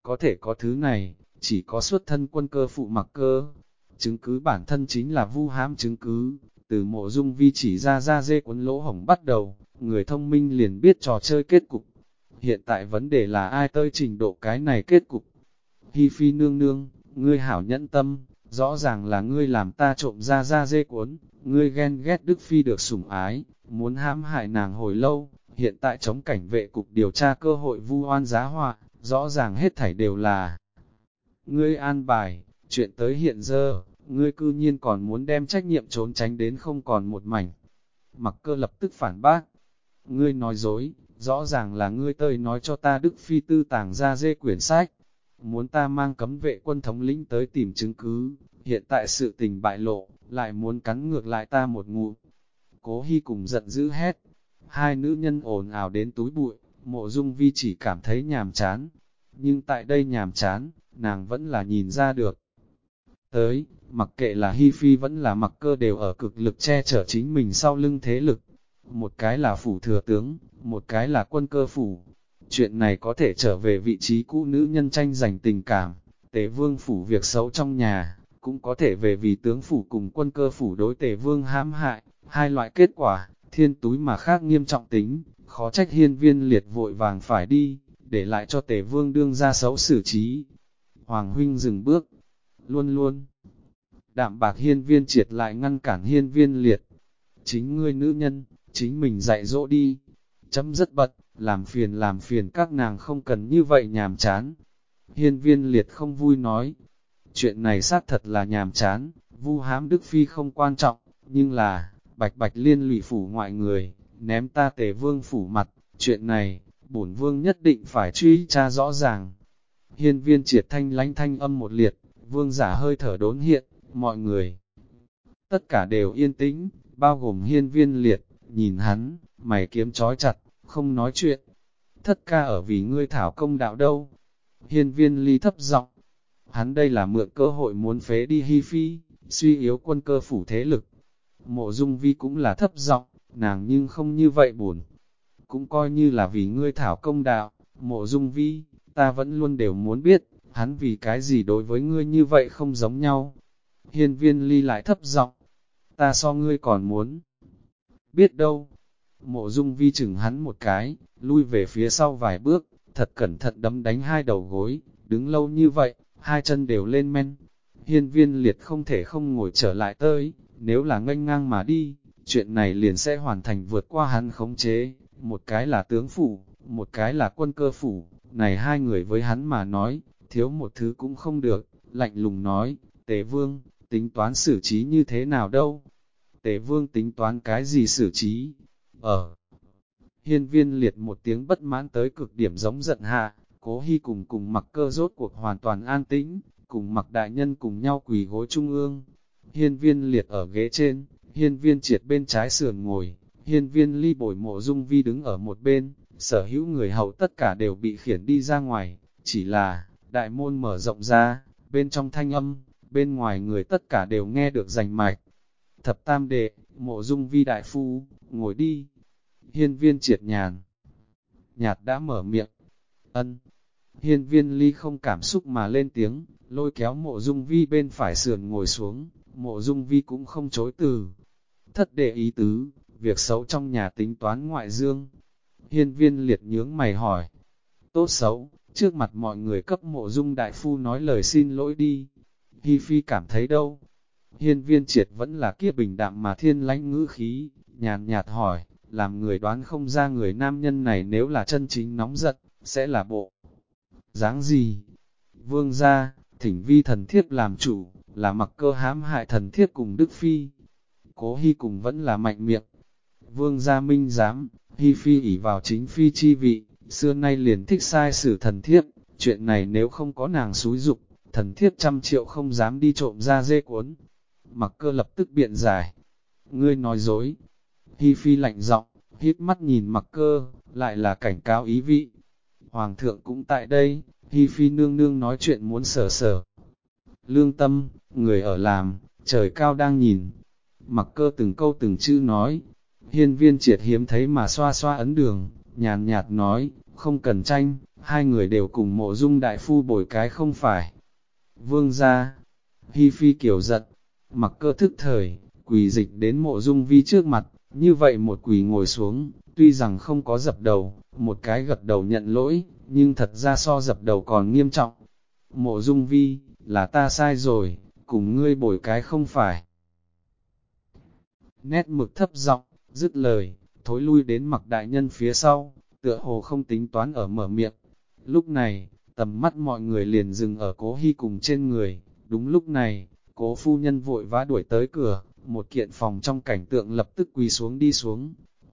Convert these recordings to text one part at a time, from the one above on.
có thể có thứ này, chỉ có xuất thân quân cơ phụ Mặc Cơ. Chứng cứ bản thân chính là vu hãm chứng cứ, từ Mộ Dung Vi chỉ ra dê cuốn lỗ hổng bắt đầu, người thông minh liền biết trò chơi kết cục. Hiện tại vấn đề là ai tới trình độ cái này kết cục. Hi Phi nương nương, ngươi hảo nhẫn tâm, rõ ràng là ngươi làm ta trộm ra dê cuốn, ngươi ghen ghét Đức Phi được sủng ái, muốn hãm hại nàng hồi lâu, hiện tại chống cảnh vệ cục điều tra cơ hội vu oan giá họa, rõ ràng hết thảy đều là ngươi an bài, chuyện tới hiện giờ, ngươi cư nhiên còn muốn đem trách nhiệm trốn tránh đến không còn một mảnh. Mặc Cơ lập tức phản bác, ngươi nói dối, rõ ràng là ngươi tới nói cho ta Đức Phi tư tàng ra dê quyển sách, muốn ta mang cấm vệ quân thống lĩnh tới tìm chứng cứ, hiện tại sự tình bại lộ, lại muốn cắn ngược lại ta một ngụm. Cố Hi cùng giận dữ hét, hai nữ nhân ồn ào đến túi bụi, Mộ Dung Vi chỉ cảm thấy nhàm chán, nhưng tại đây nhàm chán, nàng vẫn là nhìn ra được. Tới, mặc kệ là Hi Phi vẫn là Mặc Cơ đều ở cực lực che chở chính mình sau lưng thế lực. Một cái là phủ thừa tướng, một cái là quân cơ phủ. Chuyện này có thể trở về vị trí cũ nữ nhân tranh giành tình cảm, Tề Vương phủ việc xấu trong nhà, cũng có thể về vì tướng phủ cùng quân cơ phủ đối Tề Vương hãm hại, hai loại kết quả, thiên túi mà khác nghiêm trọng tính, khó trách Hiên Viên Liệt vội vàng phải đi, để lại cho Tề Vương đương ra xấu xử trí. Hoàng huynh dừng bước, luôn luôn. Đạm bạc Hiên Viên Triệt lại ngăn cản Hiên Viên Liệt. Chính ngươi nữ nhân, chính mình dạy dỗ đi. Chấm rất bận, làm phiền các nàng không cần như vậy nhàm chán. Hiên Viên Liệt không vui nói. Chuyện này xác thật là nhàm chán, vu hãm Đức Phi không quan trọng, nhưng là, bạch liên lụy phủ ngoại người, ném ta Tề Vương phủ mặt, chuyện này, bổn vương nhất định phải truy tra rõ ràng. Hiên Viên Triệt thanh lánh thanh âm một liệt, vương giả hơi thở đốn hiện, mọi người. Tất cả đều yên tĩnh, bao gồm Hiên Viên Liệt, nhìn hắn, mày kiếm trói chặt, không nói chuyện. Thất ca ở vì ngươi thảo công đạo đâu. Hiên Viên Ly thấp giọng, hắn đây là mượn cơ hội muốn phế đi Hi Phi, suy yếu quân cơ phủ thế lực. Mộ Dung Vi cũng là thấp giọng, nàng nhưng không như vậy buồn. Cũng coi như là vì ngươi thảo công đạo, Mộ Dung Vi, ta vẫn luôn đều muốn biết, hắn vì cái gì đối với ngươi như vậy không giống nhau. Hiên Viên Ly lại thấp giọng, ta so ngươi còn muốn biết đâu. Mộ Dung Vi chừng hắn một cái, lui về phía sau vài bước, thật cẩn thận đấm đánh hai đầu gối, đứng lâu như vậy, hai chân đều lên men. Hiên Viên Liệt không thể không ngồi trở lại tới, nếu là nghênh ngang mà đi, chuyện này liền sẽ hoàn thành vượt qua hắn khống chế. Một cái là tướng phủ, một cái là quân cơ phủ, này hai người với hắn mà nói, thiếu một thứ cũng không được, lạnh lùng nói, Tề Vương, tính toán xử trí như thế nào đâu? Tề Vương tính toán cái gì xử trí? Hiên Viên Liệt một tiếng bất mãn tới cực điểm giống giận hạ, Cố Hi cùng Mặc Cơ rốt cuộc hoàn toàn an tĩnh, cùng Mặc đại nhân cùng nhau quỳ gối trung ương. Hiên Viên Liệt ở ghế trên, Hiên Viên Triệt bên trái sườn ngồi, Hiên Viên Ly bồi Mộ Dung Vi đứng ở một bên, sở hữu người hầu tất cả đều bị khiển đi ra ngoài, chỉ là, đại môn mở rộng ra, bên trong thanh âm, bên ngoài người tất cả đều nghe được rành mạch. Thập tam đệ, Mộ Dung Vi đại phu, ngồi đi. Hiên Viên Triệt nhạt đã mở miệng. Ân. Hiên Viên Ly không cảm xúc mà lên tiếng, lôi kéo Mộ Dung Vi bên phải sườn ngồi xuống, Mộ Dung Vi cũng không chối từ. Thất đệ ý tứ, việc xấu trong nhà tính toán ngoại dương. Hiên Viên Liệt nhướng mày hỏi. Tốt xấu, trước mặt mọi người cấp Mộ Dung đại phu nói lời xin lỗi đi. Hi Phi cảm thấy đâu? Hiên Viên Triệt vẫn là kia bình đạm mà thiên lãnh ngữ khí, nhàn nhạt hỏi, làm người đoán không ra người nam nhân này nếu là chân chính nóng giận, sẽ là bộ dáng gì? Vương gia, thỉnh vi thần thiếp làm chủ, là Mặc Cơ hãm hại thần thiếp cùng Đức Phi. Cố Hi cùng vẫn là mạnh miệng. Vương gia minh giám, Hi Phi ỷ vào chính Phi chi vị, xưa nay liền thích sai xử thần thiếp, chuyện này nếu không có nàng xúi dục, thần thiếp 100 triệu không dám đi trộm ra dê cuốn. Mặc Cơ lập tức biện giải. Ngươi nói dối. Hi Phi lạnh giọng, hít mắt nhìn Mặc Cơ, lại là cảnh cáo ý vị. Hoàng thượng cũng tại đây, Hi Phi nương nương nói chuyện muốn sở. Lương tâm, người ở làm, trời cao đang nhìn. Mặc Cơ từng câu từng chữ nói. Hiên Viên Triệt hiếm thấy mà xoa xoa ấn đường, nhàn nhạt nói, không cần tranh, hai người đều cùng Mộ Dung đại phu bồi cái không phải. Vương gia, Hi Phi kiểu giận, Mặc Cơ thức thời, quỳ dịch đến Mộ Dung Vi trước mặt, như vậy một quỳ ngồi xuống, tuy rằng không có dập đầu, một cái gật đầu nhận lỗi, nhưng thật ra so dập đầu còn nghiêm trọng. Mộ Dung Vi, là ta sai rồi, cùng ngươi bồi cái không phải. Nét mực thấp giọng, dứt lời, thối lui đến Mặc đại nhân phía sau, tựa hồ không tính toán ở mở miệng. Lúc này, tầm mắt mọi người liền dừng ở Cố Hy cùng trên người. Đúng lúc này, Cố phu nhân vội vã đuổi tới cửa, một kiện phòng trong cảnh tượng lập tức quỳ xuống đi xuống.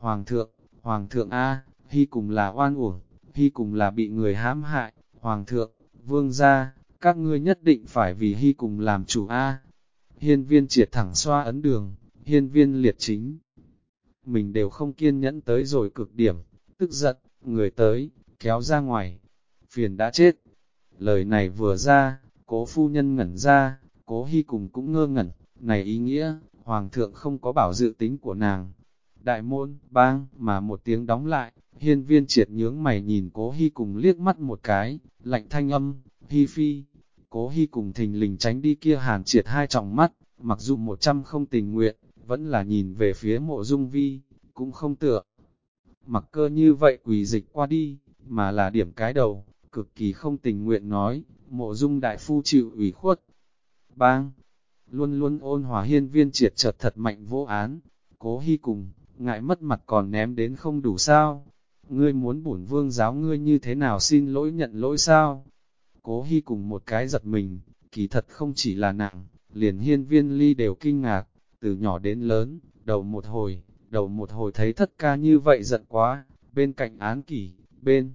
Hoàng thượng A, Hy cùng là oan uổng, Hy cùng là bị người hãm hại, Hoàng thượng, vương gia, các ngươi nhất định phải vì Hy cùng làm chủ A. Hiên Viên Triệt thẳng xoa ấn đường, Hiên Viên Liệt chính. Mình đều không kiên nhẫn tới rồi cực điểm, tức giận, người tới, kéo ra ngoài, phiền đã chết. Lời này vừa ra, Cố phu nhân ngẩn ra, Cố Hy cùng cũng ngơ ngẩn, này ý nghĩa, Hoàng thượng không có bảo dự tính của nàng. Đại môn, bang, mà một tiếng đóng lại, Hiên Viên Triệt nhướng mày nhìn Cố Hy cùng liếc mắt một cái, lạnh thanh âm, Hy Phi. Cố Hy cùng thình lình tránh đi kia Hàn Triệt hai tròng mắt, mặc dù 100 không tình nguyện, vẫn là nhìn về phía Mộ Dung Vi, cũng không tựa. Mặc Cơ như vậy quỳ dịch qua đi, mà là điểm cái đầu, cực kỳ không tình nguyện nói, Mộ Dung đại phu chịu ủy khuất. Bang! Luôn luôn ôn hòa Hiên Viên Triệt chợt thật mạnh vô án, Cố Hy cùng, ngại mất mặt còn ném đến không đủ sao? Ngươi muốn bổn vương giáo ngươi như thế nào xin lỗi nhận lỗi sao? Cố Hy cùng một cái giật mình, kỳ thật không chỉ là nặng, liền Hiên Viên Ly đều kinh ngạc, từ nhỏ đến lớn, đầu một hồi thấy thất ca như vậy giận quá, bên cạnh án kỷ, bên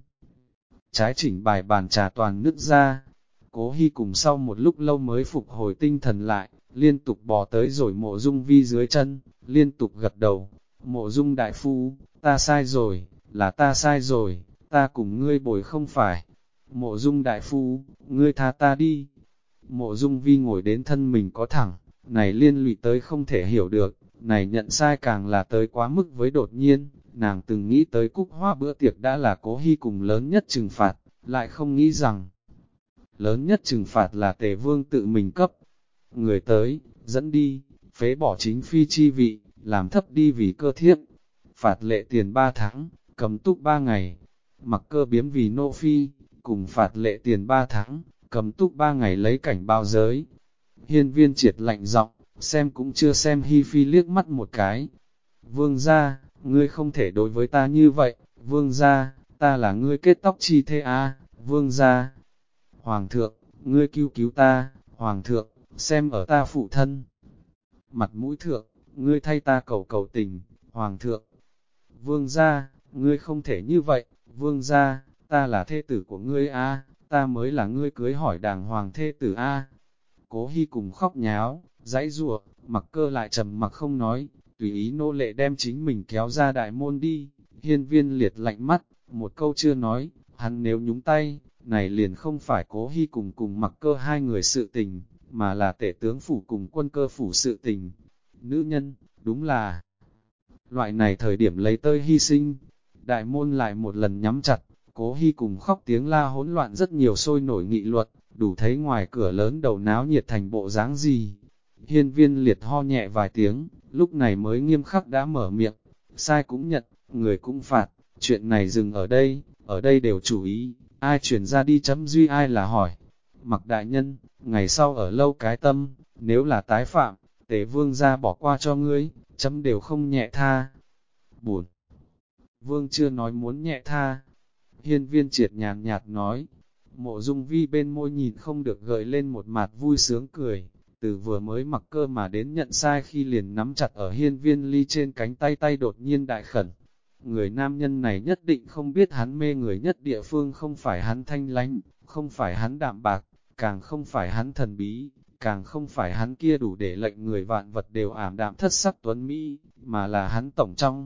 trái chỉnh bài bàn trà toàn nứt ra. Cố Hy cùng sau một lúc lâu mới phục hồi tinh thần lại, liên tục bò tới rồi Mộ Dung Vi dưới chân, liên tục gật đầu. Mộ Dung đại phu, ta sai rồi, là ta sai rồi, ta cùng ngươi bồi không phải. Mộ Dung đại phu, ngươi tha ta đi. Mộ Dung Vi ngồi đến thân mình có thẳng, này liên lụy tới không thể hiểu được, này nhận sai càng là tới quá mức với đột nhiên. Nàng từng nghĩ tới Cúc Hoa bữa tiệc đã là Cố Hy cùng lớn nhất trừng phạt, lại không nghĩ rằng lớn nhất trừng phạt là Tề Vương tự mình cấp. Người tới, dẫn đi, phế bỏ chính phi chi vị, làm thấp đi vì cơ thiếp. Phạt lệ tiền 3 tháng, cấm túc 3 ngày. Mặc Cơ biếm vì nô phi, cùng phạt lệ tiền 3 tháng, cấm túc 3 ngày lấy cảnh bao giới. Hiên Viên Triệt lạnh giọng, xem cũng chưa xem Hi Phi liếc mắt một cái. Vương gia, ngươi không thể đối với ta như vậy, vương gia, ta là ngươi kết tóc chi thế a, vương gia. Hoàng thượng, ngươi cứu cứu ta, hoàng thượng, xem ở ta phụ thân. Mặt mũi thượng, ngươi thay ta cầu cầu tình, hoàng thượng. Vương gia, ngươi không thể như vậy, vương gia, ta là thê tử của ngươi a, ta mới là ngươi cưới hỏi đàng hoàng thê tử a. Cố Hy cùng khóc nháo, dãy rủa, Mặc Cơ lại trầm mặc không nói, tùy ý nô lệ đem chính mình kéo ra đại môn đi. Hiên Viên Liệt lạnh mắt, một câu chưa nói, hắn nếu nhúng tay, này liền không phải Cố Hy cùng Mặc Cơ hai người sự tình, mà là tể tướng phủ cùng quân cơ phủ sự tình. Nữ nhân, đúng là loại này thời điểm lấy tơi hy sinh. Đại môn lại một lần nhắm chặt, Cố Hy cùng khóc tiếng la hỗn loạn rất nhiều sôi nổi nghị luật, đủ thấy ngoài cửa lớn đầu náo nhiệt thành bộ dáng gì. Hiên Viên Liệt ho nhẹ vài tiếng, lúc này mới nghiêm khắc đã mở miệng, sai cũng nhận, người cũng phạt, chuyện này dừng ở đây đều chủ ý, ai chuyển ra đi chấm duy ai là hỏi. Mặc đại nhân, ngày sau ở lâu cái tâm, nếu là tái phạm, Tề vương ra bỏ qua cho ngươi, chấm đều không nhẹ tha. Buồn! Vương chưa nói muốn nhẹ tha. Hiên Viên Triệt nhàn nhạt nói. Mộ Dung Vi bên môi nhìn không được gợi lên một mặt vui sướng cười, từ vừa mới Mặc Cơ mà đến nhận sai khi liền nắm chặt ở Hiên Viên Ly trên cánh tay tay đột nhiên đại khẩn. Người nam nhân này nhất định không biết hắn mê người nhất địa phương không phải hắn thanh lánh, không phải hắn đạm bạc, càng không phải hắn thần bí, càng không phải hắn kia đủ để lệnh người vạn vật đều ảm đạm thất sắc tuấn Mỹ, mà là hắn tổng trong.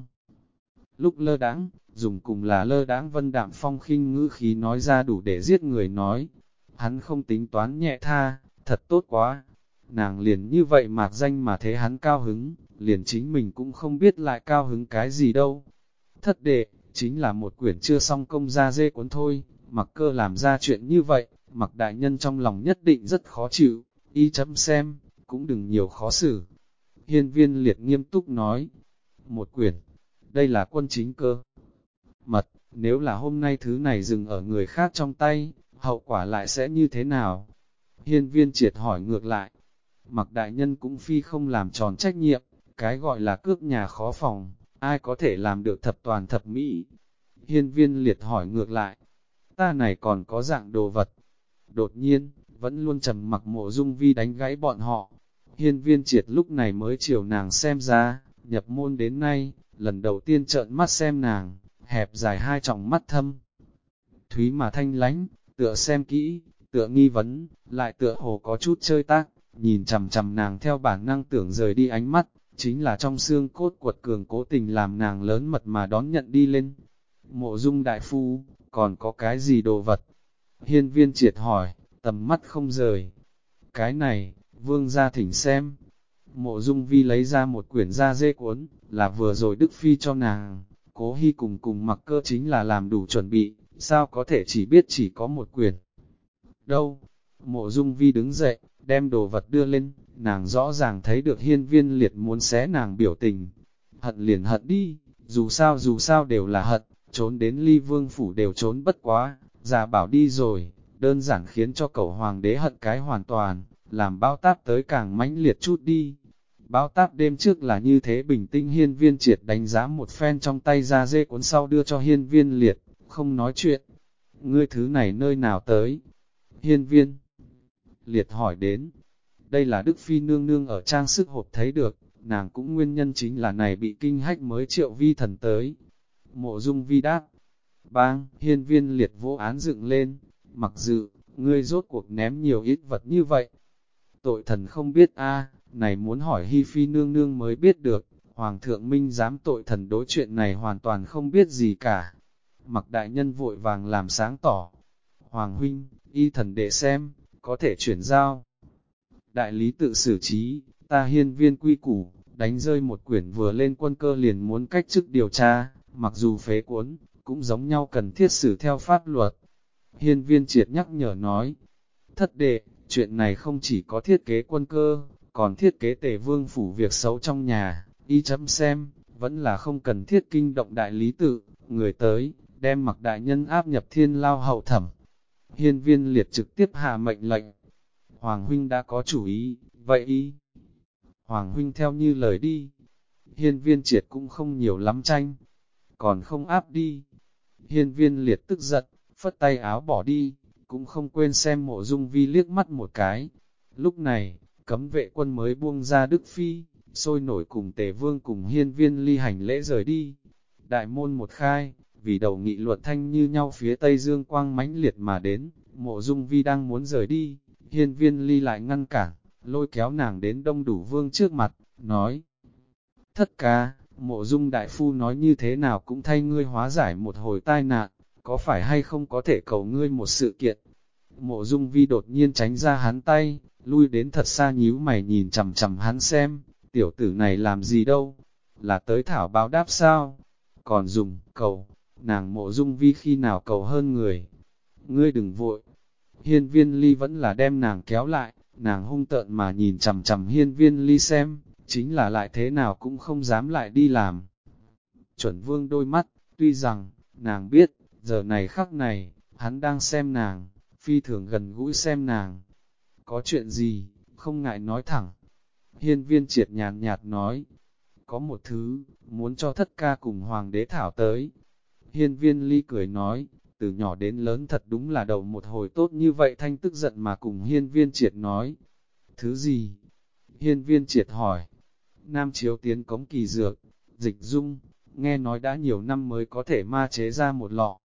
Lúc lơ đãng, dùng cùng là lơ đãng vân đạm phong khinh ngữ khí nói ra đủ để giết người nói. Hắn không tính toán nhẹ tha, thật tốt quá. Nàng liền như vậy mạc danh mà thế hắn cao hứng, liền chính mình cũng không biết lại cao hứng cái gì đâu. Thất đệ, chính là một quyển chưa xong công gia dê cuốn thôi, Mặc Cơ làm ra chuyện như vậy, Mặc đại nhân trong lòng nhất định rất khó chịu, y chấm xem, cũng đừng nhiều khó xử. Hiên Viên Liệt nghiêm túc nói, một quyển, đây là quân chính cơ mật, nếu là hôm nay thứ này dừng ở người khác trong tay, hậu quả lại sẽ như thế nào? Hiên Viên Triệt hỏi ngược lại, Mặc đại nhân cũng phi không làm tròn trách nhiệm, cái gọi là cướp nhà khó phòng, ai có thể làm được thập toàn thập mỹ? Hiên Viên Liệt hỏi ngược lại, ta này còn có dạng đồ vật. Đột nhiên, vẫn luôn trầm mặc Mộ Dung Vi đánh gãy bọn họ. Hiên Viên Triệt lúc này mới chiều nàng xem ra, nhập môn đến nay, lần đầu tiên trợn mắt xem nàng, hẹp dài hai tròng mắt thâm. Thúy mà thanh lánh, tựa xem kỹ, tựa nghi vấn, lại tựa hồ có chút chơi tác, nhìn chằm chằm nàng theo bản năng tưởng rời đi ánh mắt, chính là trong xương cốt quật cường cố tình làm nàng lớn mật mà đón nhận đi lên. Mộ Dung đại phu, còn có cái gì đồ vật? Hiên Viên Triệt hỏi, tầm mắt không rời. Cái này, vương gia thỉnh xem. Mộ Dung Vi lấy ra một quyển da dê cuốn, là vừa rồi Đức Phi cho nàng. Cố Hi cùng Mặc Cơ chính là làm đủ chuẩn bị, sao có thể chỉ biết chỉ có một quyển. Đâu? Mộ Dung Vi đứng dậy, đem đồ vật đưa lên, nàng rõ ràng thấy được Hiên Viên Liệt muốn xé nàng biểu tình. Hận liền hận đi, dù sao đều là hận, trốn đến Ly Vương phủ đều trốn bất quá, già bảo đi rồi, đơn giản khiến cho cẩu hoàng đế hận cái hoàn toàn, làm Bao Táp tới càng mãnh liệt chút đi. Bao Táp đêm trước là như thế bình tĩnh. Hiên Viên Triệt đánh giá một phen trong tay ra dê cuốn sau đưa cho Hiên Viên Liệt, không nói chuyện. Ngươi thứ này nơi nào tới? Hiên Viên Liệt hỏi đến. Đây là Đức Phi nương nương ở trang sức hộp thấy được, nàng cũng nguyên nhân chính là này bị kinh hách mới triệu vi thần tới. Mộ Dung Vi đáp. Bang, Hiên Viên Liệt vô án dựng lên. Mặc dự, ngươi rốt cuộc ném nhiều ít vật như vậy. Tội thần không biết a, này muốn hỏi Hi Phi nương nương mới biết được. Hoàng thượng minh dám tội thần đối chuyện này hoàn toàn không biết gì cả. Mặc đại nhân vội vàng làm sáng tỏ. Hoàng huynh, y thần để xem, có thể chuyển giao. Đại lý tự xử trí, ta Hiên Viên quy củ, đánh rơi một quyển vừa lên quân cơ liền muốn cách chức điều tra, mặc dù phế cuốn, cũng giống nhau cần thiết xử theo pháp luật. Hiên Viên Triệt nhắc nhở nói, thất đệ, chuyện này không chỉ có thiết kế quân cơ, còn thiết kế Tề Vương phủ việc xấu trong nhà, y chấm xem, vẫn là không cần thiết kinh động đại lý tự, người tới, đem Mặc đại nhân áp nhập thiên lao hậu thẩm. Hiên Viên Liệt trực tiếp hạ mệnh lệnh. Hoàng huynh đã có chủ ý, vậy y. Hoàng huynh theo như lời đi. Hiên Viên Triệt cũng không nhiều lắm tranh, còn không áp đi. Hiên Viên Liệt tức giận, phất tay áo bỏ đi, cũng không quên xem Mộ Dung Vi liếc mắt một cái. Lúc này, cấm vệ quân mới buông ra Đức Phi, sôi nổi cùng Tề Vương cùng Hiên Viên ly hành lễ rời đi. Đại môn một khai, vì đầu nghị luận thanh như nhau phía Tây Dương quang mãnh liệt mà đến, Mộ Dung Vi đang muốn rời đi, Hiên Viên ly lại ngăn cản, lôi kéo nàng đến Đông Đủ Vương trước mặt, nói: Thất ca, Mộ Dung đại phu nói như thế nào cũng thay ngươi hóa giải một hồi tai nạn, có phải hay không có thể cầu ngươi một sự kiện? Mộ Dung Vi đột nhiên tránh ra hắn tay, lui đến thật xa nhíu mày nhìn chằm chằm hắn xem, tiểu tử này làm gì đâu? Là tới thảo báo đáp sao? Còn dùng cầu, nàng Mộ Dung Vi khi nào cầu hơn người? Ngươi đừng vội. Hiên Viên ly vẫn là đem nàng kéo lại, nàng hung tợn mà nhìn chằm chằm Hiên Viên ly xem, chính là lại thế nào cũng không dám lại đi làm. Chuẩn Vương đôi mắt, tuy rằng, nàng biết, giờ này khắc này, hắn đang xem nàng, phi thường gần gũi xem nàng. Có chuyện gì, không ngại nói thẳng. Hiên Viên Triệt nhàn nhạt nói, có một thứ, muốn cho thất ca cùng Hoàng đế thảo tới. Hiên Viên ly cười nói, từ nhỏ đến lớn thật đúng là đầu một hồi tốt như vậy. Thanh tức giận mà cùng Hiên Viên Triệt nói, thứ gì? Hiên Viên Triệt hỏi, Nam Chiếu tiến cống kỳ dược, dịch dung, nghe nói đã nhiều năm mới có thể ma chế ra một lọ.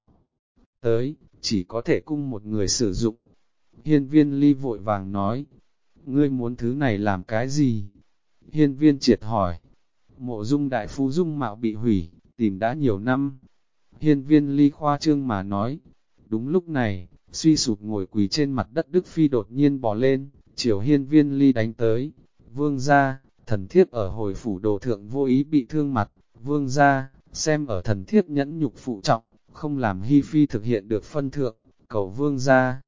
Tới, chỉ có thể cung một người sử dụng. Hiên Viên ly vội vàng nói, ngươi muốn thứ này làm cái gì? Hiên Viên Triệt hỏi, Mộ Dung đại phu dung mạo bị hủy, tìm đã nhiều năm. Hiên Viên ly khoa trương mà nói, đúng lúc này, suy sụp ngồi quỳ trên mặt đất Đức Phi đột nhiên bỏ lên, chiều Hiên Viên ly đánh tới. Vương gia, thần thiếp ở hồi phủ đồ thượng vô ý bị thương mặt, vương gia, xem ở thần thiếp nhẫn nhục phụ trọng, không làm Hi Phi thực hiện được phân thượng, cầu vương gia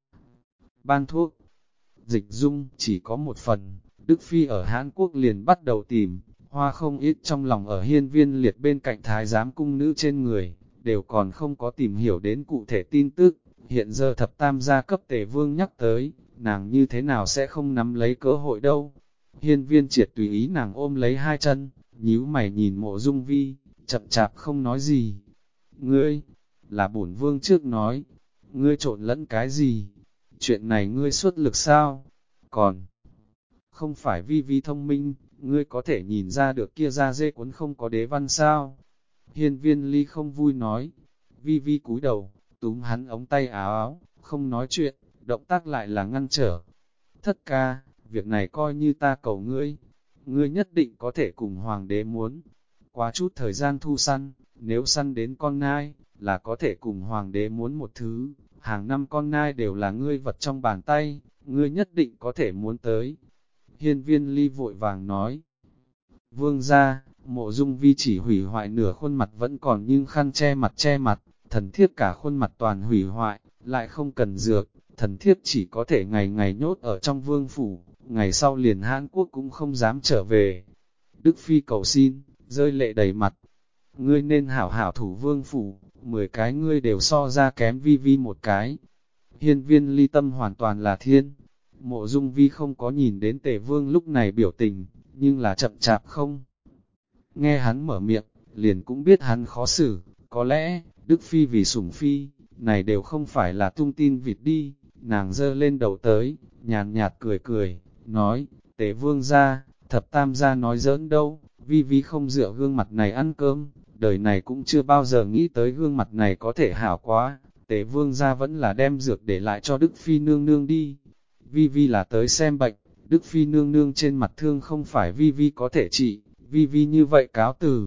ban thuốc. Dịch dung chỉ có một phần, Đức Phi ở Hán Quốc liền bắt đầu tìm, hoa không ít trong lòng ở Hiên Viên Liệt bên cạnh thái giám cung nữ trên người, đều còn không có tìm hiểu đến cụ thể tin tức. Hiện giờ thập tam gia cấp Tề Vương nhắc tới, nàng như thế nào sẽ không nắm lấy cơ hội đâu. Hiên Viên Triệt tùy ý nàng ôm lấy hai chân, nhíu mày nhìn Mộ Dung Vi, chậm chạp không nói gì. Ngươi, là bổn vương trước nói, ngươi trộn lẫn cái gì? Chuyện này ngươi xuất lực sao? Còn, không phải Vi Vi thông minh, ngươi có thể nhìn ra được kia ra dê cuốn không có đế văn sao? Hiên Viên Ly không vui nói. Vi Vi cúi đầu, túm hắn ống tay áo áo, không nói chuyện, động tác lại là ngăn trở. Thất ca, việc này coi như ta cầu ngươi, ngươi nhất định có thể cùng hoàng đế muốn. Qua chút thời gian thu săn, nếu săn đến con nai, là có thể cùng hoàng đế muốn một thứ, hàng năm con nai đều là ngươi vật trong bàn tay, ngươi nhất định có thể muốn tới. Hiên Viên Ly vội vàng nói. Vương gia, Mộ Dung Vi chỉ hủy hoại nửa khuôn mặt vẫn còn nhưng khăn che mặt, thần thiếp cả khuôn mặt toàn hủy hoại, lại không cần dược, thần thiếp chỉ có thể ngày ngày nhốt ở trong vương phủ, ngày sau liền Hán Quốc cũng không dám trở về. Đức Phi cầu xin, rơi lệ đầy mặt. Ngươi nên hảo hảo thủ vương phủ, 10 cái ngươi đều so ra kém Vi Vi một cái. Hiên Viên Ly tâm hoàn toàn là thiên. Mộ Dung Vi không có nhìn đến Tề Vương lúc này biểu tình, nhưng là chậm chạp không. Nghe hắn mở miệng, liền cũng biết hắn khó xử, có lẽ, Đức Phi vì sủng Phi, này đều không phải là tung tin vịt đi. Nàng giơ lên đầu tới, nhàn nhạt cười cười, nói, Tề Vương gia, thập tam gia nói giỡn đâu, Vi Vi không dựa gương mặt này ăn cơm, đời này cũng chưa bao giờ nghĩ tới gương mặt này có thể hảo quá, Tề Vương gia vẫn là đem dược để lại cho Đức Phi nương nương đi. Vi Vi là tới xem bệnh, Đức Phi nương nương trên mặt thương không phải Vi Vi có thể trị, Vi Vi như vậy cáo từ.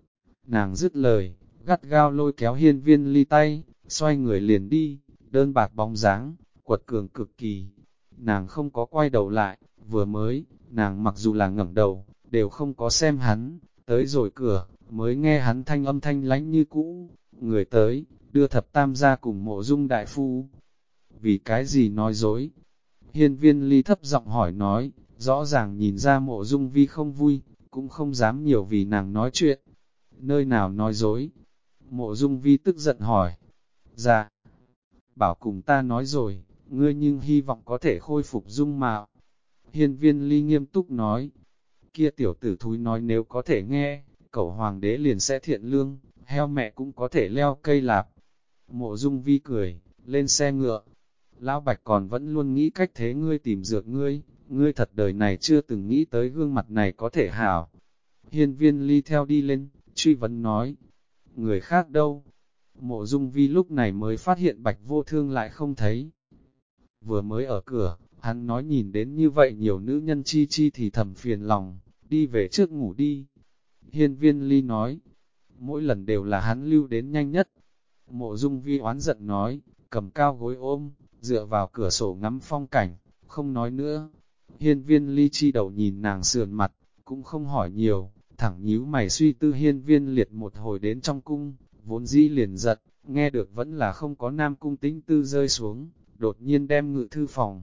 Nàng dứt lời, gắt gao lôi kéo Hiên Viên Ly tay, xoay người liền đi, đơn bạc bóng dáng, quật cường cực kỳ. Nàng không có quay đầu lại, vừa mới, nàng mặc dù là ngẩng đầu, đều không có xem hắn, tới rồi cửa, mới nghe hắn thanh âm thanh lánh như cũ, người tới, đưa thập tam gia cùng Mộ Dung đại phu. Vì cái gì nói dối? Hiên Viên Ly thấp giọng hỏi nói, rõ ràng nhìn ra Mộ Dung Vi không vui, cũng không dám nhiều vì nàng nói chuyện. Nơi nào nói dối? Mộ Dung Vi tức giận hỏi. Dạ, bảo cùng ta nói rồi, ngươi nhưng hy vọng có thể khôi phục dung mạo. Hiên Viên Ly nghiêm túc nói, kia tiểu tử thúi nói nếu có thể nghe, cẩu hoàng đế liền sẽ thiện lương, heo mẹ cũng có thể leo cây lạp. Mộ Dung Vi cười, lên xe ngựa. Lão Bạch còn vẫn luôn nghĩ cách thế ngươi tìm dược ngươi thật đời này chưa từng nghĩ tới gương mặt này có thể hảo. Hiên Viên Ly theo đi lên, truy vấn nói, người khác đâu? Mộ Dung Vi lúc này mới phát hiện Bạch Vô Thương lại không thấy. Vừa mới ở cửa, hắn nói nhìn đến như vậy nhiều nữ nhân chi chi thì thầm phiền lòng, đi về trước ngủ đi. Hiên Viên Ly nói, mỗi lần đều là hắn lưu đến nhanh nhất. Mộ Dung Vi oán giận nói, cầm cao gối ôm, dựa vào cửa sổ ngắm phong cảnh, không nói nữa. Hiên Viên Ly chi đầu nhìn nàng sườn mặt, cũng không hỏi nhiều, thẳng nhíu mày suy tư. Hiên Viên Liệt một hồi đến trong cung, vốn dĩ liền giật, nghe được vẫn là không có Nam Cung tính tư rơi xuống, đột nhiên đem ngự thư phòng.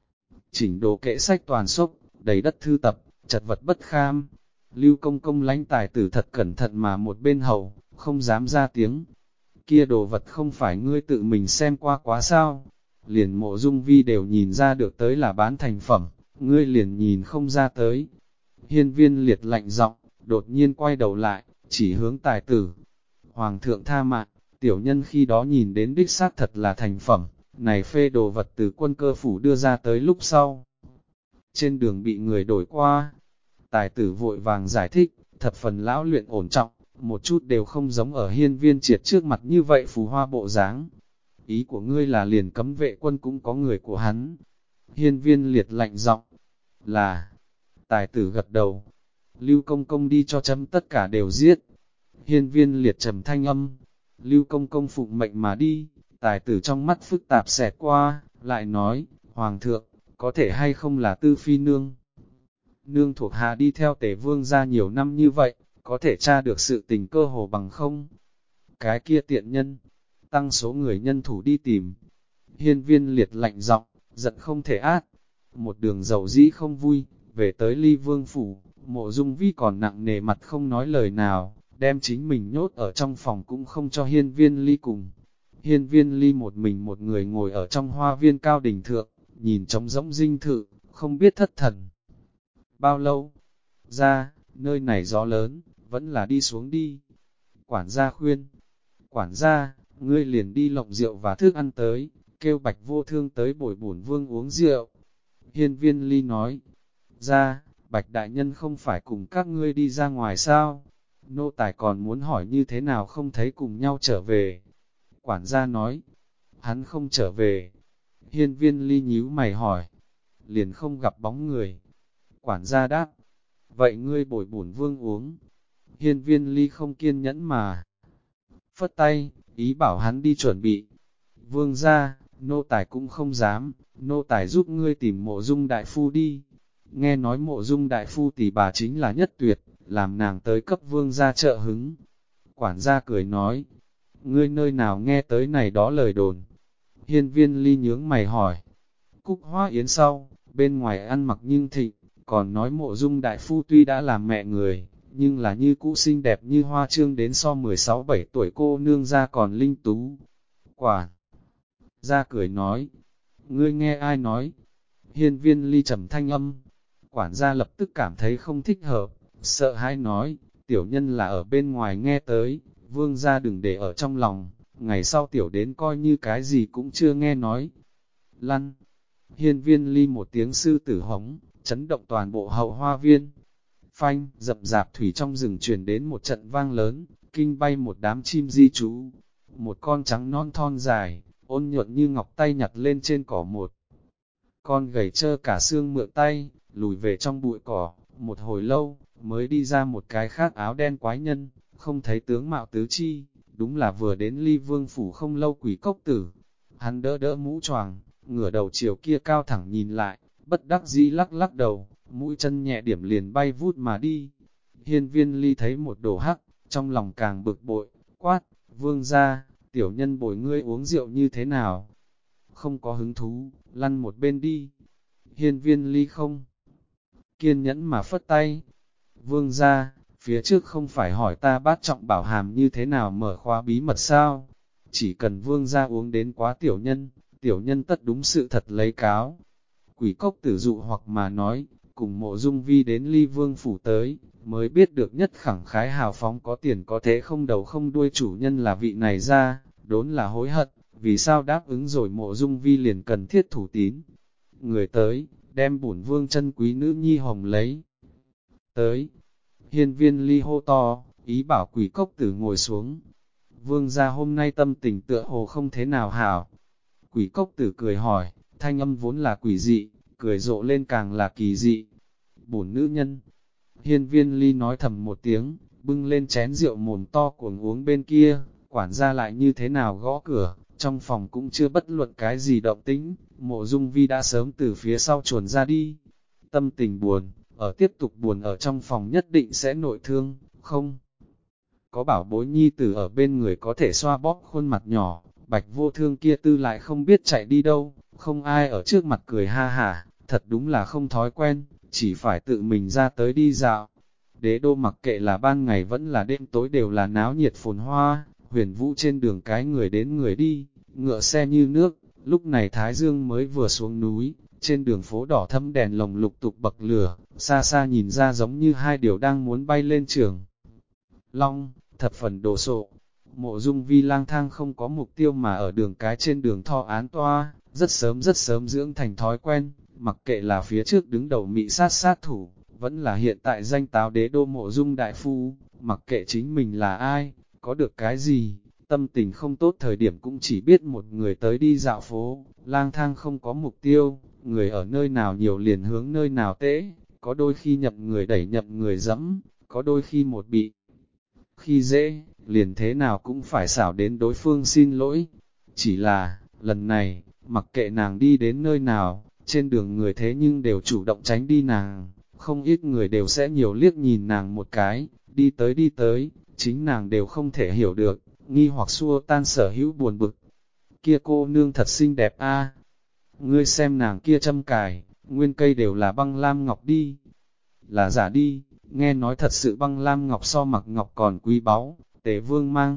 Chỉnh đồ kệ sách toàn sốc, đầy đất thư tập, chật vật bất kham. Lưu Công Công lánh tài tử thật cẩn thận mà một bên hầu, không dám ra tiếng. Kia đồ vật không phải ngươi tự mình xem qua quá sao? Liền Mộ Dung Vi đều nhìn ra được tới là bán thành phẩm, ngươi liền nhìn không ra tới. Hiên Viên Liệt lạnh giọng, đột nhiên quay đầu lại, chỉ hướng tài tử. Hoàng thượng tha mạng, tiểu nhân khi đó nhìn đến đích xác thật là thành phẩm, này phê đồ vật từ Quân Cơ phủ đưa ra tới lúc sau. Trên đường bị người đổi qua, tài tử vội vàng giải thích, thập phần lão luyện ổn trọng, một chút đều không giống ở Hiên Viên Triệt trước mặt như vậy phù hoa bộ dáng. Ý của ngươi là liền cấm vệ quân cũng có người của hắn. Hiên Viên Liệt lạnh giọng, là, tài tử gật đầu, Lưu Công Công đi cho chấm tất cả đều giết. Hiên Viên Liệt trầm thanh âm, Lưu Công Công phụng mệnh mà đi. Tài tử trong mắt phức tạp xẹt qua, lại nói, Hoàng thượng, có thể hay không là Tư Phi nương? Nương thuộc hạ đi theo Tề Vương ra nhiều năm như vậy, có thể tra được sự tình cơ hồ bằng không. Cái kia tiện nhân, tăng số người nhân thủ đi tìm. Hiên Viên Liệt lạnh giọng, giận không thể át. Một đường dầu dĩ không vui, về tới Ly Vương phủ, Mộ Dung Vi còn nặng nề mặt không nói lời nào, đem chính mình nhốt ở trong phòng cũng không cho Hiên Viên Ly cùng. Hiên Viên Ly một mình một người ngồi ở trong hoa viên cao đỉnh thượng, nhìn trống rỗng dinh thự, không biết thất thần. Bao lâu? Ra, nơi này gió lớn, vẫn là đi xuống đi. Quản gia khuyên. Quản gia, ngươi liền đi lộng rượu và thức ăn tới, kêu Bạch Vô Thương tới bồi bổn vương uống rượu. Hiên Viên Ly nói. Ra, Bạch Đại Nhân không phải cùng các ngươi đi ra ngoài sao? Nô tài còn muốn hỏi như thế nào không thấy cùng nhau trở về. Quản gia nói. Hắn không trở về. Hiên Viên Ly nhíu mày hỏi. Liền không gặp bóng người. Quản gia đáp. Vậy ngươi bồi bổn vương uống. Hiên Viên Ly không kiên nhẫn mà phất tay, ý bảo hắn đi chuẩn bị. Vương ra, nô tài cũng không dám, nô tài giúp ngươi tìm Mộ Dung đại phu đi. Nghe nói Mộ Dung đại phu tỷ bà chính là nhất tuyệt, làm nàng tới cấp vương ra trợ hứng. Quản gia cười nói, ngươi nơi nào nghe tới này đó lời đồn. Hiên Viên Ly nhướng mày hỏi, Cúc Hoa Yến sau, bên ngoài ăn mặc nhưng thịnh, còn nói Mộ Dung đại phu tuy đã làm mẹ người, nhưng là như cũ xinh đẹp như hoa trương đến so 16-17 tuổi cô nương ra còn linh tú. Quản gia cười nói, ngươi nghe ai nói? Hiên Viên Ly trầm thanh âm. Quản gia lập tức cảm thấy không thích hợp, sợ hãi nói, tiểu nhân là ở bên ngoài nghe tới, vương gia đừng để ở trong lòng, ngày sau tiểu đến coi như cái gì cũng chưa nghe nói. Lăn! Hiên Viên Ly một tiếng sư tử hống, chấn động toàn bộ hậu hoa viên. Phanh, rậm rạp thủy trong rừng truyền đến một trận vang lớn, kinh bay một đám chim di trú. Một con trắng non thon dài, ôn nhuận như ngọc tay nhặt lên trên cỏ một. Con gầy trơ cả xương mượn tay, lùi về trong bụi cỏ, một hồi lâu, mới đi ra một cái khác áo đen quái nhân, không thấy tướng mạo tứ chi, đúng là vừa đến Ly Vương phủ không lâu Quỷ Cốc Tử. Hắn đỡ đỡ mũ choàng, ngửa đầu chiều kia cao thẳng nhìn lại, bất đắc dĩ lắc lắc đầu, mũi chân nhẹ điểm liền bay vút mà đi. Hiên Viên Ly thấy một đồ hắc, trong lòng càng bực bội, quát, vương ra, tiểu nhân bồi ngươi uống rượu như thế nào? Không có hứng thú, lăn một bên đi. Hiên Viên Ly không kiên nhẫn mà phất tay. Vương ra, phía trước không phải hỏi ta Bát Trọng Bảo Hàm như thế nào mở khóa bí mật sao? Chỉ cần vương ra uống đến quá tiểu nhân tất đúng sự thật lấy cáo. Quỷ Cốc Tử dụ hoặc mà nói, cùng Mộ Dung Vi đến Ly Vương phủ tới, mới biết được nhất khẳng khái hào phóng có tiền có thế không đầu không đuôi chủ nhân là vị này ra, đốn là hối hận, vì sao đáp ứng rồi Mộ Dung Vi liền cần thiết thủ tín. Người tới, đem bổn vương chân quý nữ nhi hồng lấy. Tới, Hiên Viên Ly hô to, ý bảo Quỷ Cốc Tử ngồi xuống. Vương gia hôm nay tâm tình tựa hồ không thế nào hảo. Quỷ Cốc Tử cười hỏi, thanh âm vốn là quỷ dị, cười rộ lên càng là kỳ dị. Bổn nữ nhân. Hiên Viên Ly nói thầm một tiếng, bưng lên chén rượu mồm to cuồng uống bên kia, quản gia lại như thế nào gõ cửa, trong phòng cũng chưa bất luận cái gì động tĩnh, Mộ Dung Vi đã sớm từ phía sau chuồn ra đi. Tâm tình buồn, ở tiếp tục buồn ở trong phòng nhất định sẽ nội thương, không? Có bảo bối nhi tử ở bên người có thể xoa bóp khuôn mặt nhỏ, Bạch Vô Thương kia tư lại không biết chạy đi đâu, không ai ở trước mặt cười ha hả, thật đúng là không thói quen, chỉ phải tự mình ra tới đi dạo. Đế đô mặc kệ là ban ngày vẫn là đêm tối đều là náo nhiệt phồn hoa, huyền vũ trên đường cái người đến người đi, ngựa xe như nước, lúc này Thái Dương mới vừa xuống núi, trên đường phố đỏ thẫm đèn lồng lục tục bậc lửa, xa xa nhìn ra giống như hai điều đang muốn bay lên trường. Long, thập phần đồ sộ. Mộ Dung Vi lang thang không có mục tiêu mà ở đường cái trên đường thọ án toa, rất sớm dưỡng thành thói quen, mặc kệ là phía trước đứng đầu mị sát thủ, vẫn là hiện tại danh táo đế đô Mộ Dung đại phu, mặc kệ chính mình là ai, có được cái gì, tâm tình không tốt thời điểm cũng chỉ biết một người tới đi dạo phố, lang thang không có mục tiêu, người ở nơi nào nhiều liền hướng nơi nào tễ, có đôi khi nhậm người đẩy nhậm người dẫm, có đôi khi một bị khi dễ, liền thế nào cũng phải xảo đến đối phương xin lỗi. Chỉ là, lần này, mặc kệ nàng đi đến nơi nào, trên đường người thế nhưng đều chủ động tránh đi nàng, không ít người đều sẽ nhiều liếc nhìn nàng một cái, đi tới, chính nàng đều không thể hiểu được, nghi hoặc xua tan sở hữu buồn bực. Kia cô nương thật xinh đẹp a, ngươi xem nàng kia châm cài, nguyên cây đều là băng lam ngọc đi. Là giả đi, nghe nói thật sự băng lam ngọc so mặc ngọc còn quý báu, Tề Vương mang.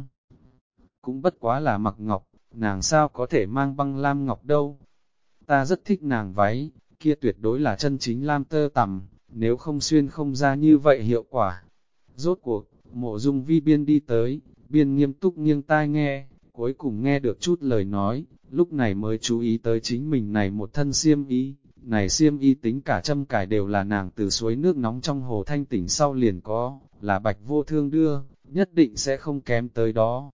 Cũng bất quá là mặc ngọc, nàng sao có thể mang băng lam ngọc đâu. Ta rất thích nàng váy, kia tuyệt đối là chân chính lam tơ tằm, nếu không xuyên không ra như vậy hiệu quả. Rốt cuộc, Mộ Dung Vi biên đi tới, biên nghiêm túc nghiêng tai nghe, cuối cùng nghe được chút lời nói, lúc này mới chú ý tới chính mình này một thân xiêm y. Này xiêm y tính cả châm cài đều là nàng từ suối nước nóng trong hồ thanh tỉnh sau liền có, là Bạch Vô Thương đưa, nhất định sẽ không kém tới đó.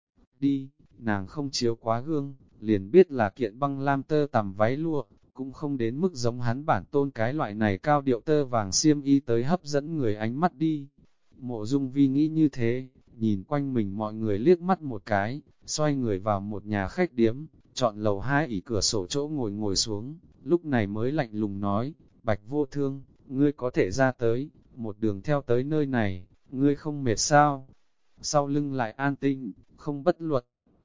Đi, nàng không chiếu quá gương, liền biết là kiện băng lam tơ tằm váy lụa, cũng không đến mức giống hắn bản tôn cái loại này cao điệu tơ vàng xiêm y tới hấp dẫn người ánh mắt đi. Mộ Dung Vi nghĩ như thế, nhìn quanh mình mọi người liếc mắt một cái, xoay người vào một nhà khách điếm, chọn lầu 2 ỉ cửa sổ chỗ ngồi xuống, lúc này mới lạnh lùng nói, Bạch Vô Thương, ngươi có thể ra tới, một đường theo tới nơi này, ngươi không mệt sao? Sau lưng lại an tĩnh, không bất luật.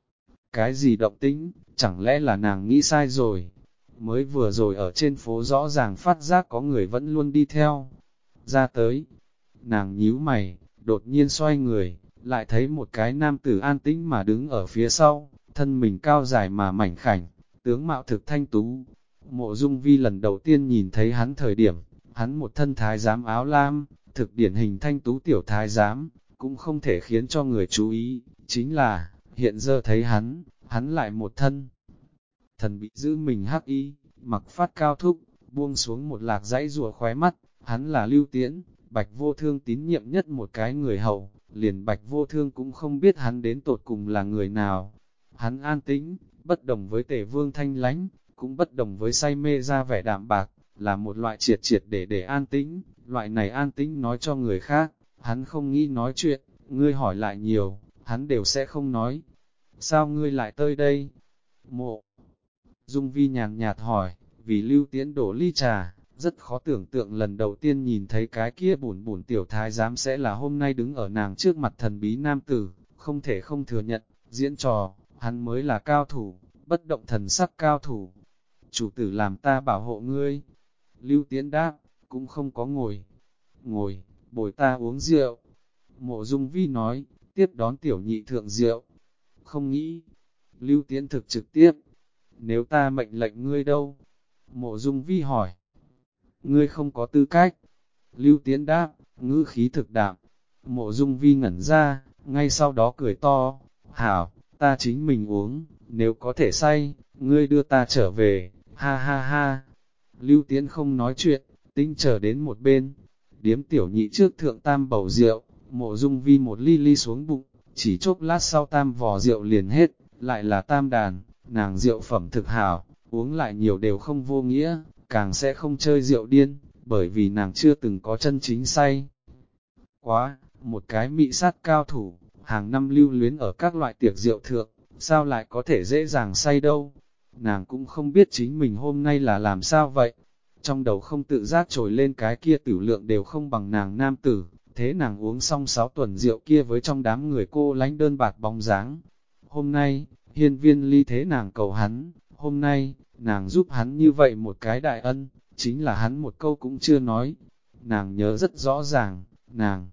Cái gì động tĩnh, chẳng lẽ là nàng nghĩ sai rồi? Mới vừa rồi ở trên phố rõ ràng phát giác có người vẫn luôn đi theo. Ra tới, nàng nhíu mày, đột nhiên xoay người, lại thấy một cái nam tử an tĩnh mà đứng ở phía sau, thân mình cao dài mà mảnh khảnh, tướng mạo thực thanh tú. Mộ Dung Vi lần đầu tiên nhìn thấy hắn thời điểm, hắn một thân thái giám áo lam, thực điển hình thanh tú tiểu thái giám, cũng không thể khiến cho người chú ý, chính là, hiện giờ thấy hắn lại một thân. Thần bị giữ mình hắc y, mặc phát cao thúc, buông xuống một lạc dãy rùa khóe mắt, hắn là Lưu Tiễn, Bạch Vô Thương tín nhiệm nhất một cái người hậu, liền Bạch Vô Thương cũng không biết hắn đến tột cùng là người nào. Hắn an tĩnh, bất đồng với Tề Vương thanh lãnh, cũng bất đồng với say mê ra vẻ đạm bạc, là một loại triệt triệt để an tĩnh, loại này an tĩnh nói cho người khác, hắn không nghĩ nói chuyện, ngươi hỏi lại nhiều, hắn đều sẽ không nói. Sao ngươi lại tới đây? Mộ Dung Vi nhàn nhạt hỏi, vì Lưu Tiễn đổ ly trà, rất khó tưởng tượng lần đầu tiên nhìn thấy cái kia bùn bùn tiểu thái giám sẽ là hôm nay đứng ở nàng trước mặt thần bí nam tử, không thể không thừa nhận, diễn trò, hắn mới là cao thủ, bất động thần sắc cao thủ. Chủ tử làm ta bảo hộ ngươi. Lưu Tiễn đáp, cũng không có ngồi, bồi ta uống rượu. Mộ Dung Vi nói, tiếp đón tiểu nhị thượng rượu. Không nghĩ, Lưu Tiễn thực trực tiếp, nếu ta mệnh lệnh ngươi đâu? Mộ Dung Vi hỏi, ngươi không có tư cách. Lưu Tiễn đáp, ngữ khí thực đạm. Mộ Dung Vi ngẩn ra, ngay sau đó cười to, hảo, ta chính mình uống, nếu có thể say, ngươi đưa ta trở về, ha ha ha. Lưu Tiễn không nói chuyện, tinh chờ đến một bên, điếm tiểu nhị trước thượng tam bầu rượu, Mộ Dung Vi một ly ly xuống bụng, chỉ chốc lát sau tam vò rượu liền hết, lại là tam đàn, nàng rượu phẩm thực hảo, uống lại nhiều đều không vô nghĩa, càng sẽ không chơi rượu điên, bởi vì nàng chưa từng có chân chính say. Quá, một cái mị sát cao thủ, hàng năm lưu luyến ở các loại tiệc rượu thượng, sao lại có thể dễ dàng say đâu? Nàng cũng không biết chính mình hôm nay là làm sao vậy. Trong đầu không tự giác trồi lên cái kia tử lượng đều không bằng nàng nam tử, thế nàng uống xong 6 tuần rượu kia với trong đám người cô lánh đơn bạc bóng dáng. Hôm nay, hiên viên ly thế nàng cầu hắn, hôm nay, nàng giúp hắn như vậy một cái đại ân, chính là hắn một câu cũng chưa nói. Nàng nhớ rất rõ ràng, nàng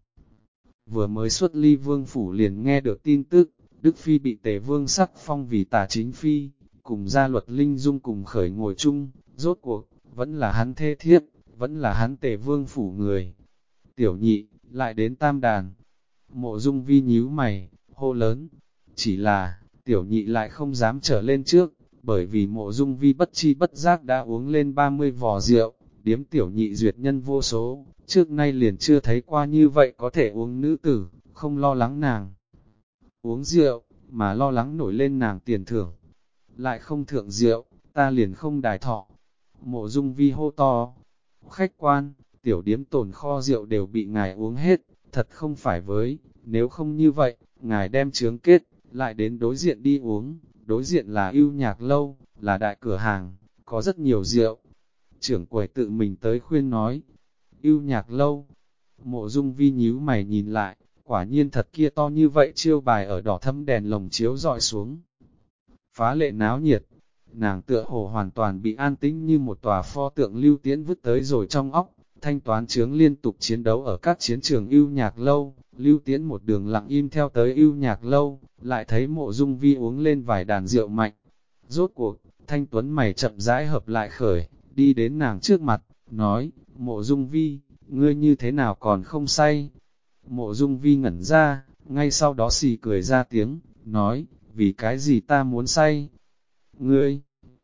vừa mới xuất ly vương phủ liền nghe được tin tức, Đức Phi bị Tề Vương sắc phong vì tả chính phi, cùng gia luật linh dung cùng khởi ngồi chung, rốt cuộc, vẫn là hắn thê thiếp, vẫn là hắn Tề Vương phủ người. Tiểu nhị, lại đến tam đàn. Mộ Dung Vi nhíu mày, hô lớn, chỉ là, tiểu nhị lại không dám trở lên trước, bởi vì Mộ Dung Vi bất chi bất giác đã uống lên 30 vò rượu, điếm tiểu nhị duyệt nhân vô số, trước nay liền chưa thấy qua như vậy có thể uống nữ tử, không lo lắng nàng uống rượu, mà lo lắng nổi lên nàng tiền thưởng. Lại không thượng rượu, ta liền không đài thọ. Mộ Dung Vi hô to, khách quan, tiểu điếm tồn kho rượu đều bị ngài uống hết, thật không phải với, nếu không như vậy, ngài đem chướng kết, lại đến đối diện đi uống, đối diện là ưu nhạc lâu, là đại cửa hàng, có rất nhiều rượu. Trưởng quầy tự mình tới khuyên nói, ưu nhạc lâu, Mộ Dung Vi nhíu mày nhìn lại, quả nhiên thật kia to như vậy chiêu bài ở đỏ thẫm đèn lồng chiếu dọi xuống. Phá lệ náo nhiệt, nàng tựa hồ hoàn toàn bị an tĩnh như một tòa pho tượng Lưu Tiễn vứt tới rồi trong óc. Thanh toán chướng liên tục chiến đấu ở các chiến trường ưu nhạc lâu, Lưu Tiễn một đường lặng im theo tới ưu nhạc lâu, lại thấy Mộ Dung Vi uống lên vài đàn rượu mạnh. Rốt cuộc, Thanh Tuấn mày chậm rãi hợp lại khởi, đi đến nàng trước mặt, nói, Mộ Dung Vi, ngươi như thế nào còn không say? Mộ Dung Vi ngẩn ra, ngay sau đó xì cười ra tiếng, nói, vì cái gì ta muốn say? Ngươi!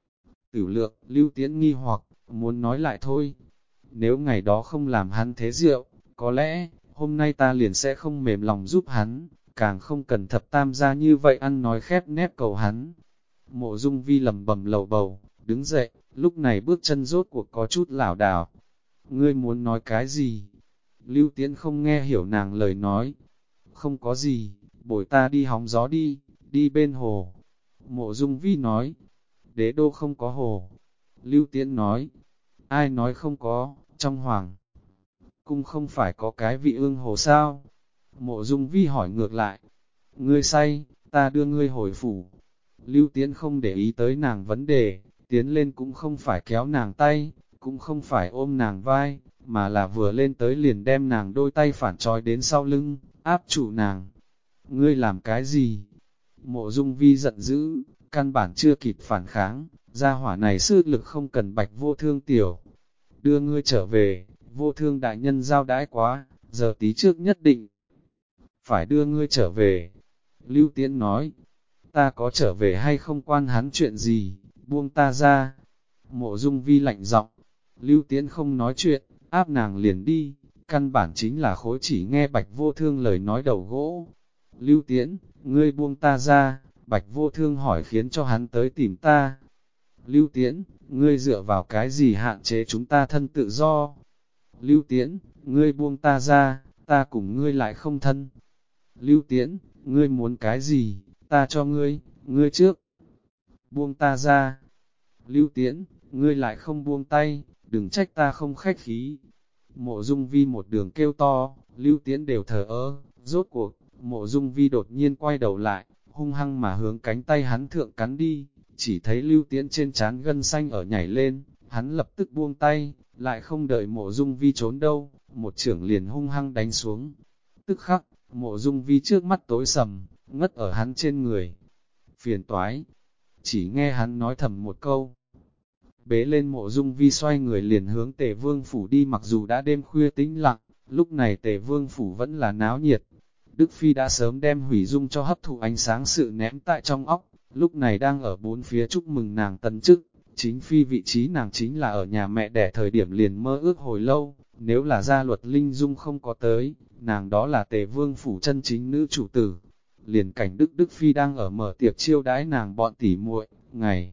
Tử lượng, Lưu Tiễn nghi hoặc, muốn nói lại thôi. Nếu ngày đó không làm hắn thế rượu, có lẽ, hôm nay ta liền sẽ không mềm lòng giúp hắn, càng không cần thập tam gia như vậy ăn nói khép nép cầu hắn. Mộ Dung Vi lầm bầm lầu bầu, đứng dậy, lúc này bước chân rốt cuộc có chút lảo đảo. Ngươi muốn nói cái gì? Lưu Tiễn không nghe hiểu nàng lời nói. Không có gì, bồi ta đi hóng gió đi, đi bên hồ. Mộ Dung Vi nói, đế đô không có hồ. Lưu Tiễn nói, ai nói không có, trong hoàng cung không phải có cái vị ương hồ sao? Mộ Dung Vi hỏi ngược lại, ngươi say, ta đưa ngươi hồi phủ. Lưu Tiễn không để ý tới nàng vấn đề, tiến lên cũng không phải kéo nàng tay, cũng không phải ôm nàng vai, mà là vừa lên tới liền đem nàng đôi tay phản trói đến sau lưng, áp trụ nàng. Ngươi làm cái gì? Mộ Dung Vi giận dữ, căn bản chưa kịp phản kháng, gia hỏa này sư lực không cần Bạch Vô Thương tiểu. Đưa ngươi trở về, Vô Thương đại nhân giao đãi quá, giờ tí trước nhất định phải đưa ngươi trở về. Lưu Tiễn nói, ta có trở về hay không quan hắn chuyện gì, buông ta ra. Mộ Dung Vi lạnh giọng, Lưu Tiễn không nói chuyện, áp nàng liền đi, căn bản chính là khối chỉ nghe Bạch Vô Thương lời nói đầu gỗ. Lưu Tiễn, ngươi buông ta ra, Bạch Vô Thương hỏi khiến cho hắn tới tìm ta. Lưu Tiễn, ngươi dựa vào cái gì hạn chế chúng ta thân tự do? Lưu Tiễn, ngươi buông ta ra, ta cùng ngươi lại không thân. Lưu Tiễn, ngươi muốn cái gì, ta cho ngươi, ngươi trước. Buông ta ra. Lưu Tiễn, ngươi lại không buông tay, đừng trách ta không khách khí. Mộ Dung Vi một đường kêu to, Lưu Tiễn đều thờ ơ, rốt cuộc, Mộ Dung Vi đột nhiên quay đầu lại, hung hăng mà hướng cánh tay hắn thượng cắn đi, chỉ thấy Lưu Tiễn trên trán gân xanh ở nhảy lên, hắn lập tức buông tay, lại không đợi Mộ Dung Vi trốn đâu, một chưởng liền hung hăng đánh xuống. Tức khắc, Mộ Dung Vi trước mắt tối sầm, ngất ở hắn trên người. Phiền toái, chỉ nghe hắn nói thầm một câu. Bế lên Mộ Dung Vi xoay người liền hướng Tề Vương Phủ đi, mặc dù đã đêm khuya tĩnh lặng, lúc này Tề Vương Phủ vẫn là náo nhiệt. Đức Phi đã sớm đem Hủy Dung cho hấp thụ ánh sáng sự ném tại trong óc, lúc này đang ở bốn phía chúc mừng nàng tấn chức. Chính Phi vị trí nàng chính là ở nhà mẹ đẻ thời điểm liền mơ ước hồi lâu, nếu là gia luật Linh Dung không có tới, nàng đó là Tề Vương Phủ chân chính nữ chủ tử. Liền cảnh Đức Phi đang ở mở tiệc chiêu đãi nàng bọn tỉ muội, ngày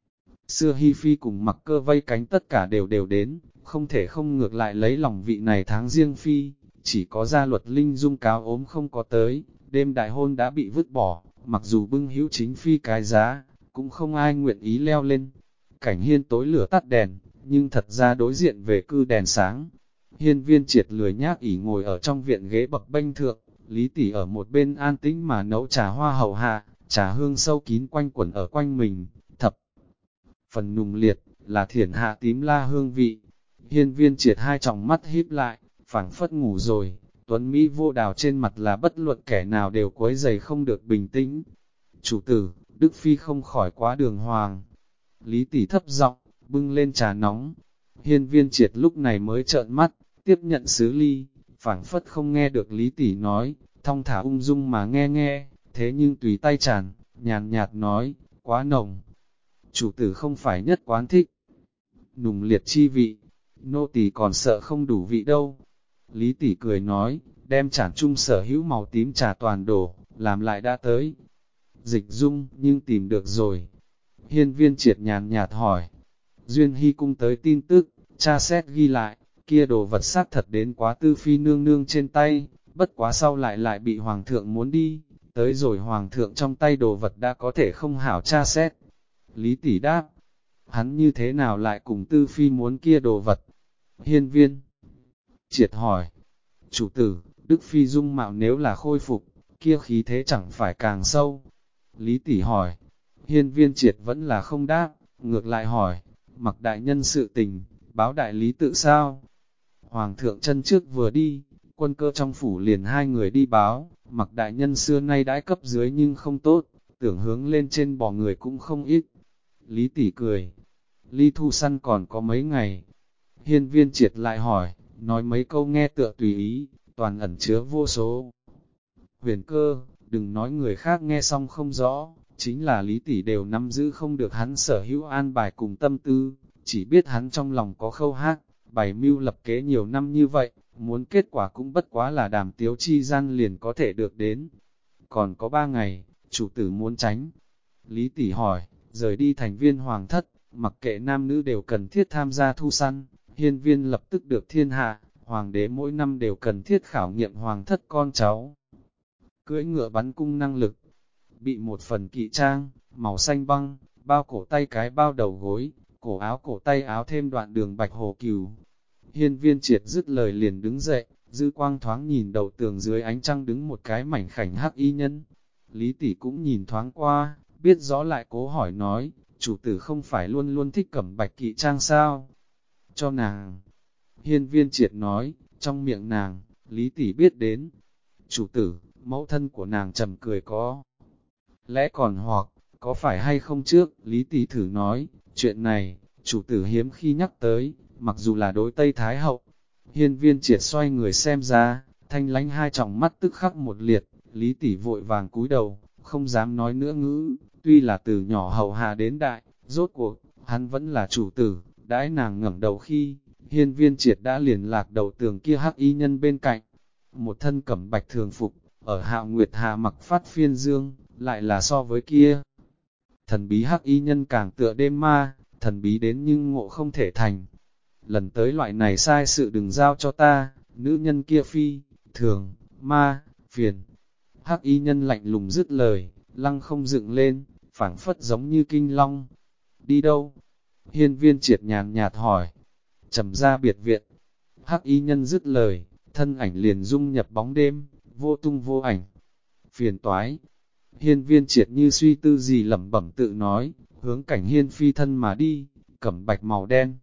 xưa Hi Phi cùng Mặc Cơ vây cánh tất cả đều đến, không thể không ngược lại lấy lòng vị này tháng riêng Phi, chỉ có gia luật Linh Dung cáo ốm không có tới, đêm đại hôn đã bị vứt bỏ, mặc dù bưng hữu chính Phi cái giá, cũng không ai nguyện ý leo lên. Cảnh Hiên tối lửa tắt đèn, nhưng thật ra đối diện về cư đèn sáng. Hiên Viên Triệt lười nhác ỉ ngồi ở trong viện ghế bập bênh thượng, Lý Tỷ ở một bên an tĩnh mà nấu trà hoa hậu hạ, trà hương sâu kín quanh quẩn ở quanh mình, thập phần nùng liệt, là thiển hạ tím la hương vị. Hiên Viên Triệt hai tròng mắt híp lại, phảng phất ngủ rồi, Tuấn Mỹ vô đào trên mặt là bất luận kẻ nào đều quấy dày không được bình tĩnh. Chủ tử, Đức Phi không khỏi quá đường hoàng. Lý Tỷ thấp giọng, bưng lên trà nóng. Hiên Viên Triệt lúc này mới trợn mắt, tiếp nhận sứ ly, phảng phất không nghe được Lý Tỷ nói, thong thả ung dung mà nghe, thế nhưng tùy tay tràn, nhàn nhạt nói, quá nồng. Chủ tử không phải nhất quán thích nùng liệt chi vị, nô tỳ còn sợ không đủ vị đâu. Lý Tỷ cười nói, đem chản chung sở hữu màu tím trà toàn đổ, làm lại đã tới. Dịch Dung, nhưng tìm được rồi. Hiên Viên Triệt nhàn nhạt hỏi. Duyên Hy cung tới tin tức, tra xét ghi lại, kia đồ vật xác thật đến quá Tư Phi nương nương trên tay, bất quá sau lại bị Hoàng thượng muốn đi, tới rồi Hoàng thượng trong tay đồ vật đã có thể không hảo tra xét. Lý Tỷ đáp, hắn như thế nào lại cùng Tư Phi muốn kia đồ vật? Hiên Viên Triệt hỏi, Chủ tử, Đức Phi dung mạo nếu là khôi phục, kia khí thế chẳng phải càng sâu. Lý tỷ hỏi, Hiên Viên Triệt vẫn là không đáp, ngược lại hỏi, Mặc đại nhân sự tình, báo đại lý tự sao? Hoàng thượng chân trước vừa đi, quân cơ trong phủ liền hai người đi báo, Mặc đại nhân xưa nay đãi cấp dưới nhưng không tốt, tưởng hướng lên trên bò người cũng không ít. Lý tỷ cười, ly thu săn còn có mấy ngày. Hiên Viên Triệt lại hỏi, nói mấy câu nghe tựa tùy ý, toàn ẩn chứa vô số huyền cơ, đừng nói người khác nghe xong không rõ, chính là Lý tỷ đều nắm giữ không được hắn sở hữu an bài cùng tâm tư, chỉ biết hắn trong lòng có khâu hát, bày mưu lập kế nhiều năm như vậy, muốn kết quả cũng bất quá là đàm tiếu chi gian liền có thể được đến. Còn có 3 ngày, chủ tử muốn tránh. Lý tỷ hỏi, rời đi thành viên hoàng thất, mặc kệ nam nữ đều cần thiết tham gia thu săn, hiên viên lập tức được thiên hạ, hoàng đế mỗi năm đều cần thiết khảo nghiệm hoàng thất con cháu. Cưỡi ngựa bắn cung năng lực, bị một phần kỵ trang, màu xanh băng, bao cổ tay cái bao đầu gối, cổ áo cổ tay áo thêm đoạn đường bạch hồ cừu. Hiên Viên Triệt dứt lời liền đứng dậy, dư quang thoáng nhìn đầu tường dưới ánh trăng đứng một cái mảnh khảnh hắc y nhân. Lý tỷ cũng nhìn thoáng qua, biết rõ lại cố hỏi nói, chủ tử không phải luôn luôn thích cẩm bạch kỵ trang sao? Cho nàng. Hiên Viên Triệt nói, trong miệng nàng, Lý tỷ biết đến. Chủ tử, mẫu thân của nàng trầm cười có lẽ còn hoặc, có phải hay không trước, Lý tỷ thử nói, chuyện này, chủ tử hiếm khi nhắc tới, mặc dù là đối Tây Thái Hậu. Hiên Viên Triệt xoay người xem ra, thanh lánh hai tròng mắt tức khắc một liệt, Lý tỷ vội vàng cúi đầu, không dám nói nữa ngữ, tuy là từ nhỏ hầu hạ đến đại, rốt cuộc, hắn vẫn là chủ tử, đãi nàng ngẩng đầu khi, Hiên Viên Triệt đã liền lạc đầu tường kia hắc y nhân bên cạnh, một thân cẩm bạch thường phục, ở Hạo Nguyệt Hà mặc phát phiên dương, lại là so với kia. Thần bí hắc y nhân càng tựa đêm ma, thần bí đến nhưng ngộ không thể thành. Lần tới loại này sai sự đừng giao cho ta, nữ nhân kia phi, thường, ma, phiền. Hắc y nhân lạnh lùng dứt lời, lăng không dựng lên, phảng phất giống như kinh long. Đi đâu? Hiên Viên Triệt nhàn nhạt hỏi. Trầm ra biệt viện. Hắc y nhân dứt lời, thân ảnh liền dung nhập bóng đêm, vô tung vô ảnh. Phiền toái. Hiên Viên Triệt như suy tư gì lẩm bẩm tự nói, hướng cảnh hiên phi thân mà đi, cẩm bạch màu đen.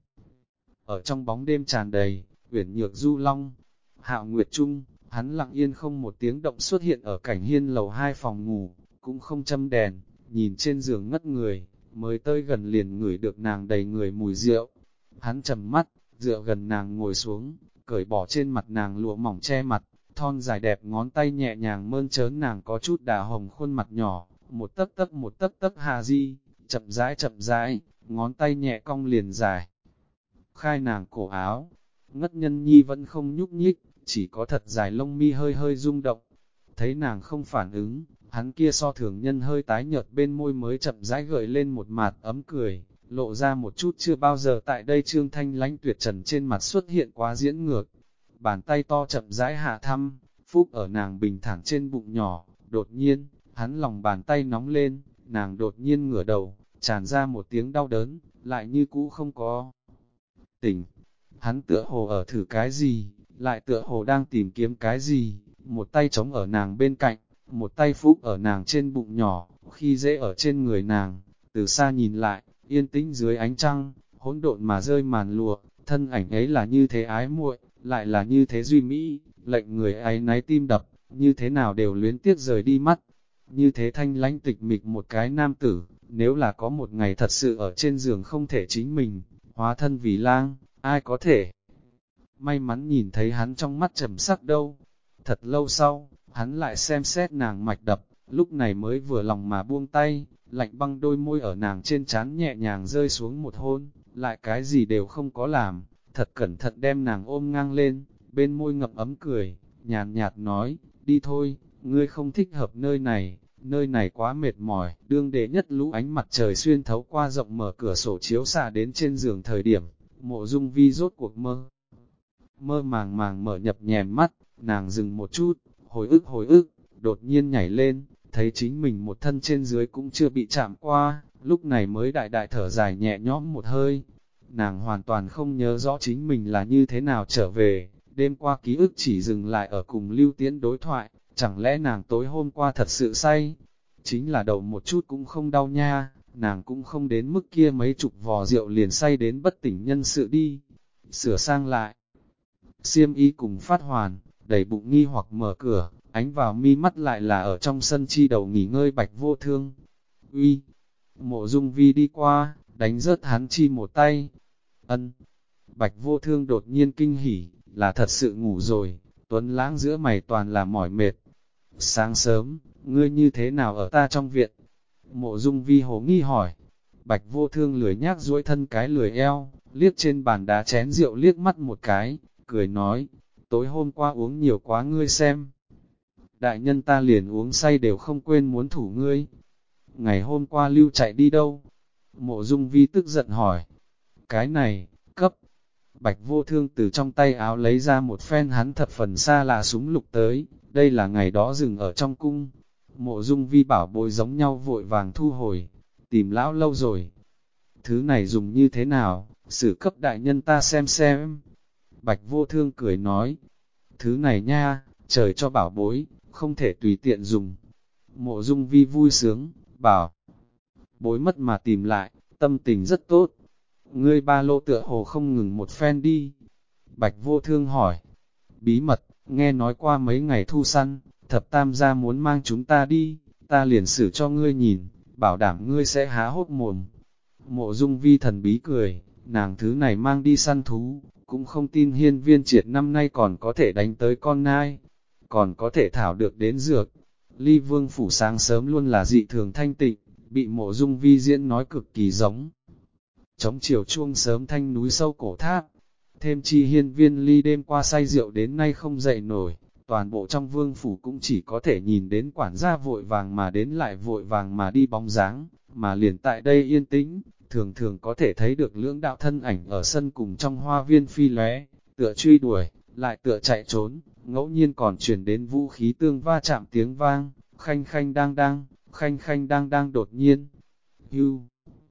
Ở trong bóng đêm tràn đầy, uyển nhược du long, Hạo Nguyệt Trung, hắn lặng yên không một tiếng động xuất hiện ở cảnh hiên lầu 2 phòng ngủ, cũng không châm đèn, nhìn trên giường ngất người, mới tới gần liền ngửi được nàng đầy người mùi rượu. Hắn trầm mắt, dựa gần nàng ngồi xuống, cởi bỏ trên mặt nàng lụa mỏng che mặt, thon dài đẹp ngón tay nhẹ nhàng mơn trớn nàng có chút đà hồng khuôn mặt nhỏ, một tấc tấc hà di, chậm rãi, ngón tay nhẹ cong liền dài. Khai nàng cổ áo, ngất nhân nhi vẫn không nhúc nhích, chỉ có thật dài lông mi hơi hơi rung động. Thấy nàng không phản ứng, hắn kia so thường nhân hơi tái nhợt bên môi mới chậm rãi gợi lên một mạt ấm cười, lộ ra một chút chưa bao giờ tại đây trương thanh lãnh tuyệt trần trên mặt xuất hiện quá diễn ngược. Bàn tay to chậm rãi hạ thăm, phúc ở nàng bình thản trên bụng nhỏ, đột nhiên, hắn lòng bàn tay nóng lên, nàng đột nhiên ngửa đầu, tràn ra một tiếng đau đớn, lại như cũ không có tỉnh. Hắn tựa hồ ở thử cái gì, lại tựa hồ đang tìm kiếm cái gì, một tay chống ở nàng bên cạnh, một tay phúc ở nàng trên bụng nhỏ, khi dễ ở trên người nàng, từ xa nhìn lại, yên tĩnh dưới ánh trăng, hỗn độn mà rơi màn lụa, thân ảnh ấy là như thế ái muội, lại là như thế duy mỹ, lệnh người ấy náy tim đập, như thế nào đều luyến tiếc rời đi mắt. Như thế thanh lãnh tịch mịch một cái nam tử, nếu là có một ngày thật sự ở trên giường không thể chính mình, hóa thân vì lang, ai có thể may mắn nhìn thấy hắn trong mắt trầm sắc đâu. Thật lâu sau, hắn lại xem xét nàng mạch đập, lúc này mới vừa lòng mà buông tay, lạnh băng đôi môi ở nàng trên trán nhẹ nhàng rơi xuống một hôn, lại cái gì đều không có làm, thật cẩn thận đem nàng ôm ngang lên, bên môi ngậm ấm cười, nhàn nhạt nói, đi thôi, ngươi không thích hợp nơi này quá mệt mỏi. Đương đệ nhất lũ ánh mặt trời xuyên thấu qua rộng mở cửa sổ chiếu xạ đến trên giường thời điểm, Mộ Dung Vi rốt cuộc mơ màng mở nhập nhèm mắt, nàng dừng một chút, hồi ức, đột nhiên nhảy lên, thấy chính mình một thân trên dưới cũng chưa bị chạm qua, lúc này mới đại đại thở dài nhẹ nhõm một hơi. Nàng hoàn toàn không nhớ rõ chính mình là như thế nào trở về, đêm qua ký ức chỉ dừng lại ở cùng Lưu Tiễn đối thoại, chẳng lẽ nàng tối hôm qua thật sự say? Chính là đầu một chút cũng không đau nha, nàng cũng không đến mức kia mấy chục vò rượu liền say đến bất tỉnh nhân sự đi. Sửa sang lại, xiêm y cùng Phát Hoàn, đầy bụng nghi hoặc mở cửa, ánh vào mi mắt lại là ở trong sân chi đầu nghỉ ngơi Bạch Vô Thương. Uy, Mộ Dung Vi đi qua, đánh rớt hắn chi một tay. Ân, Bạch Vô Thương đột nhiên kinh hỉ, là thật sự ngủ rồi, Tuấn Lãng giữa mày toàn là mỏi mệt. Sáng sớm, ngươi như thế nào ở ta trong viện? Mộ Dung Vi hồ nghi hỏi. Bạch Vô Thương lười nhác duỗi thân cái lười eo, liếc trên bàn đá chén rượu liếc mắt một cái, cười nói, tối hôm qua uống nhiều quá ngươi xem. Đại nhân ta liền uống say đều không quên muốn thủ ngươi. Ngày hôm qua Lưu chạy đi đâu? Mộ Dung Vi tức giận hỏi. Cái này, cấp. Bạch Vô Thương từ trong tay áo lấy ra một phen hắn thập phần xa lạ súng lục tới, đây là ngày đó dừng ở trong cung. Mộ Dung Vi bảo bối giống nhau vội vàng thu hồi, tìm lão lâu rồi. Thứ này dùng như thế nào, xử cấp đại nhân ta xem xem. Bạch Vô Thương cười nói, thứ này nha, trời cho bảo bối, không thể tùy tiện dùng. Mộ Dung Vi vui sướng, bảo, bối mất mà tìm lại, tâm tình rất tốt. Ngươi ba lô tựa hồ không ngừng một phen đi. Bạch Vô Thương hỏi, bí mật, nghe nói qua mấy ngày thu săn, thập tam gia muốn mang chúng ta đi, ta liền xử cho ngươi nhìn, bảo đảm ngươi sẽ há hốt mồm. Mộ Dung Vi thần bí cười, nàng thứ này mang đi săn thú, cũng không tin Hiên Viên Triệt năm nay còn có thể đánh tới con nai, còn có thể thảo được đến dược. Ly Vương phủ sáng sớm luôn là dị thường thanh tịnh, bị Mộ Dung Vi diễn nói cực kỳ giống. Trống chiều chuông sớm thanh núi sâu cổ tháp, thêm chi Hiên Viên Ly đêm qua say rượu đến nay không dậy nổi, toàn bộ trong vương phủ cũng chỉ có thể nhìn đến quản gia vội vàng mà đến lại vội vàng mà đi bóng dáng, mà liền tại đây yên tĩnh, thường thường có thể thấy được lưỡng đạo thân ảnh ở sân cùng trong hoa viên phi lóe, tựa truy đuổi, lại tựa chạy trốn, ngẫu nhiên còn truyền đến vũ khí tương va chạm tiếng vang, khanh khanh đang đang đột nhiên, hưu,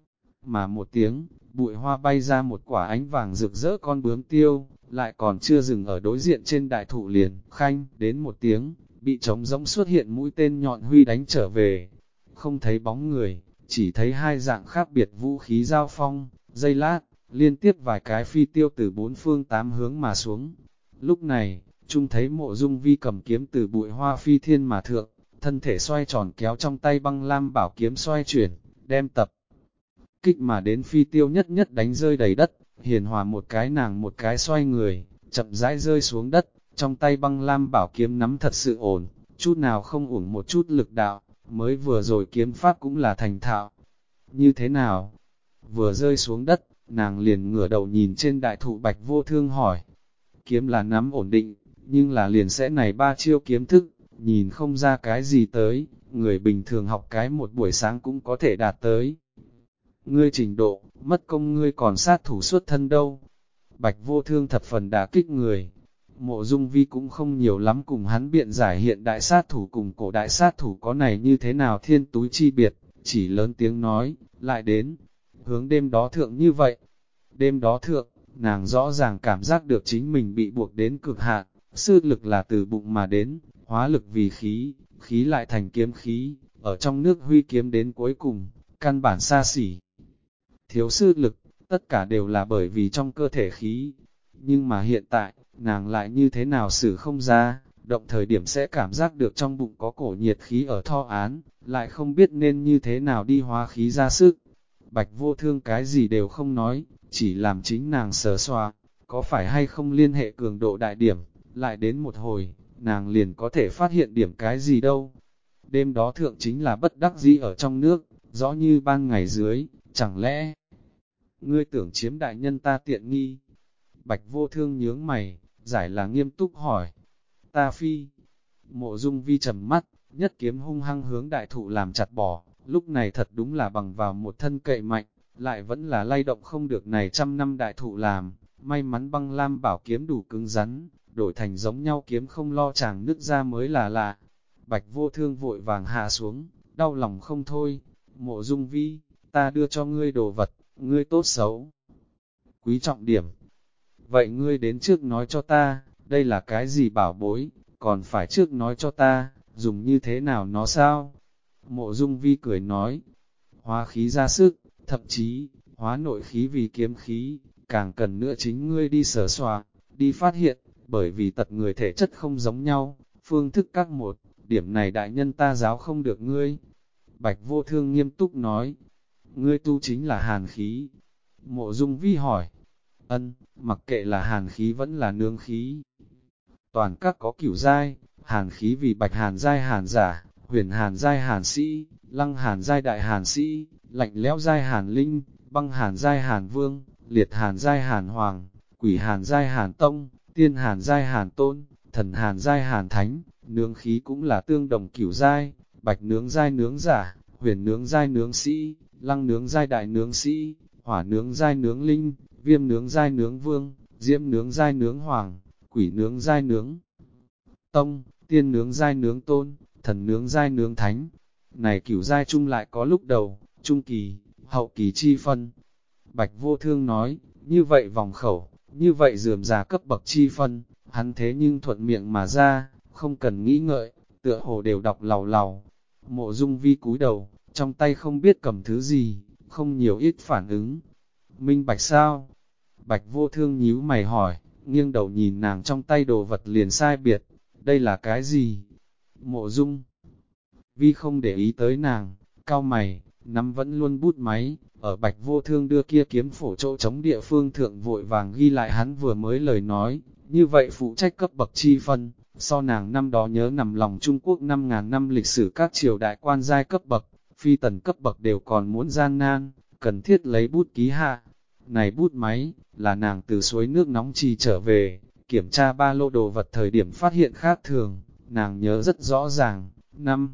mà một tiếng, bụi hoa bay ra một quả ánh vàng rực rỡ con bướm tiêu, lại còn chưa dừng ở đối diện trên đại thụ liền, khanh, đến một tiếng, bị trống rỗng xuất hiện mũi tên nhọn huy đánh trở về, không thấy bóng người, chỉ thấy hai dạng khác biệt vũ khí giao phong, dây lát, liên tiếp vài cái phi tiêu từ bốn phương tám hướng mà xuống. Lúc này, Trung thấy Mộ Dung Vi cầm kiếm từ bụi hoa phi thiên mà thượng, thân thể xoay tròn kéo trong tay băng lam bảo kiếm xoay chuyển, đem tập. Kích mà đến phi tiêu nhất nhất đánh rơi đầy đất, hiền hòa một cái nàng một cái xoay người, chậm rãi rơi xuống đất, trong tay băng lam bảo kiếm nắm thật sự ổn, chút nào không uổng một chút lực đạo, mới vừa rồi kiếm pháp cũng là thành thạo. Như thế nào? Vừa rơi xuống đất, nàng liền ngửa đầu nhìn trên đại thụ Bạch Vô Thương hỏi. Kiếm là nắm ổn định, nhưng là liền sẽ này ba chiêu kiếm thức, nhìn không ra cái gì tới, người bình thường học cái một buổi sáng cũng có thể đạt tới. Ngươi trình độ, mất công ngươi còn sát thủ xuất thân đâu. Bạch Vô Thương thập phần đả kích người. Mộ Dung Vi cũng không nhiều lắm cùng hắn biện giải hiện đại sát thủ cùng cổ đại sát thủ có này như thế nào thiên túi chi biệt, chỉ lớn tiếng nói, lại đến, hướng đêm đó thượng như vậy. Đêm đó thượng, nàng rõ ràng cảm giác được chính mình bị buộc đến cực hạn, sư lực là từ bụng mà đến, hóa lực vì khí, khí lại thành kiếm khí, ở trong nước huy kiếm đến cuối cùng, căn bản xa xỉ. Thiếu sư lực, tất cả đều là bởi vì trong cơ thể khí. Nhưng mà hiện tại, nàng lại như thế nào xử không ra, động thời điểm sẽ cảm giác được trong bụng có cổ nhiệt khí ở tho án, lại không biết nên như thế nào đi hóa khí ra sức. Bạch Vô Thương cái gì đều không nói, chỉ làm chính nàng sờ soà, có phải hay không liên hệ cường độ đại điểm, lại đến một hồi, nàng liền có thể phát hiện điểm cái gì đâu. Đêm đó thượng chính là bất đắc dĩ ở trong nước, rõ như ban ngày dưới, chẳng lẽ ngươi tưởng chiếm đại nhân ta tiện nghi? Bạch Vô Thương nhướng mày, giải là nghiêm túc hỏi. Ta phi. Mộ Dung Vi trầm mắt, nhất kiếm hung hăng hướng đại thụ làm chặt bỏ, lúc này thật đúng là bằng vào một thân cậy mạnh, lại vẫn là lay động không được này trăm năm đại thụ làm, may mắn băng lam bảo kiếm đủ cứng rắn, đổi thành giống nhau kiếm không lo chàng nứt ra mới là lạ. Bạch Vô Thương vội vàng hạ xuống, đau lòng không thôi. Mộ Dung Vi, ta đưa cho ngươi đồ vật, ngươi tốt xấu. Quý trọng điểm. Vậy ngươi đến trước nói cho ta, đây là cái gì bảo bối, còn phải trước nói cho ta, dùng như thế nào nó sao? Mộ Dung Vi cười nói, hóa khí ra sức, thậm chí, hóa nội khí vì kiếm khí, càng cần nữa chính ngươi đi sở soạn, đi phát hiện, bởi vì tật người thể chất không giống nhau, phương thức các một, điểm này đại nhân ta giáo không được ngươi. Bạch Vô Thương nghiêm túc nói, ngươi tu chính là hàn khí. Mộ Dung Vi hỏi, ân, mặc kệ là hàn khí vẫn là nương khí. Toàn các có cửu giai, hàn khí vì bạch hàn giai hàn giả, huyền hàn giai hàn sĩ, lăng hàn giai đại hàn sĩ, lạnh lẽo giai hàn linh, băng hàn giai hàn vương, liệt hàn giai hàn hoàng, quỷ hàn giai hàn tông, tiên hàn giai hàn tôn, thần hàn giai hàn thánh, nướng khí cũng là tương đồng cửu giai, bạch nướng giai nướng giả, huyền nướng giai nướng sĩ, lăng nướng giai đại nướng sĩ, hỏa nướng giai nướng linh, viêm nướng giai nướng vương, diễm nướng giai nướng hoàng, quỷ nướng giai nướng tông, tiên nướng giai nướng tôn, thần nướng giai nướng thánh. Này cửu giai chung lại có lúc đầu, trung kỳ, hậu kỳ chi phân. Bạch Vô Thương nói, như vậy vòng khẩu, như vậy dườm già cấp bậc chi phân, hắn thế nhưng thuận miệng mà ra, không cần nghĩ ngợi, tựa hồ đều đọc lầu lầu. Mộ Dung Vi cúi đầu, trong tay không biết cầm thứ gì, không nhiều ít phản ứng. Minh bạch sao? Bạch Vô Thương nhíu mày hỏi, nghiêng đầu nhìn nàng trong tay đồ vật liền sai biệt, đây là cái gì? Mộ Dung Vi không để ý tới nàng, cau mày, nắm vẫn luôn bút máy, ở Bạch Vô Thương đưa kia kiếm phổ chỗ chống địa phương thượng vội vàng ghi lại hắn vừa mới lời nói, như vậy phụ trách cấp bậc chi phân, so nàng năm đó nhớ nằm lòng Trung Quốc 5.000 năm lịch sử các triều đại quan giai cấp bậc, phi tần cấp bậc đều còn muốn gian nan, cần thiết lấy bút ký hạ. Này bút máy, là nàng từ suối nước nóng trì trở về, kiểm tra ba lô đồ vật thời điểm phát hiện khác thường, nàng nhớ rất rõ ràng, năm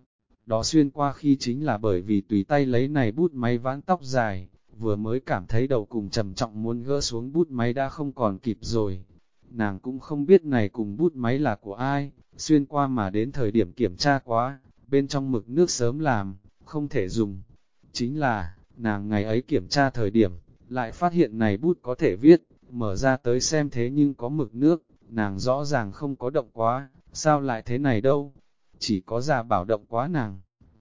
đó xuyên qua khi chính là bởi vì tùy tay lấy này bút máy vãn tóc dài, vừa mới cảm thấy đầu cùng trầm trọng muốn gỡ xuống bút máy đã không còn kịp rồi. Nàng cũng không biết này cùng bút máy là của ai, xuyên qua mà đến thời điểm kiểm tra quá, bên trong mực nước sớm làm, không thể dùng. Chính là, nàng ngày ấy kiểm tra thời điểm, lại phát hiện này bút có thể viết, mở ra tới xem thế nhưng có mực nước, nàng rõ ràng không có động quá, sao lại thế này đâu, chỉ có giả bảo động quá nàng.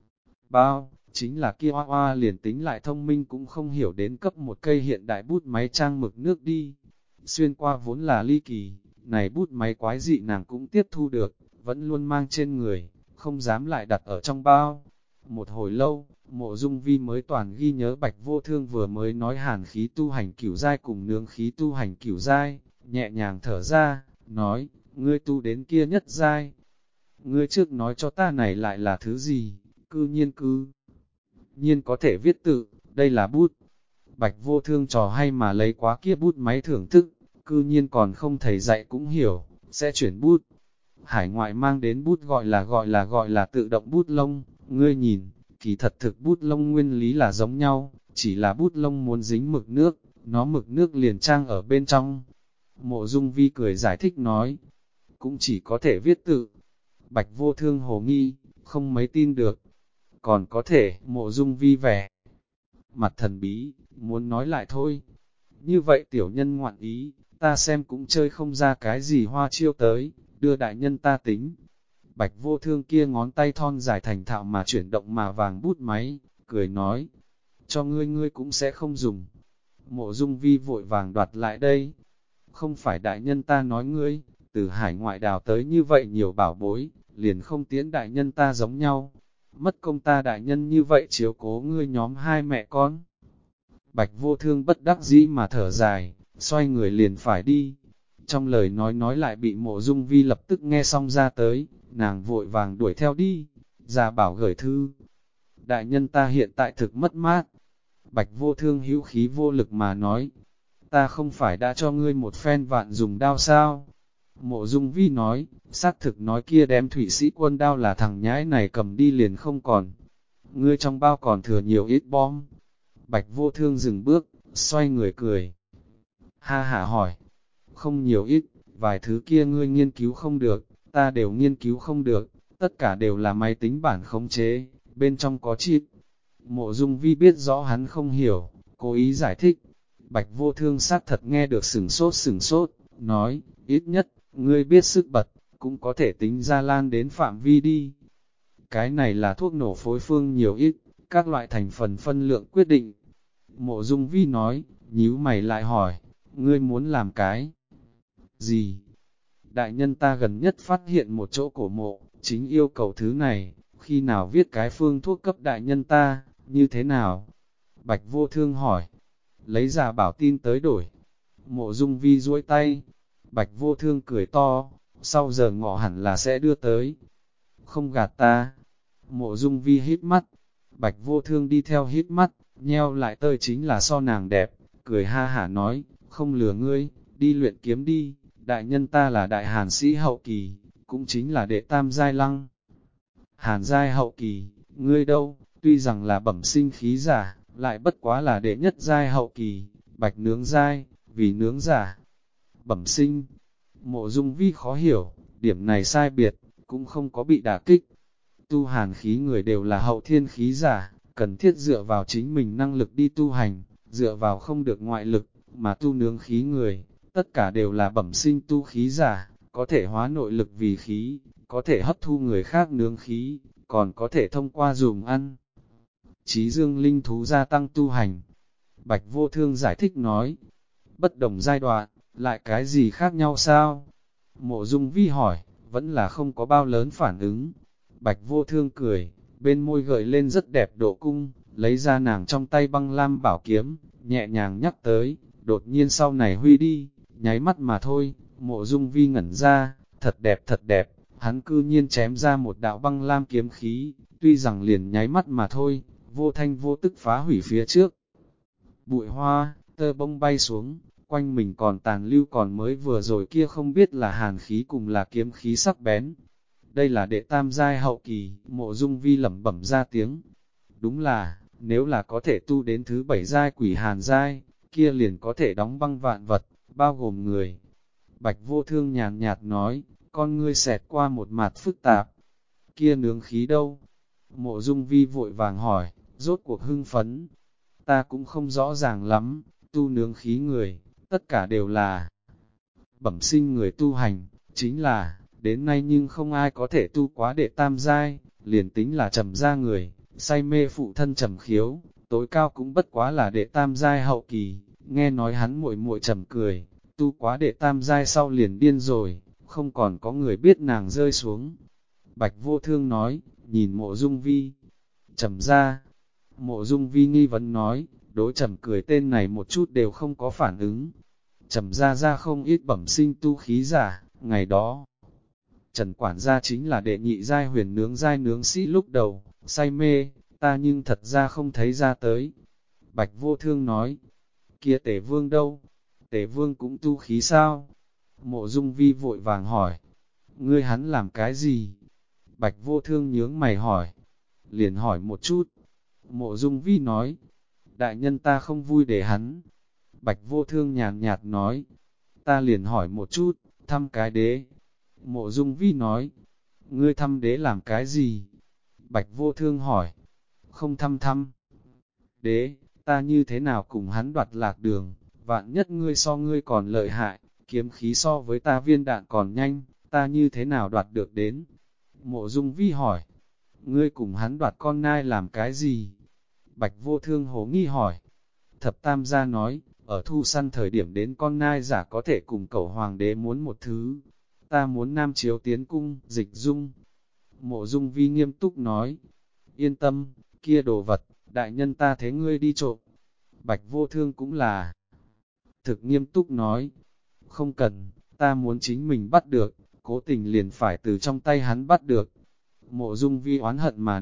Bao, chính là kia hoa hoa liền tính lại thông minh cũng không hiểu đến cấp một cây hiện đại bút máy trang mực nước đi. Xuyên qua vốn là ly kỳ, này bút máy quái dị nàng cũng tiếp thu được, vẫn luôn mang trên người, không dám lại đặt ở trong bao. Một hồi lâu, Mộ Dung Vi mới toàn ghi nhớ Bạch Vô Thương vừa mới nói hàn khí tu hành cửu giai cùng nướng khí tu hành cửu giai, nhẹ nhàng thở ra, nói, ngươi tu đến kia nhất giai. Ngươi trước nói cho ta này lại là thứ gì, cư nhiên có thể viết tự, đây là bút. Bạch Vô Thương trò hay mà lấy quá kia bút máy thưởng thức, cư nhiên còn không thầy dạy cũng hiểu, sẽ chuyển bút. Hải ngoại mang đến bút gọi là tự động bút lông, ngươi nhìn, kỳ thật thực bút lông nguyên lý là giống nhau, chỉ là bút lông muốn dính mực nước, nó mực nước liền trang ở bên trong. Mộ Dung Vi cười giải thích nói, cũng chỉ có thể viết tự. Bạch Vô Thương hồ nghi, không mấy tin được. Còn có thể, Mộ Dung Vi vẻ mặt thần bí, muốn nói lại thôi. Như vậy tiểu nhân ngoạn ý, ta xem cũng chơi không ra cái gì hoa chiêu tới, đưa đại nhân ta tính. Bạch Vô Thương kia ngón tay thon dài thành thạo mà chuyển động mà vàng bút máy, cười nói, cho ngươi cũng sẽ không dùng. Mộ Dung Vi vội vàng đoạt lại đây. Không phải đại nhân ta nói ngươi, từ hải ngoại đào tới như vậy nhiều bảo bối, liền không tiễn đại nhân ta giống nhau. Mất công ta đại nhân như vậy chiếu cố ngươi nhóm hai mẹ con. Bạch Vô Thương bất đắc dĩ mà thở dài, xoay người liền phải đi. Trong lời nói lại bị Mộ Dung Vi lập tức nghe xong ra tới, nàng vội vàng đuổi theo đi, ra bảo gửi thư. Đại nhân ta hiện tại thực mất mát. Bạch Vô Thương hữu khí vô lực mà nói, ta không phải đã cho ngươi một phen vạn dùng đao sao? Mộ Dung Vi nói, xác thực nói kia đem Thụy Sĩ quân đao là thằng nhãi này cầm đi liền không còn. Ngươi trong bao còn thừa nhiều ít bom. Bạch Vô Thương dừng bước, xoay người cười. Ha hả hỏi, không nhiều ít, vài thứ kia ngươi nghiên cứu không được, ta đều nghiên cứu không được, tất cả đều là máy tính bản khống chế, bên trong có chip. Mộ Dung Vi biết rõ hắn không hiểu, cố ý giải thích. Bạch Vô Thương xác thật nghe được sửng sốt, nói, ít nhất, ngươi biết sức bật, cũng có thể tính ra lan đến phạm vi đi. Cái này là thuốc nổ phối phương nhiều ít, các loại thành phần phân lượng quyết định. Mộ Dung Vi nói, nhíu mày lại hỏi, ngươi muốn làm cái gì? Đại nhân ta gần nhất phát hiện một chỗ cổ mộ, chính yêu cầu thứ này, khi nào viết cái phương thuốc cấp đại nhân ta, như thế nào? Bạch Vô Thương hỏi, lấy ra bảo tin tới đổi. Mộ Dung Vi duỗi tay, Bạch Vô Thương cười to, sau giờ ngọ hẳn là sẽ đưa tới. Không gạt ta. Mộ Dung Vi hít mắt, Bạch Vô Thương đi theo hít mắt, nheo lại tơi chính là so nàng đẹp, cười ha hả nói, không lừa ngươi, đi luyện kiếm đi, đại nhân ta là đại hàn sĩ hậu kỳ, cũng chính là đệ tam giai lăng. Hàn giai hậu kỳ, ngươi đâu, tuy rằng là bẩm sinh khí giả, lại bất quá là đệ nhất giai hậu kỳ, bạch nướng giai, vì nướng giả. Bẩm sinh, Mộ Dung Vi khó hiểu, điểm này sai biệt, cũng không có bị đả kích. Tu hàn khí người đều là hậu thiên khí giả, cần thiết dựa vào chính mình năng lực đi tu hành, dựa vào không được ngoại lực, mà tu nướng khí người, tất cả đều là bẩm sinh tu khí giả, có thể hóa nội lực vì khí, có thể hấp thu người khác nướng khí, còn có thể thông qua dùng ăn. Chí dương linh thú gia tăng tu hành. Bạch Vô Thương giải thích nói, bất đồng giai đoạn, lại cái gì khác nhau sao? Mộ Dung Vi hỏi, vẫn là không có bao lớn phản ứng. Bạch Vô Thương cười, bên môi gợi lên rất đẹp độ cung, lấy ra nàng trong tay băng lam bảo kiếm, nhẹ nhàng nhắc tới, đột nhiên sau này huy đi, nháy mắt mà thôi. Mộ Dung Vi ngẩn ra, thật đẹp, hắn cư nhiên chém ra một đạo băng lam kiếm khí, tuy rằng liền nháy mắt mà thôi, vô thanh vô tức phá hủy phía trước. Bụi hoa, tơ bông bay xuống, quanh mình còn tàn lưu còn mới vừa rồi kia không biết là hàn khí cùng là kiếm khí sắc bén. Đây là đệ tam giai hậu kỳ, Mộ Dung Vi lẩm bẩm ra tiếng. Đúng là, nếu là có thể tu đến thứ 7 giai quỷ hàn giai, kia liền có thể đóng băng vạn vật, bao gồm người. Bạch Vô Thương nhàn nhạt nói, con ngươi xẹt qua một mặt phức tạp. Kia nướng khí đâu? Mộ Dung Vi vội vàng hỏi, rốt cuộc hưng phấn. Ta cũng không rõ ràng lắm, tu nướng khí người, tất cả đều là bẩm sinh người tu hành, chính là, đến nay nhưng không ai có thể tu quá đệ tam giai, liền tính là trầm ra người, say mê phụ thân trầm khiếu, tối cao cũng bất quá là đệ tam giai hậu kỳ, nghe nói hắn muội muội trầm cười, tu quá đệ tam giai sau liền điên rồi, không còn có người biết nàng rơi xuống. Bạch Vô Thương nói, nhìn Mộ Dung Vi, trầm ra, Mộ Dung Vi nghi vấn nói, đối trầm cười tên này một chút đều không có phản ứng. Trầm ra không ít bẩm sinh tu khí giả, ngày đó. Trần quản gia chính là đệ nhị giai giai nướng sĩ lúc đầu, say mê, ta nhưng thật ra không thấy ra tới. Bạch Vô Thương nói, kia Tề Vương đâu? Tề Vương cũng tu khí sao? Mộ Dung Vi vội vàng hỏi, ngươi hắn làm cái gì? Bạch Vô Thương nhướng mày hỏi, liền hỏi một chút. Mộ Dung Vi nói, đại nhân ta không vui để hắn. Bạch Vô Thương nhàn nhạt nói, ta liền hỏi một chút, thăm cái đế. Mộ Dung Vi nói, ngươi thăm đế làm cái gì? Bạch Vô Thương hỏi, không thăm. Đế, ta như thế nào cùng hắn đoạt lạc đường, vạn nhất ngươi so ngươi còn lợi hại, kiếm khí so với ta viên đạn còn nhanh, ta như thế nào đoạt được đến? Mộ Dung Vi hỏi, ngươi cùng hắn đoạt con nai làm cái gì? Bạch Vô Thương hố nghi hỏi. Thập Tam gia nói, ở thu săn thời điểm đến con nai giả có thể cùng cẩu hoàng đế muốn một thứ. Ta muốn Nam Chiếu tiến cung, Dịch Dung. Mộ Dung Vi nghiêm túc nói, yên tâm, kia đồ vật, đại nhân ta thế ngươi đi trộm. Bạch Vô Thương cũng là thực nghiêm túc nói, không cần, ta muốn chính mình bắt được, cố tình liền phải từ trong tay hắn bắt được. Mộ Dung Vi oán hận mà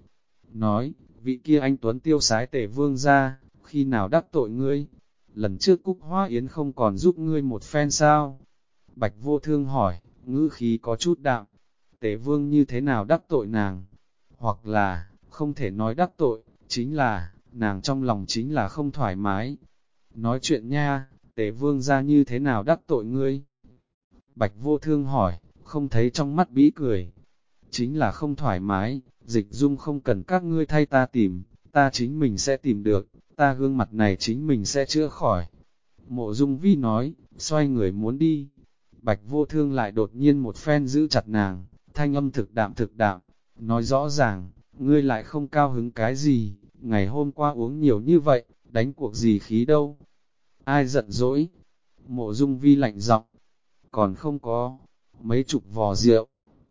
nói, vị kia anh Tuấn tiêu sái Tề Vương ra, khi nào đắc tội ngươi? Lần trước Cúc Hoa Yến không còn giúp ngươi một phen sao? Bạch Vô Thương hỏi, ngữ khí có chút đạm, Tề Vương như thế nào đắc tội nàng? Hoặc là, không thể nói đắc tội, chính là, nàng trong lòng chính là không thoải mái. Nói chuyện nha, Tề Vương ra như thế nào đắc tội ngươi? Bạch Vô Thương hỏi, không thấy trong mắt bĩ cười. Chính là không thoải mái, Dịch Dung không cần các ngươi thay ta tìm, ta chính mình sẽ tìm được, ta gương mặt này chính mình sẽ chữa khỏi. Mộ Dung Vi nói, xoay người muốn đi. Bạch Vô Thương lại đột nhiên một phen giữ chặt nàng, thanh âm thực đạm, nói rõ ràng, ngươi lại không cao hứng cái gì, ngày hôm qua uống nhiều như vậy, đánh cuộc gì khí đâu. Ai giận dỗi? Mộ Dung Vi lạnh giọng, còn không có, mấy chục vò rượu.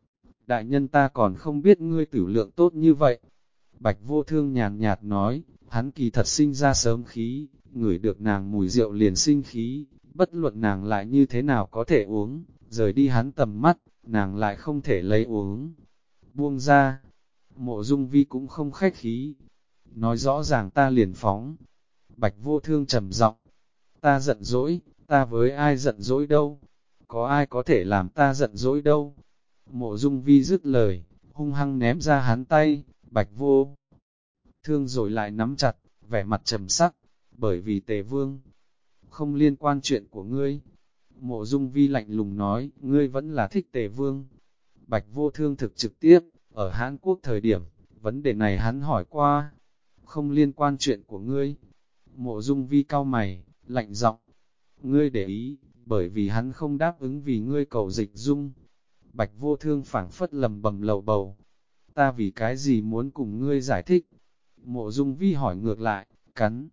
Đại nhân ta còn không biết ngươi tử lượng tốt như vậy. Bạch Vô Thương nhàn nhạt nói, hắn kỳ thật sinh ra sớm khí, ngửi được nàng mùi rượu liền sinh khí, bất luận nàng lại như thế nào có thể uống, rời đi hắn tầm mắt, nàng lại không thể lấy uống. Buông ra, Mộ Dung Vi cũng không khách khí, nói rõ ràng ta liền phóng. Bạch Vô Thương trầm giọng, ta giận dỗi, ta với ai giận dỗi đâu, có ai có thể làm ta giận dỗi đâu. Mộ Dung Vi dứt lời, hung hăng ném ra hắn tay, Bạch Vô Thương rồi lại nắm chặt, vẻ mặt trầm sắc, bởi vì Tề Vương không liên quan chuyện của ngươi. Mộ Dung Vi lạnh lùng nói, ngươi vẫn là thích Tề Vương. Bạch Vô Thương thực trực tiếp, ở Hán Quốc thời điểm, vấn đề này hắn hỏi qua, không liên quan chuyện của ngươi. Mộ Dung Vi cau mày, lạnh giọng, ngươi để ý, bởi vì hắn không đáp ứng vì ngươi cầu Dịch Dung. Bạch Vô Thương phảng phất lầm bầm lầu bầu, ta vì cái gì muốn cùng ngươi giải thích? Mộ Dung Vi hỏi ngược lại, cắn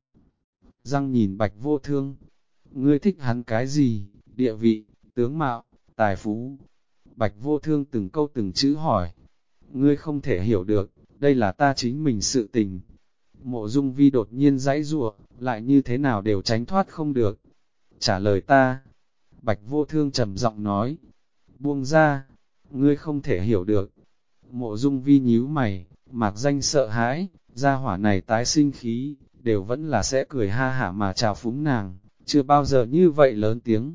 răng nhìn Bạch Vô Thương, ngươi thích hắn cái gì, địa vị, tướng mạo, tài phú? Bạch Vô Thương từng câu từng chữ hỏi, ngươi không thể hiểu được, đây là ta chính mình sự tình. Mộ Dung Vi đột nhiên giãy giụa, lại như thế nào đều tránh thoát không được. Trả lời ta. Bạch Vô Thương trầm giọng nói, buông ra, ngươi không thể hiểu được. Mộ Dung Vi nhíu mày, mạc danh sợ hãi, gia hỏa này tái sinh khí, đều vẫn là sẽ cười ha hả mà chào phúng nàng, chưa bao giờ như vậy lớn tiếng.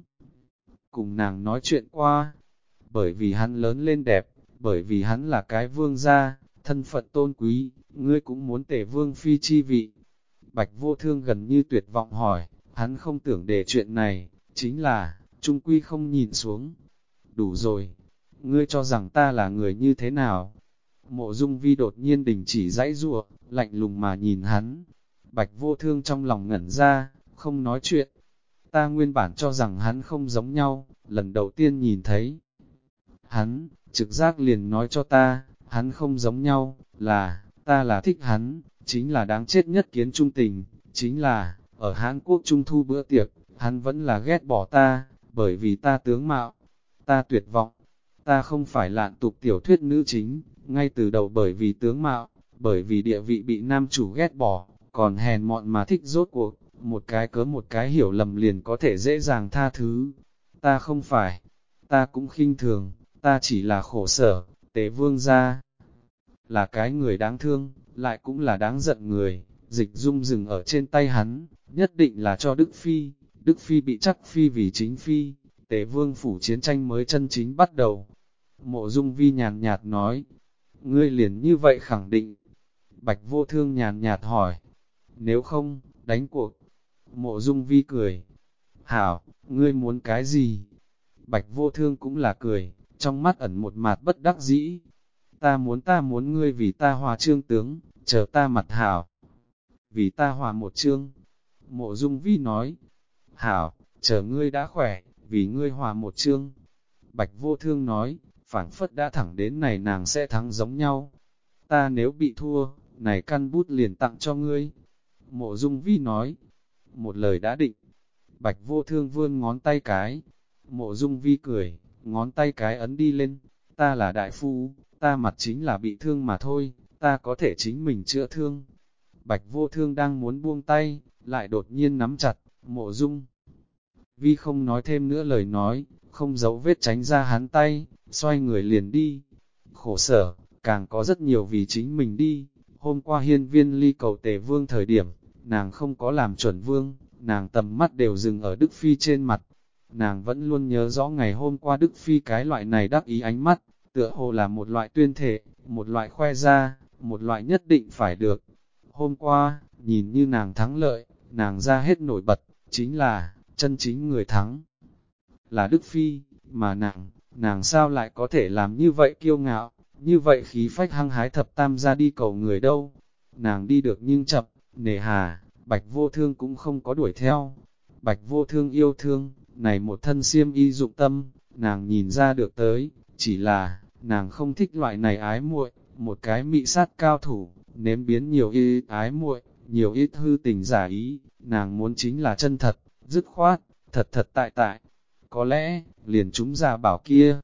Cùng nàng nói chuyện qua, bởi vì hắn lớn lên đẹp, bởi vì hắn là cái vương gia, thân phận tôn quý, ngươi cũng muốn Tề Vương phi chi vị. Bạch Vô Thương gần như tuyệt vọng hỏi, hắn không tưởng để chuyện này, chính là, trung quy không nhìn xuống. Đủ rồi, ngươi cho rằng ta là người như thế nào? Mộ Dung Vi đột nhiên đình chỉ giãy giụa, lạnh lùng mà nhìn hắn. Bạch Vô Thương trong lòng ngẩn ra, không nói chuyện. Ta nguyên bản cho rằng hắn không giống nhau, lần đầu tiên nhìn thấy hắn, trực giác liền nói cho ta, hắn không giống nhau, ta là thích hắn, chính là đáng chết nhất kiến trung tình, chính là, ở Hán Quốc trung thu bữa tiệc, hắn vẫn là ghét bỏ ta, bởi vì ta tướng mạo, ta tuyệt vọng, ta không phải lạn tục tiểu thuyết nữ chính, ngay từ đầu bởi vì tướng mạo, bởi vì địa vị bị nam chủ ghét bỏ, còn hèn mọn mà thích rốt cuộc, một cái cớ một cái hiểu lầm liền có thể dễ dàng tha thứ. Ta không phải, ta cũng khinh thường, ta chỉ là khổ sở, Tề Vương gia là cái người đáng thương, lại cũng là đáng giận người. Dịch Dung dừng ở trên tay hắn, nhất định là cho Đức Phi, Đức Phi bị chắc Phi vì chính Phi, Tề Vương phủ chiến tranh mới chân chính bắt đầu. Mộ Dung Vi nhàn nhạt nói, ngươi liền như vậy khẳng định. Bạch Vô Thương nhàn nhạt hỏi, nếu không, đánh cuộc. Mộ Dung Vi cười, hảo, ngươi muốn cái gì? Bạch Vô Thương cũng là cười, trong mắt ẩn một mặt bất đắc dĩ. Ta muốn ngươi vì ta hòa trương tướng, chờ ta mặt hảo. Vì ta hòa một trương. Mộ Dung Vi nói, hảo, chờ ngươi đã khỏe, vì ngươi hòa một trương. Bạch Vô Thương nói, phảng phất đã thẳng đến này nàng sẽ thắng giống nhau. Ta nếu bị thua, này căn bút liền tặng cho ngươi. Mộ Dung Vi nói, một lời đã định. Bạch Vô Thương vươn ngón tay cái. Mộ Dung Vi cười, ngón tay cái ấn đi lên. Ta là đại phu, ta mặt chính là bị thương mà thôi, ta có thể chính mình chữa thương. Bạch Vô Thương đang muốn buông tay, lại đột nhiên nắm chặt, Mộ Dung Vi không nói thêm nữa lời nói, không giấu vết tránh ra hắn tay, xoay người liền đi. Khổ sở, càng có rất nhiều vì chính mình đi. Hôm qua hiên viên ly cầu Tề Vương thời điểm, nàng không có làm chuẩn vương, nàng tầm mắt đều dừng ở Đức Phi trên mặt. Nàng vẫn luôn nhớ rõ ngày hôm qua Đức Phi cái loại này đắc ý ánh mắt, tựa hồ là một loại tuyên thể, một loại khoe ra, một loại nhất định phải được. Hôm qua, nhìn như nàng thắng lợi, nàng ra hết nổi bật, chính là, chân chính người thắng. Là Đức Phi, mà nàng sao lại có thể làm như vậy kiêu ngạo, như vậy khí phách hăng hái thập tam ra đi cầu người đâu. Nàng đi được nhưng chậm, nề hà, Bạch Vô Thương cũng không có đuổi theo. Bạch Vô Thương yêu thương, này một thân xiêm y dụng tâm, nàng nhìn ra được tới, chỉ là, nàng không thích loại này ái muội, một cái mị sát cao thủ, nếm biến nhiều ít ái muội, nhiều ít hư tình giả ý, nàng muốn chính là chân thật, dứt khoát, thật thật tại tại. Có lẽ, liền chúng già bảo kia.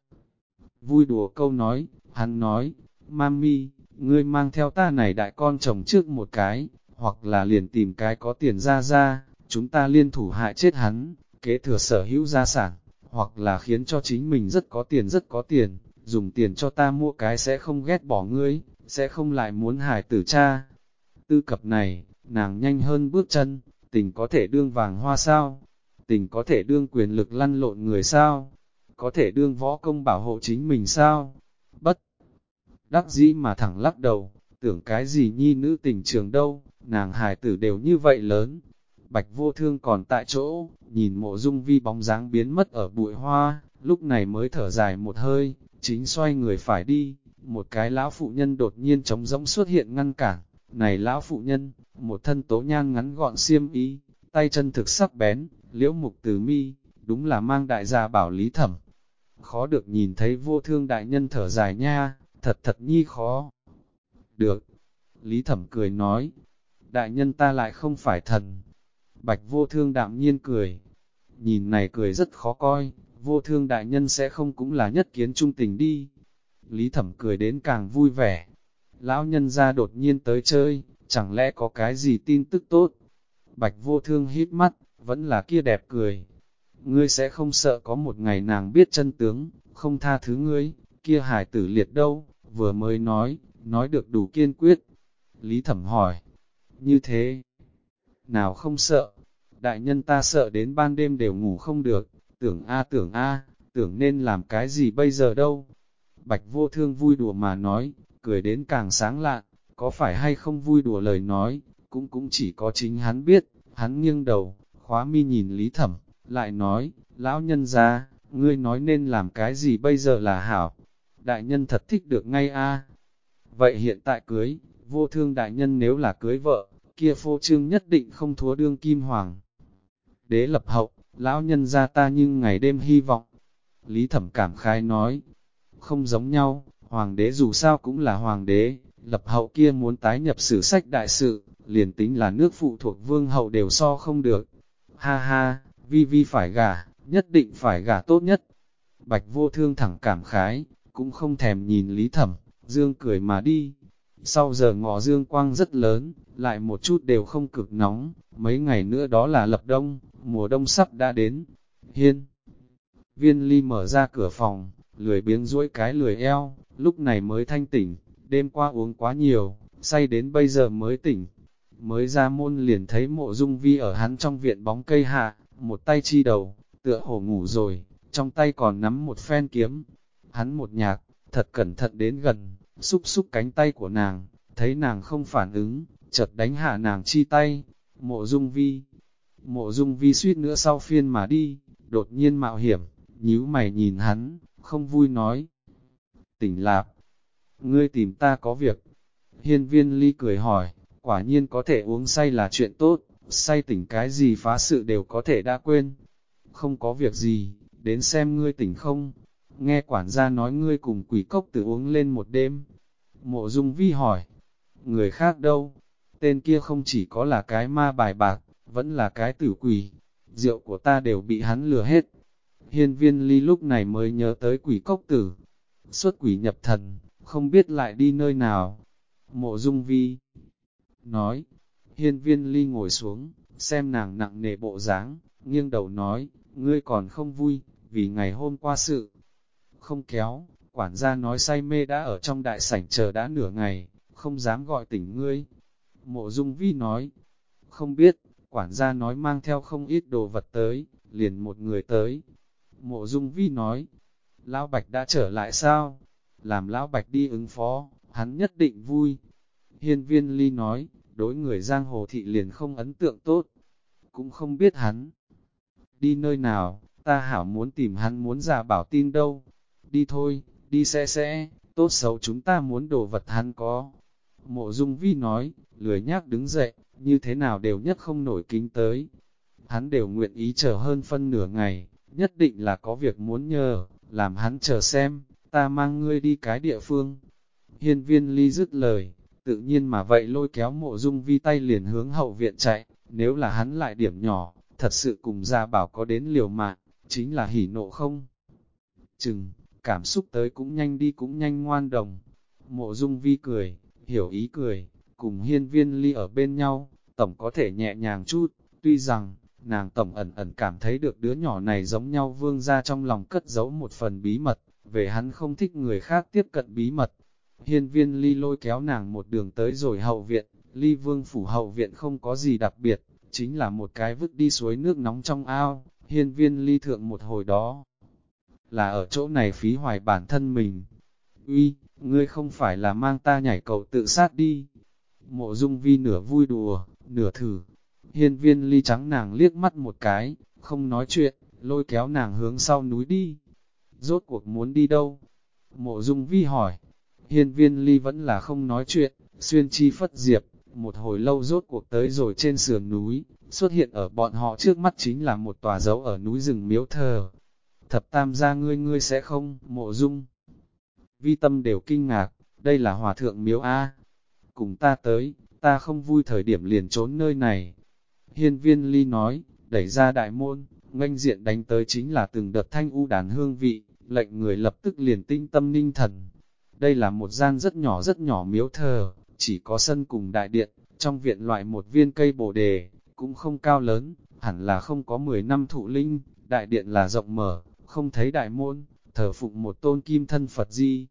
Vui đùa câu nói, hắn nói, Mami, ngươi mang theo ta này đại con chồng trước một cái, hoặc là liền tìm cái có tiền ra, chúng ta liên thủ hại chết hắn, kế thừa sở hữu gia sản, hoặc là khiến cho chính mình rất có tiền, dùng tiền cho ta mua cái sẽ không ghét bỏ ngươi, sẽ không lại muốn hại tử cha. Tư cập này, nàng nhanh hơn bước chân, tình có thể đương vàng hoa sao? Tình có thể đương quyền lực lăn lộn người sao? Có thể đương võ công bảo hộ chính mình sao? Bất đắc dĩ mà thẳng lắc đầu, tưởng cái gì nhi nữ tình trường đâu, nàng hài tử đều như vậy lớn. Bạch Vô Thương còn tại chỗ, nhìn Mộ Dung Vi bóng dáng biến mất ở bụi hoa, lúc này mới thở dài một hơi, chính xoay người phải đi, một cái lão phụ nhân đột nhiên trống rỗng xuất hiện ngăn cản. Này lão phụ nhân, một thân tố nhang ngắn gọn xiêm y, tay chân thực sắc bén, liễu mục từ mi, đúng là mang đại gia bảo Lý Thẩm. Khó được nhìn thấy Vô Thương đại nhân thở dài nha, thật nhi khó. Được, Lý Thẩm cười nói, đại nhân ta lại không phải thần. Bạch Vô Thương đạm nhiên cười, nhìn này cười rất khó coi, Vô Thương đại nhân sẽ không cũng là nhất kiến trung tình đi. Lý Thẩm cười đến càng vui vẻ, lão nhân ra đột nhiên tới chơi, chẳng lẽ có cái gì tin tức tốt? Bạch Vô Thương hít mắt, vẫn là kia đẹp cười. Ngươi sẽ không sợ có một ngày nàng biết chân tướng, không tha thứ ngươi, kia hải tử liệt đâu, vừa mới nói được đủ kiên quyết. Lý Thẩm hỏi, như thế, nào không sợ, đại nhân ta sợ đến ban đêm đều ngủ không được, tưởng tưởng nên làm cái gì bây giờ đâu. Bạch Vô Thương vui đùa mà nói, cười đến càng sáng lạn, có phải hay không vui đùa lời nói, cũng chỉ có chính hắn biết. Hắn nghiêng đầu, khóa mi nhìn Lý Thẩm, lại nói, lão nhân gia, ngươi nói nên làm cái gì bây giờ là hảo. Đại nhân thật thích được ngay a. Vậy hiện tại cưới, Vô Thương đại nhân nếu là cưới vợ, kia phô trương nhất định không thua đương kim hoàng. Đế lập hậu, lão nhân gia ta nhưng ngày đêm hy vọng. Lý Thẩm cảm khái nói, không giống nhau, hoàng đế dù sao cũng là hoàng đế, lập hậu kia muốn tái nhập sử sách đại sự, liền tính là nước phụ thuộc vương hậu đều so không được. Ha ha, Vi phải gả, nhất định phải gả tốt nhất. Bạch Vô Thương thẳng cảm khái, cũng không thèm nhìn Lý Thẩm, dương cười mà đi. Sau giờ ngọ dương quang rất lớn, lại một chút đều không cực nóng, mấy ngày nữa đó là lập đông, mùa đông sắp đã đến. Hiên Viên Ly mở ra cửa phòng, lười biếng duỗi cái lười eo, lúc này mới thanh tỉnh, đêm qua uống quá nhiều, say đến bây giờ mới tỉnh. Mới ra môn liền thấy Mộ Dung Vi ở hắn trong viện bóng cây hạ, một tay chi đầu, tựa hồ ngủ rồi, trong tay còn nắm một phen kiếm. Hắn một nhạc, thật cẩn thận đến gần, xúc cánh tay của nàng, thấy nàng không phản ứng, chợt đánh hạ nàng chi tay. Mộ Dung Vi suýt nữa sau phiên mà đi, đột nhiên mạo hiểm, nhíu mày nhìn hắn, không vui nói. Tỉnh Lạp, ngươi tìm ta có việc. Hiên Viên Ly cười hỏi, quả nhiên có thể uống say là chuyện tốt, say tỉnh cái gì phá sự đều có thể đã quên. Không có việc gì, đến xem ngươi tỉnh không. Nghe quản gia nói ngươi cùng quỷ cốc tử uống lên một đêm. Mộ Dung Vi hỏi, người khác đâu? Tên kia không chỉ có là cái ma bài bạc, vẫn là cái tử quỷ. Rượu của ta đều bị hắn lừa hết. Hiên Viên Ly lúc này mới nhớ tới quỷ cốc tử. Xuất quỷ nhập thần, không biết lại đi nơi nào. Mộ Dung Vi nói, Hiên Viên Ly ngồi xuống, xem nàng nặng nề bộ dáng, nghiêng đầu nói, ngươi còn không vui, vì ngày hôm qua sự. Không kéo, quản gia nói say mê đã ở trong đại sảnh chờ đã nửa ngày, không dám gọi tỉnh ngươi. Mộ Dung Vi nói, không biết, quản gia nói mang theo không ít đồ vật tới, liền một người tới. Mộ Dung Vi nói, Lão Bạch đã trở lại sao? Làm Lão Bạch đi ứng phó, hắn nhất định vui. Hiên Viên Ly nói, đối người giang hồ thị liền không ấn tượng tốt, cũng không biết hắn đi nơi nào, ta hảo muốn tìm hắn muốn ra bảo tin đâu. Đi thôi, đi sẽ, tốt xấu chúng ta muốn đồ vật hắn có. Mộ Dung Vi nói, lười nhác đứng dậy, như thế nào đều nhất không nổi kính tới. Hắn đều nguyện ý chờ hơn phân nửa ngày, nhất định là có việc muốn nhờ, làm hắn chờ xem, ta mang ngươi đi cái địa phương. Hiên Viên Ly dứt lời, tự nhiên mà vậy lôi kéo Mộ Dung Vi tay liền hướng hậu viện chạy, nếu là hắn lại điểm nhỏ, thật sự cùng Gia Bảo có đến liều mạng, chính là hỉ nộ không chừng, cảm xúc tới cũng nhanh đi cũng nhanh ngoan đồng. Mộ Dung Vi cười, hiểu ý cười, cùng Hiên Viên Ly ở bên nhau, tổng có thể nhẹ nhàng chút, tuy rằng, nàng tổng ẩn ẩn cảm thấy được đứa nhỏ này giống nhau Vương gia trong lòng cất giấu một phần bí mật, về hắn không thích người khác tiếp cận bí mật. Hiên Viên Ly lôi kéo nàng một đường tới rồi hậu viện, Ly Vương phủ hậu viện không có gì đặc biệt, chính là một cái vứt đi suối nước nóng trong ao. Hiên Viên Ly thượng một hồi đó là ở chỗ này phí hoài bản thân mình. Uy, ngươi không phải là mang ta nhảy cầu tự sát đi. Mộ Dung Vi nửa vui đùa, nửa thử. Hiên Viên Ly trắng nàng liếc mắt một cái, không nói chuyện, lôi kéo nàng hướng sau núi đi. Rốt cuộc muốn đi đâu? Mộ Dung Vi hỏi. Hiên Viên Ly vẫn là không nói chuyện, xuyên chi phất diệp, một hồi lâu rốt cuộc tới rồi trên sườn núi, xuất hiện ở bọn họ trước mắt chính là một tòa dấu ở núi rừng miếu thờ. Thập tam gia ngươi sẽ không, Mộ Dung Vi tâm đều kinh ngạc, đây là hòa thượng miếu A. Cùng ta tới, ta không vui thời điểm liền trốn nơi này. Hiên Viên Ly nói, đẩy ra đại môn, nghênh diện đánh tới chính là từng đợt thanh u đàn hương vị, lệnh người lập tức liền tinh tâm ninh thần. Đây là một gian rất nhỏ miếu thờ, chỉ có sân cùng đại điện, trong viện loại một viên cây bồ đề, cũng không cao lớn, hẳn là không có 10 năm thụ linh, đại điện là rộng mở, không thấy đại môn, thờ phụng một tôn kim thân Phật Di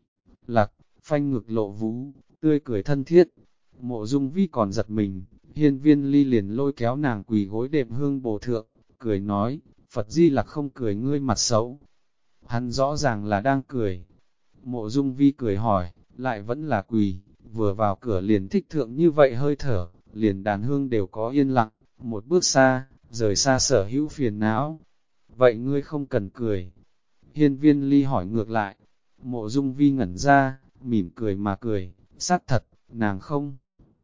Lặc, phanh ngực lộ vú, tươi cười thân thiết. Mộ Dung Vi còn giật mình, Hiên Viên Ly liền lôi kéo nàng quỳ gối đệm hương bồ thượng, cười nói, Phật Di Lặc không cười ngươi mặt xấu. Hắn rõ ràng là đang cười. Mộ Dung Vi cười hỏi, lại vẫn là quỳ, vừa vào cửa liền thích thượng như vậy hơi thở, liền đàn hương đều có yên lặng, một bước xa, rời xa sở hữu phiền não. Vậy ngươi không cần cười. Hiên Viên Ly hỏi ngược lại. Mộ Dung Vi ngẩn ra, mỉm cười mà cười, xác thật, nàng không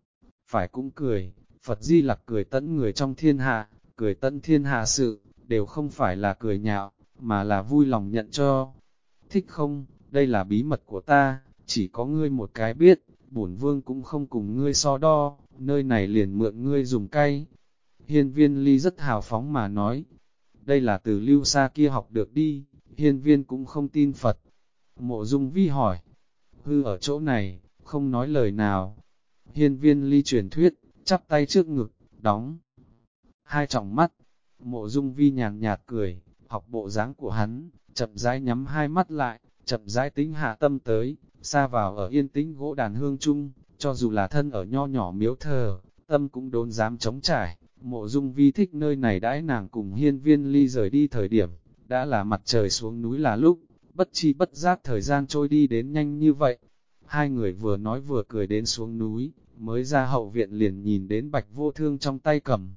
phải cũng cười. Phật Di Lặc cười tẫn người trong thiên hạ, cười tẫn thiên hạ sự, đều không phải là cười nhạo, mà là vui lòng nhận cho. Thích không, đây là bí mật của ta, chỉ có ngươi một cái biết, bổn vương cũng không cùng ngươi so đo, nơi này liền mượn ngươi dùng cay. Hiên Viên Ly rất hào phóng mà nói, đây là từ Lưu Sa kia học được đi, Hiên Viên cũng không tin Phật. Mộ Dung Vi hỏi, hư ở chỗ này, không nói lời nào. Hiên Viên Ly truyền thuyết, chắp tay trước ngực, đóng hai tròng mắt. Mộ Dung Vi nhàn nhạt cười, học bộ dáng của hắn, chậm rãi nhắm hai mắt lại, chậm rãi tính hạ tâm tới, xa vào ở yên tĩnh gỗ đàn hương chung, cho dù là thân ở nho nhỏ miếu thờ, tâm cũng đốn dám chống trải. Mộ Dung Vi thích nơi này đãi nàng cùng Hiên Viên Ly rời đi thời điểm, đã là mặt trời xuống núi là lúc, bất chi bất giác thời gian trôi đi đến nhanh như vậy. Hai người vừa nói vừa cười đến xuống núi, mới ra hậu viện liền nhìn đến Bạch Vô Thương trong tay cầm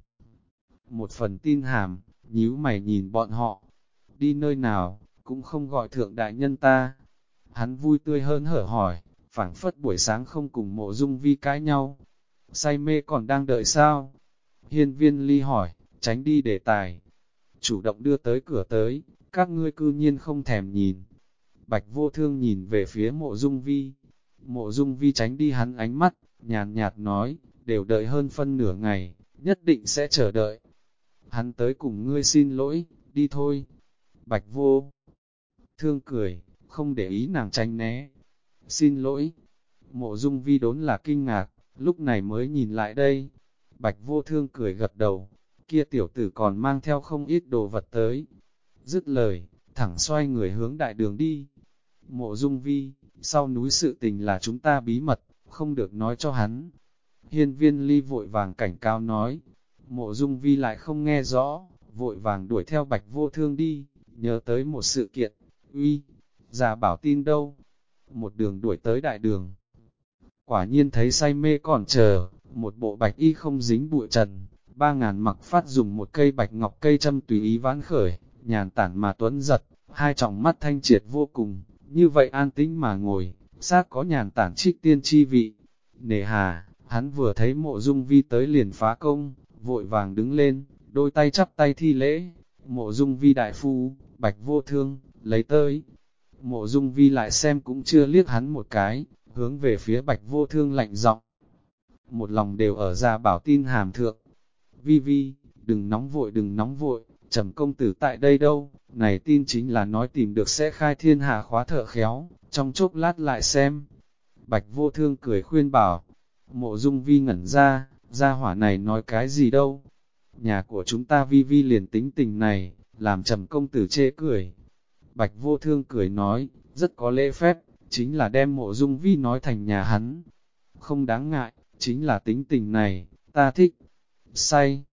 một phần tin hàm, nhíu mày nhìn bọn họ, đi nơi nào, cũng không gọi thượng đại nhân ta. Hắn vui tươi hơn hở hỏi, phảng phất buổi sáng không cùng Mộ Dung Vi cãi nhau, say mê còn đang đợi sao? Hiên Viên Ly hỏi, tránh đi đề tài, chủ động đưa tới cửa tới, các ngươi cư nhiên không thèm nhìn. Bạch Vô Thương nhìn về phía Mộ Dung Vi, Mộ Dung Vi tránh đi hắn ánh mắt, nhàn nhạt nói, đều đợi hơn phân nửa ngày, nhất định sẽ chờ đợi. Hắn tới cùng ngươi xin lỗi, đi thôi. Bạch Vô Thương cười, không để ý nàng tránh né. Xin lỗi. Mộ Dung Vi đốn là kinh ngạc, lúc này mới nhìn lại đây. Bạch Vô Thương cười gật đầu, kia tiểu tử còn mang theo không ít đồ vật tới. Dứt lời, thẳng xoay người hướng đại đường đi. Mộ Dung Vi, sau núi sự tình là chúng ta bí mật, không được nói cho hắn. Hiên Viên Ly vội vàng cảnh cáo nói. Mộ Dung Vi lại không nghe rõ, vội vàng đuổi theo Bạch Vô Thương đi, nhớ tới một sự kiện. Uy, già bảo tin đâu? Một đường đuổi tới đại đường. Quả nhiên thấy say mê còn chờ, một bộ bạch y không dính bụi trần, 3.000 mặc phát dùng một cây bạch ngọc cây châm tùy ý vãn khởi, nhàn tản mà tuấn giật, hai tròng mắt thanh triệt vô cùng, như vậy an tĩnh mà ngồi, xác có nhàn tản trích tiên chi vị. Nề hà, hắn vừa thấy Mộ Dung Vi tới liền phá công, vội vàng đứng lên, đôi tay chắp tay thi lễ. Mộ Dung Vi đại phu, Bạch Vô Thương, lấy tới. Mộ Dung Vi lại xem cũng chưa liếc hắn một cái, hướng về phía Bạch Vô Thương lạnh giọng. Một lòng đều ở ra bảo tin hàm thượng. Vi Vi, đừng nóng vội, Trầm công tử tại đây đâu, này tin chính là nói tìm được sẽ khai thiên hạ khóa thợ khéo, trong chốc lát lại xem. Bạch Vô Thương cười khuyên bảo, Mộ Dung Vi ngẩn ra, gia hỏa này nói cái gì đâu. Nhà của chúng ta Vi Vi liền tính tình này, làm Trầm công tử chê cười. Bạch Vô Thương cười nói, rất có lễ phép, chính là đem Mộ Dung Vi nói thành nhà hắn. Không đáng ngại, chính là tính tình này, ta thích. Say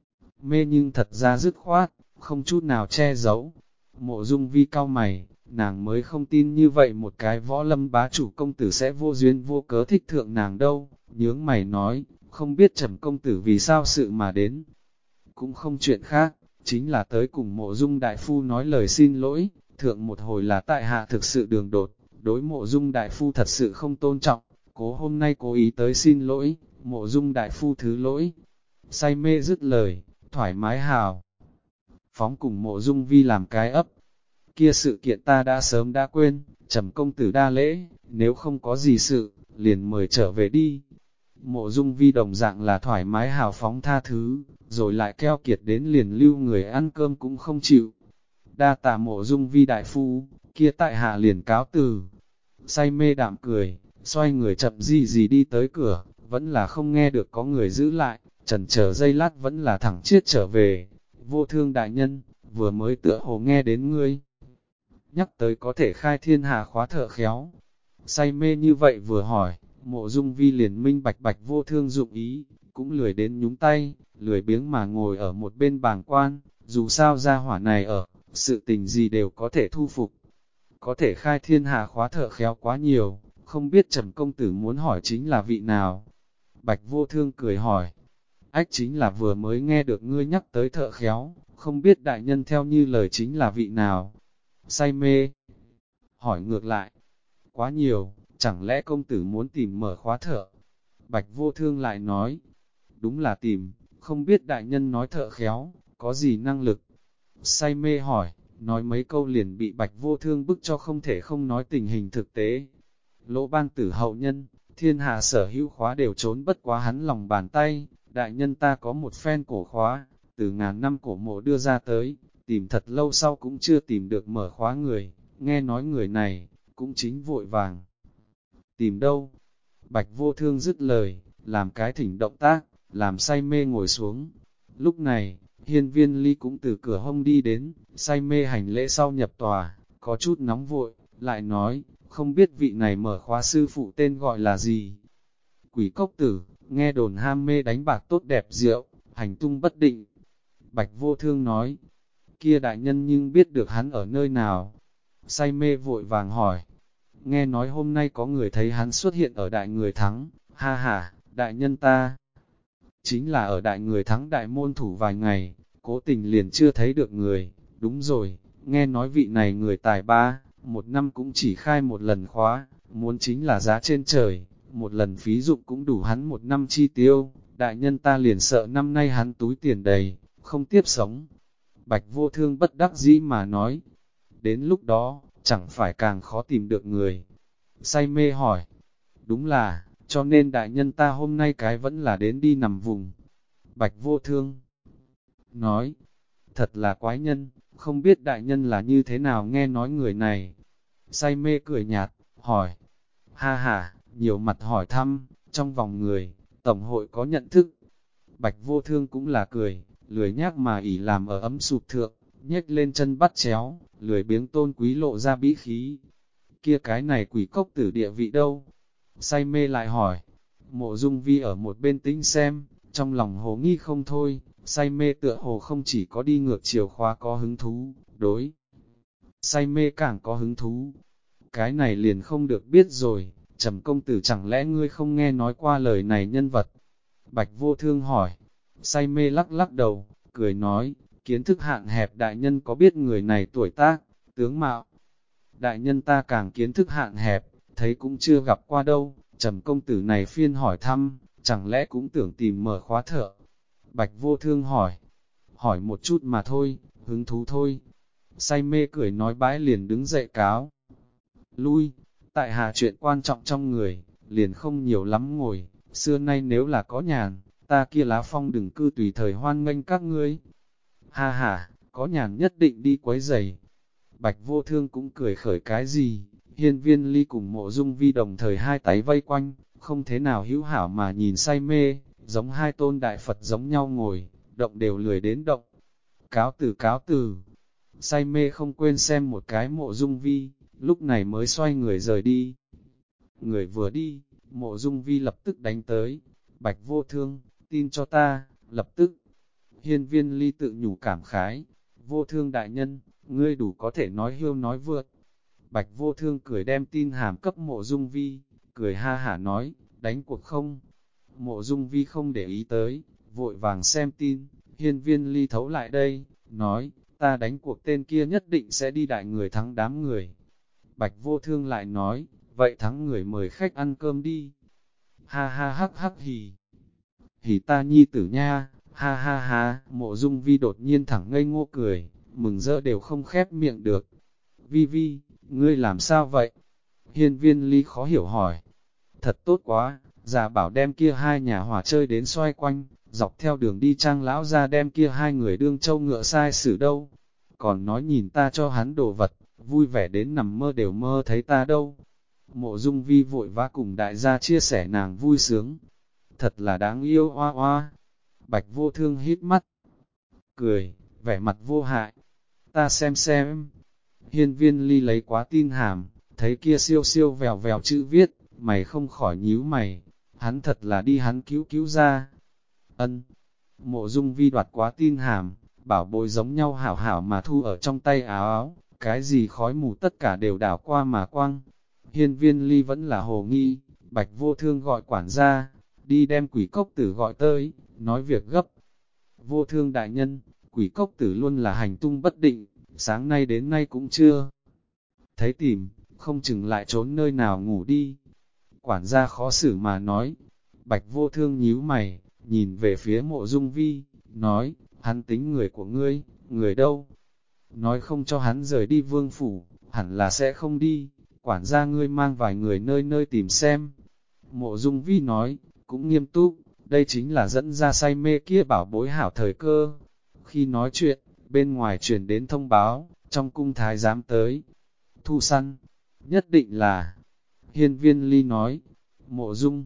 mê nhưng thật ra dứt khoát, không chút nào che giấu. Mộ Dung Vi cau mày, nàng mới không tin như vậy một cái võ lâm bá chủ công tử sẽ vô duyên vô cớ thích thượng nàng đâu. Nhướng mày nói, không biết Trầm công tử vì sao sự mà đến. Cũng không chuyện khác, chính là tới cùng Mộ Dung đại phu nói lời xin lỗi, thượng một hồi là tại hạ thực sự đường đột, đối Mộ Dung đại phu thật sự không tôn trọng, hôm nay cố ý tới xin lỗi, Mộ Dung đại phu thứ lỗi. Say mê dứt lời, thoải mái hào phóng cùng Mộ Dung Vi làm cái ấp. Kia sự kiện ta đã sớm đã quên, Trầm công tử đa lễ, nếu không có gì sự, liền mời trở về đi. Mộ Dung Vi đồng dạng là thoải mái hào phóng tha thứ, rồi lại keo kiệt đến liền lưu người ăn cơm cũng không chịu. Đa tạ Mộ Dung Vi đại phu, kia tại hạ liền cáo từ. Say mê đạm cười, xoay người chậm gì đi tới cửa, vẫn là không nghe được có người giữ lại, chần chờ giây lát vẫn là thẳng chiết trở về. Vô Thương đại nhân, vừa mới tựa hồ nghe đến ngươi nhắc tới có thể khai thiên hạ khóa thợ khéo. Say mê như vậy vừa hỏi, Mộ Dung Vi liền minh bạch Bạch Vô Thương dụng ý, cũng lười đến nhúng tay, lười biếng mà ngồi ở một bên bàng quan, dù sao gia hỏa này ở, sự tình gì đều có thể thu phục. Có thể khai thiên hạ khóa thợ khéo quá nhiều, không biết Trầm công tử muốn hỏi chính là vị nào. Bạch Vô Thương cười hỏi, ách chính là vừa mới nghe được ngươi nhắc tới thợ khéo, không biết đại nhân theo như lời chính là vị nào. Say mê hỏi ngược lại, quá nhiều, chẳng lẽ công tử muốn tìm mở khóa thợ? Bạch Vô Thương lại nói, đúng là tìm, không biết đại nhân nói thợ khéo, có gì năng lực? Say mê hỏi, nói mấy câu liền bị Bạch Vô Thương bức cho không thể không nói tình hình thực tế. Lỗ Ban Tử hậu nhân, thiên hạ sở hữu khóa đều trốn bất quá hắn lòng bàn tay, đại nhân ta có một phen cổ khóa, từ ngàn năm cổ mộ đưa ra tới, tìm thật lâu sau cũng chưa tìm được mở khóa người, nghe nói người này, cũng chính vội vàng. Tìm đâu? Bạch Vô Thương dứt lời, làm cái thỉnh động tác, làm say mê ngồi xuống. Lúc này, Hiên Viên Ly cũng từ cửa hông đi đến, say mê hành lễ sau nhập tòa, có chút nóng vội, lại nói, không biết vị này mở khóa sư phụ tên gọi là gì. Quỷ Cốc Tử, nghe đồn ham mê đánh bạc tốt đẹp rượu, hành tung bất định. Bạch Vô Thương nói, kia đại nhân nhưng biết được hắn ở nơi nào. Say mê vội vàng hỏi, nghe nói hôm nay có người thấy hắn xuất hiện ở Đại Người Thắng, ha ha, đại nhân ta. Chính là ở Đại Người Thắng đại môn thủ vài ngày, cố tình liền chưa thấy được người, đúng rồi, nghe nói vị này người tài ba, một năm cũng chỉ khai một lần khóa, muốn chính là giá trên trời, một lần phí dụng cũng đủ hắn một năm chi tiêu, đại nhân ta liền sợ năm nay hắn túi tiền đầy, không tiếp sống. Bạch Vô Thương bất đắc dĩ mà nói, đến lúc đó, chẳng phải càng khó tìm được người. Say mê hỏi, đúng là, cho nên đại nhân ta hôm nay cái vẫn là đến đi nằm vùng. Bạch Vô Thương nói, thật là quái nhân, không biết đại nhân là như thế nào nghe nói người này. Say mê cười nhạt, hỏi, ha ha, nhiều mặt hỏi thăm, trong vòng người, tổng hội có nhận thức. Bạch Vô Thương cũng là cười, lười nhác mà ỉ làm ở ấm sụp thượng, nhếch lên chân bắt chéo, lười biếng tôn quý lộ ra bĩ khí. Kia cái này Quỷ Cốc Tử địa vị đâu? Say mê lại hỏi, Mộ Dung Vi ở một bên tính xem, trong lòng hồ nghi không thôi, say mê tựa hồ không chỉ có đi ngược chiều khóa có hứng thú, đối. Say mê càng có hứng thú, cái này liền không được biết rồi, Trầm công tử chẳng lẽ ngươi không nghe nói qua lời này nhân vật? Bạch Vô Thương hỏi, say mê lắc lắc đầu, cười nói, kiến thức hạn hẹp đại nhân có biết người này tuổi tác, tướng mạo. Đại nhân ta càng kiến thức hạn hẹp, thấy cũng chưa gặp qua đâu, Trầm công tử này phiên hỏi thăm, chẳng lẽ cũng tưởng tìm mở khóa thợ. Bạch Vô Thương hỏi một chút mà thôi, hứng thú thôi. Say mê cười nói bãi liền đứng dậy cáo. Lui, tại hạ chuyện quan trọng trong người, liền không nhiều lắm ngồi, xưa nay nếu là có nhàn, ta kia Lá Phong đừng cư tùy thời hoan nghênh các ngươi. Ha ha, có nhàn nhất định đi quấy giày. Bạch Vô Thương cũng cười khởi cái gì, Hiên Viên Ly cùng Mộ Dung Vi đồng thời hai tay vây quanh, không thế nào hữu hảo mà nhìn say mê, giống hai tôn đại Phật giống nhau ngồi, động đều lười đến động. Cáo từ, say mê không quên xem một cái Mộ Dung Vi, lúc này mới xoay người rời đi. Người vừa đi, Mộ Dung Vi lập tức đánh tới, Bạch Vô Thương, tin cho ta, lập tức. Hiên Viên Ly tự nhủ cảm khái, Vô Thương đại nhân, ngươi đủ có thể nói hiêu nói vượt. Bạch Vô Thương cười đem tin hàm cấp Mộ Dung Vi, cười ha hả nói, đánh cuộc không? Mộ Dung Vi không để ý tới, vội vàng xem tin, Hiên Viên Ly thấu lại đây, nói, ta đánh cuộc tên kia nhất định sẽ đi đại người thắng đám người. Bạch Vô Thương lại nói, vậy thắng người mời khách ăn cơm đi. Ha ha hắc hắc hì. Hì ta nhi tử nha, ha ha ha, Mộ Dung Vi đột nhiên thẳng ngây ngô cười, mừng rỡ đều không khép miệng được. Vi Vi, ngươi làm sao vậy? Hiên Viên Ly khó hiểu hỏi. Thật tốt quá, già bảo đem kia hai nhà hỏa chơi đến xoay quanh, dọc theo đường đi Trang lão ra đem kia hai người đương châu ngựa sai xử đâu. Còn nói nhìn ta cho hắn đồ vật, vui vẻ đến nằm mơ đều mơ thấy ta đâu. Mộ Dung Vi vội vã cùng đại gia chia sẻ nàng vui sướng. Thật là đáng yêu oa oa. Bạch Vô Thương hít mắt, cười, vẻ mặt vô hại. Ta xem. Hiên Viên Ly lấy quá tin hàm, thấy kia siêu siêu vèo vèo chữ viết, mày không khỏi nhíu mày. Hắn thật là đi hắn cứu ra. Ân. Mộ Dung Vi đoạt quá tin hàm, bảo bối giống nhau hảo hảo mà thu ở trong tay áo, cái gì khói mù tất cả đều đảo qua mà quăng. Hiên Viên Ly vẫn là hồ nghi, Bạch Vô Thương gọi quản gia, đi đem Quỷ Cốc Tử gọi tới, nói việc gấp. Vô Thương đại nhân, Quỷ Cốc Tử luôn là hành tung bất định, sáng nay đến nay cũng chưa thấy tìm, không chừng lại trốn nơi nào ngủ đi. Quản gia khó xử mà nói, Bạch Vô Thương nhíu mày, nhìn về phía Mộ Dung Vi, nói, hắn tính người của ngươi, người đâu? Nói không cho hắn rời đi vương phủ, hẳn là sẽ không đi, quản gia ngươi mang vài người nơi nơi tìm xem. Mộ Dung Vi nói, cũng nghiêm túc, đây chính là dẫn ra say mê kia bảo bối hảo thời cơ. Khi nói chuyện, bên ngoài truyền đến thông báo, trong cung thái giám tới. Thu săn, nhất định là, Hiên Viên Ly nói, Mộ Dung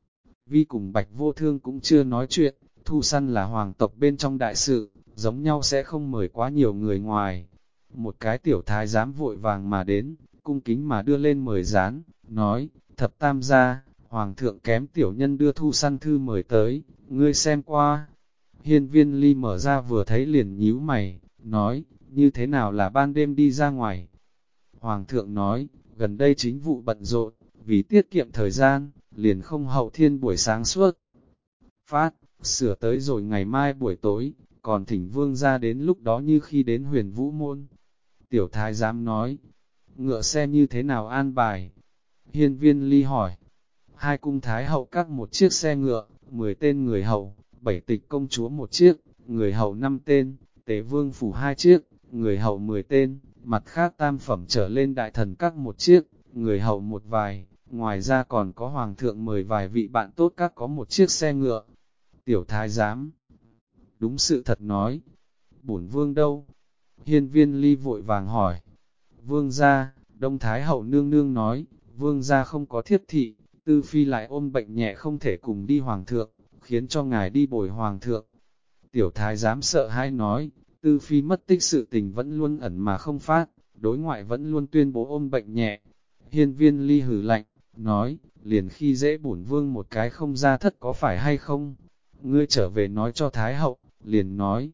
Vi cùng Bạch Vô Thương cũng chưa nói chuyện, thu săn là hoàng tộc bên trong đại sự, giống nhau sẽ không mời quá nhiều người ngoài. Một cái tiểu thái giám vội vàng mà đến, cung kính mà đưa lên mời rán, nói, thập tam gia, hoàng thượng kém tiểu nhân đưa thu săn thư mời tới, ngươi xem qua. Hiên Viên Ly mở ra vừa thấy liền nhíu mày, nói, như thế nào là ban đêm đi ra ngoài. Hoàng thượng nói, gần đây chính vụ bận rộn, vì tiết kiệm thời gian, liền không hậu thiên buổi sáng suốt. Phát, sửa tới rồi ngày mai buổi tối, còn thỉnh vương ra đến lúc đó như khi đến Huyền Vũ Môn. Tiểu thái giám nói, ngựa xe như thế nào an bài? Hiên Viên Ly hỏi, hai cung thái hậu các một chiếc xe ngựa, 10 tên người hậu, 7 tịch công chúa một chiếc, người hậu 5 tên, tế vương phủ 2 chiếc, người hậu 10 tên, mặt khác tam phẩm trở lên đại thần các một chiếc, người hậu một vài, ngoài ra còn có hoàng thượng mời vài vị bạn tốt các có một chiếc xe ngựa. Tiểu thái giám, đúng sự thật nói, bổn vương đâu? Hiên Viên Ly vội vàng hỏi, vương gia, Đông Thái hậu nương nương nói, vương gia không có thiếp thị, tư phi lại ôm bệnh nhẹ không thể cùng đi hoàng thượng, khiến cho ngài đi bồi hoàng thượng. Tiểu thái giám sợ hãi nói, tư phi mất tích sự tình vẫn luôn ẩn mà không phát, đối ngoại vẫn luôn tuyên bố ôm bệnh nhẹ. Hiên Viên Ly hử lạnh, nói, liền khi dễ bổn vương một cái không ra thất có phải hay không? Ngươi trở về nói cho thái hậu, liền nói,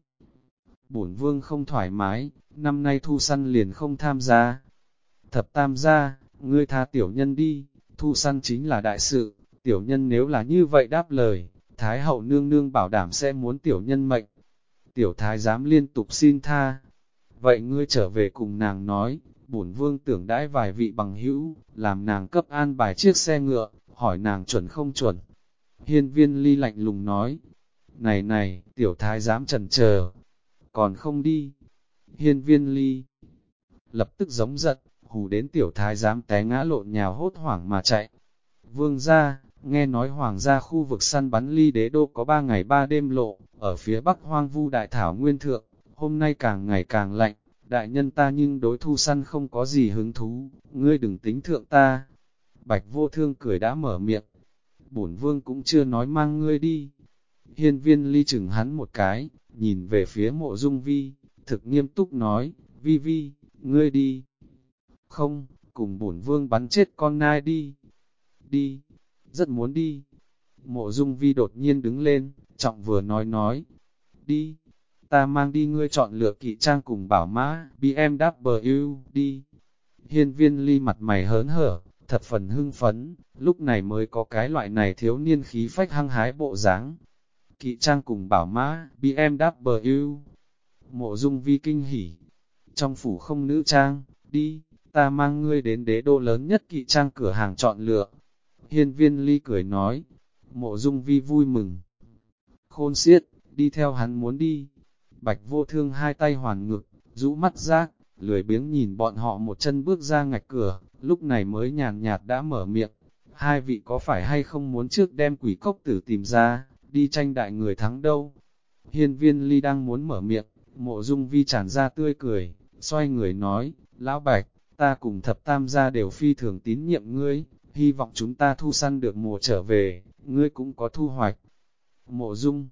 bổn vương không thoải mái, năm nay thu săn liền không tham gia. Thập tam gia, ngươi tha tiểu nhân đi, thu săn chính là đại sự, tiểu nhân nếu là như vậy đáp lời, thái hậu nương nương bảo đảm sẽ muốn tiểu nhân mệnh. Tiểu thái giám liên tục xin tha. Vậy ngươi trở về cùng nàng nói, bổn vương tưởng đãi vài vị bằng hữu, làm nàng cấp an bài chiếc xe ngựa, hỏi nàng chuẩn không chuẩn. Hiên Viên Ly lạnh lùng nói, này, tiểu thái giám chần chờ, còn không đi. Hiên Viên Ly lập tức giống giận, hù đến tiểu thái giám té ngã lộn nhào hốt hoảng mà chạy. Vương gia, nghe nói hoàng gia khu vực săn bắn ly đế đô có 3 ngày 3 đêm lộ, ở phía bắc hoang vu đại thảo nguyên thượng, hôm nay càng ngày càng lạnh, đại nhân ta nhưng đối thu săn không có gì hứng thú, ngươi đừng tính thượng ta. Bạch Vô Thương cười đã mở miệng, bổn vương cũng chưa nói mang ngươi đi. Hiên Viên Ly chừng hắn một cái, nhìn về phía Mộ Dung Vi, thực nghiêm túc nói, Vi Vi, ngươi đi. Không, cùng bổn vương bắn chết con nai đi. Đi, rất muốn đi. Mộ Dung Vi đột nhiên đứng lên, trọng vừa nói, đi, ta mang đi ngươi chọn lựa kỵ trang cùng bảo mã, BMW, đi. Hiên Viên Ly mặt mày hớn hở, thập phần hưng phấn, lúc này mới có cái loại này thiếu niên khí phách hăng hái bộ dáng. Kỵ trang cùng bảo mã, BMW. Mộ Dung Vi kinh hỉ. Trong phủ không nữ trang, đi, ta mang ngươi đến đế đô lớn nhất kỵ trang cửa hàng chọn lựa. Hiên Viên Ly cười nói. Mộ Dung Vi vui mừng. Khôn xiết, đi theo hắn muốn đi. Bạch Vô Thương hai tay hoàn ngực, rũ mắt ra, lười biếng nhìn bọn họ một chân bước ra ngạch cửa, lúc này mới nhàn nhạt đã mở miệng. Hai vị có phải hay không muốn trước đem quỷ cốc tử tìm ra, đi tranh đại người thắng đâu? Hiên Viên Ly đang muốn mở miệng, Mộ Dung Vi tràn ra tươi cười, xoay người nói, Lão Bạch, ta cùng thập tam gia đều phi thường tín nhiệm ngươi, hy vọng chúng ta thu săn được mùa trở về, ngươi cũng có thu hoạch. Mộ Dung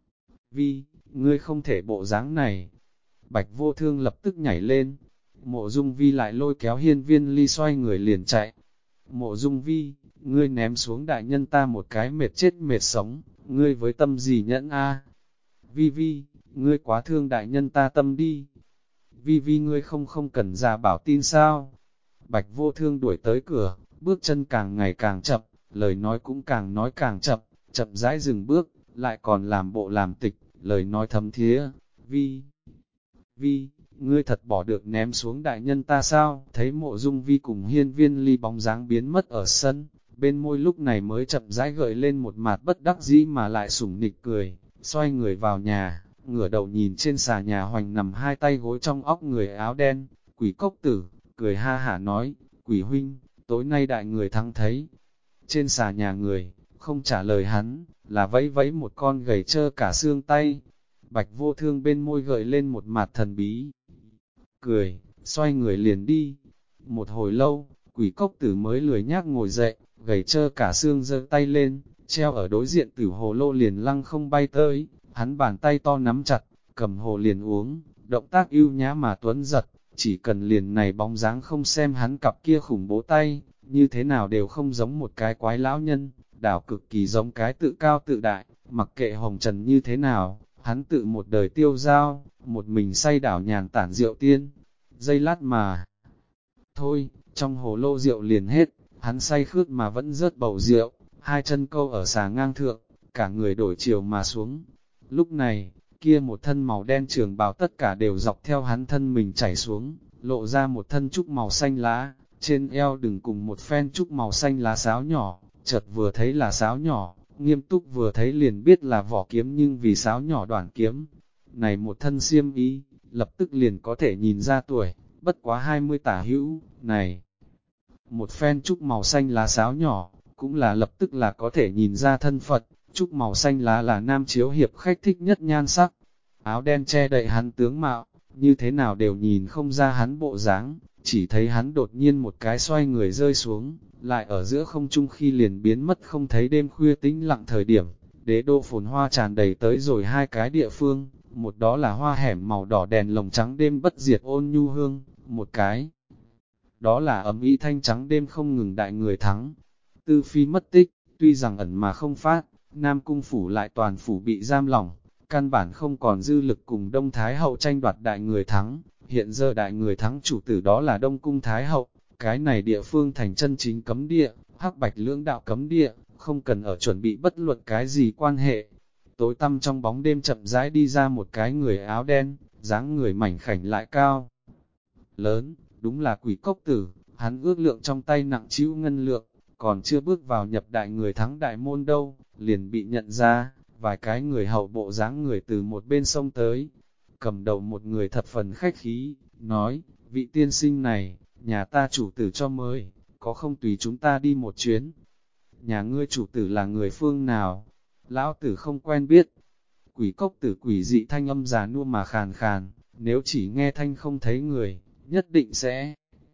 Vi, ngươi không thể bộ dáng này. Bạch Vô Thương lập tức nhảy lên, Mộ Dung Vi lại lôi kéo Hiên Viên Ly xoay người liền chạy. Mộ Dung Vi, ngươi ném xuống đại nhân ta một cái mệt chết mệt sống, ngươi với tâm gì nhẫn a? Vi Vi, ngươi quá thương đại nhân ta tâm đi. Vi Vi ngươi không cần ra bảo tin sao? Bạch Vô Thương đuổi tới cửa, bước chân càng ngày càng chậm, lời nói cũng càng nói càng chậm, chậm rãi dừng bước, lại còn làm bộ làm tịch, lời nói thấm thía. Vi, ngươi thật bỏ được ném xuống đại nhân ta sao? Thấy Mộ Dung Vi cùng Hiên Viên Ly bóng dáng biến mất ở sân, bên môi lúc này mới chậm rãi gợi lên một mặt bất đắc dĩ mà lại sủng nịch cười, xoay người vào nhà, ngửa đầu nhìn trên xà nhà hoành nằm hai tay gối trong óc người áo đen, Quỷ Cốc Tử, cười ha hả nói, Quỷ huynh, tối nay đại người thắng thấy. Trên xà nhà người, không trả lời hắn, là vẫy vẫy một con gầy trơ cả xương tay. Bạch Vô Thương bên môi gợi lên một mặt thần bí. Cười, xoay người liền đi. Một hồi lâu, Quỷ Cốc Tử mới lười nhác ngồi dậy, gầy trơ cả xương giơ tay lên, treo ở đối diện Tử hồ lô liền lăng không bay tới, hắn bàn tay to nắm chặt, cầm hồ liền uống, động tác ưu nhã mà tuấn giật, chỉ cần liền này bóng dáng không xem hắn cặp kia khủng bố tay, như thế nào đều không giống một cái quái lão nhân, đảo cực kỳ giống cái tự cao tự đại, mặc kệ hồng trần như thế nào, hắn tự một đời tiêu dao, một mình say đảo nhàn tản rượu tiên. Giây lát mà, thôi, trong hồ lô rượu liền hết, hắn say khước mà vẫn rớt bầu rượu, hai chân câu ở xà ngang thượng, cả người đổi chiều mà xuống. Lúc này, kia một thân màu đen trường bào tất cả đều dọc theo hắn thân mình chảy xuống, lộ ra một thân trúc màu xanh lá, trên eo đừng cùng một phen trúc màu xanh lá sáo nhỏ, chợt vừa thấy là sáo nhỏ, nghiêm túc vừa thấy liền biết là vỏ kiếm nhưng vì sáo nhỏ đoạn kiếm. Này một thân xiêm y, lập tức liền có thể nhìn ra tuổi, bất quá 20 tả hữu, này. Một phen trúc màu xanh lá sáo nhỏ, cũng là lập tức là có thể nhìn ra thân Phật, trúc màu xanh lá là nam chiếu hiệp khách thích nhất nhan sắc. Áo đen che đậy hắn tướng mạo, như thế nào đều nhìn không ra hắn bộ dáng, chỉ thấy hắn đột nhiên một cái xoay người rơi xuống, lại ở giữa không trung khi liền biến mất không thấy. Đêm khuya tĩnh lặng thời điểm, đế đô phồn hoa tràn đầy tới rồi hai cái địa phương, một đó là hoa hẻm màu đỏ đèn lồng trắng đêm bất diệt ôn nhu hương, một cái đó là ấm ý thanh trắng đêm không ngừng đại người thắng. Tư phi mất tích, tuy rằng ẩn mà không phát, Nam Cung phủ lại toàn phủ bị giam lỏng, căn bản không còn dư lực cùng Đông Thái Hậu tranh đoạt đại người thắng. Hiện giờ đại người thắng chủ tử đó là Đông Cung Thái Hậu, cái này địa phương thành chân chính cấm địa, hắc bạch lưỡng đạo cấm địa, không cần ở chuẩn bị bất luận cái gì quan hệ. Tối tăm trong bóng đêm chậm rãi đi ra một cái người áo đen, dáng người mảnh khảnh lại cao lớn, đúng là Quỷ Cốc Tử. Hắn ước lượng trong tay nặng trĩu ngân lượng, còn chưa bước vào nhập đại người thắng đại môn đâu, liền bị nhận ra, vài cái người hậu bộ dáng người từ một bên sông tới. Cầm đầu một người thập phần khách khí, nói, vị tiên sinh này, nhà ta chủ tử cho mời, có không tùy chúng ta đi một chuyến? Nhà ngươi chủ tử là người phương nào? Lão tử không quen biết. Quỷ cốc tử quỷ dị thanh âm già nua mà khàn khàn, nếu chỉ nghe thanh không thấy người, nhất định sẽ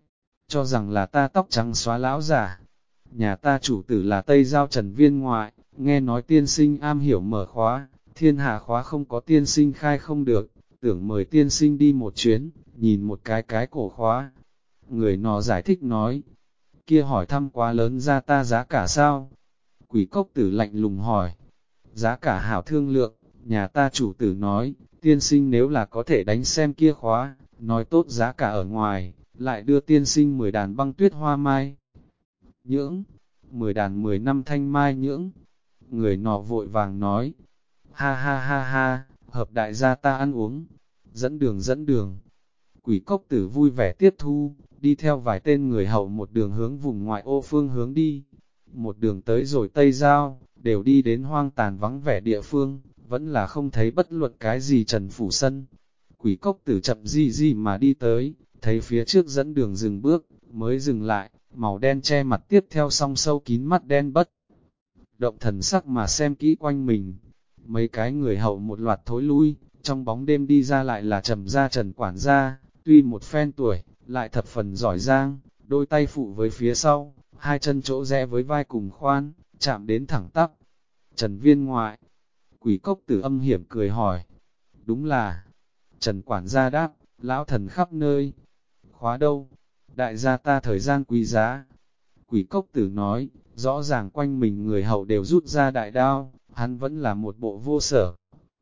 cho rằng là ta tóc trắng xóa lão giả. Nhà ta chủ tử là Tây Giao Trần Viên ngoại, nghe nói tiên sinh am hiểu mở khóa, thiên hạ khóa không có tiên sinh khai không được, tưởng mời tiên sinh đi một chuyến, nhìn một cái cổ khóa. Người nọ giải thích nói, kia hỏi thăm quá lớn ra ta giá cả sao? Quỷ cốc tử lạnh lùng hỏi, giá cả hảo thương lượng, nhà ta chủ tử nói, tiên sinh nếu là có thể đánh xem kia khóa, nói tốt giá cả ở ngoài, lại đưa tiên sinh 10 đàn băng tuyết hoa mai. Nhưỡng, 10 đàn 10 năm thanh mai nhưỡng. Người nọ vội vàng nói, ha ha ha ha, hợp đại gia ta ăn uống, dẫn đường dẫn đường. Quỷ cốc tử vui vẻ tiếp thu, đi theo vài tên người hậu một đường hướng vùng ngoại ô phương hướng đi. Một đường tới rồi Tây Giao, đều đi đến hoang tàn vắng vẻ địa phương, vẫn là không thấy bất luận cái gì Trần Phủ Sân. Quỷ cốc tử chậm di mà đi tới, thấy phía trước dẫn đường dừng bước, mới dừng lại, màu đen che mặt tiếp theo song sâu kín mắt đen bất. Động thần sắc mà xem kỹ quanh mình, mấy cái người hậu một loạt thối lui, trong bóng đêm đi ra lại là Trầm gia Trần quản gia, tuy một phen tuổi, lại thập phần giỏi giang, đôi tay phụ với phía sau, hai chân chỗ rẽ với vai cùng khoan, chạm đến thẳng tắp. Trần Viên ngoại, quỷ cốc tử âm hiểm cười hỏi, đúng là, Trần quản gia đáp, lão thần khắp nơi, khóa đâu, đại gia ta thời gian quý giá. Quỷ cốc tử nói, rõ ràng quanh mình người hậu đều rút ra đại đao, hắn vẫn là một bộ vô sở.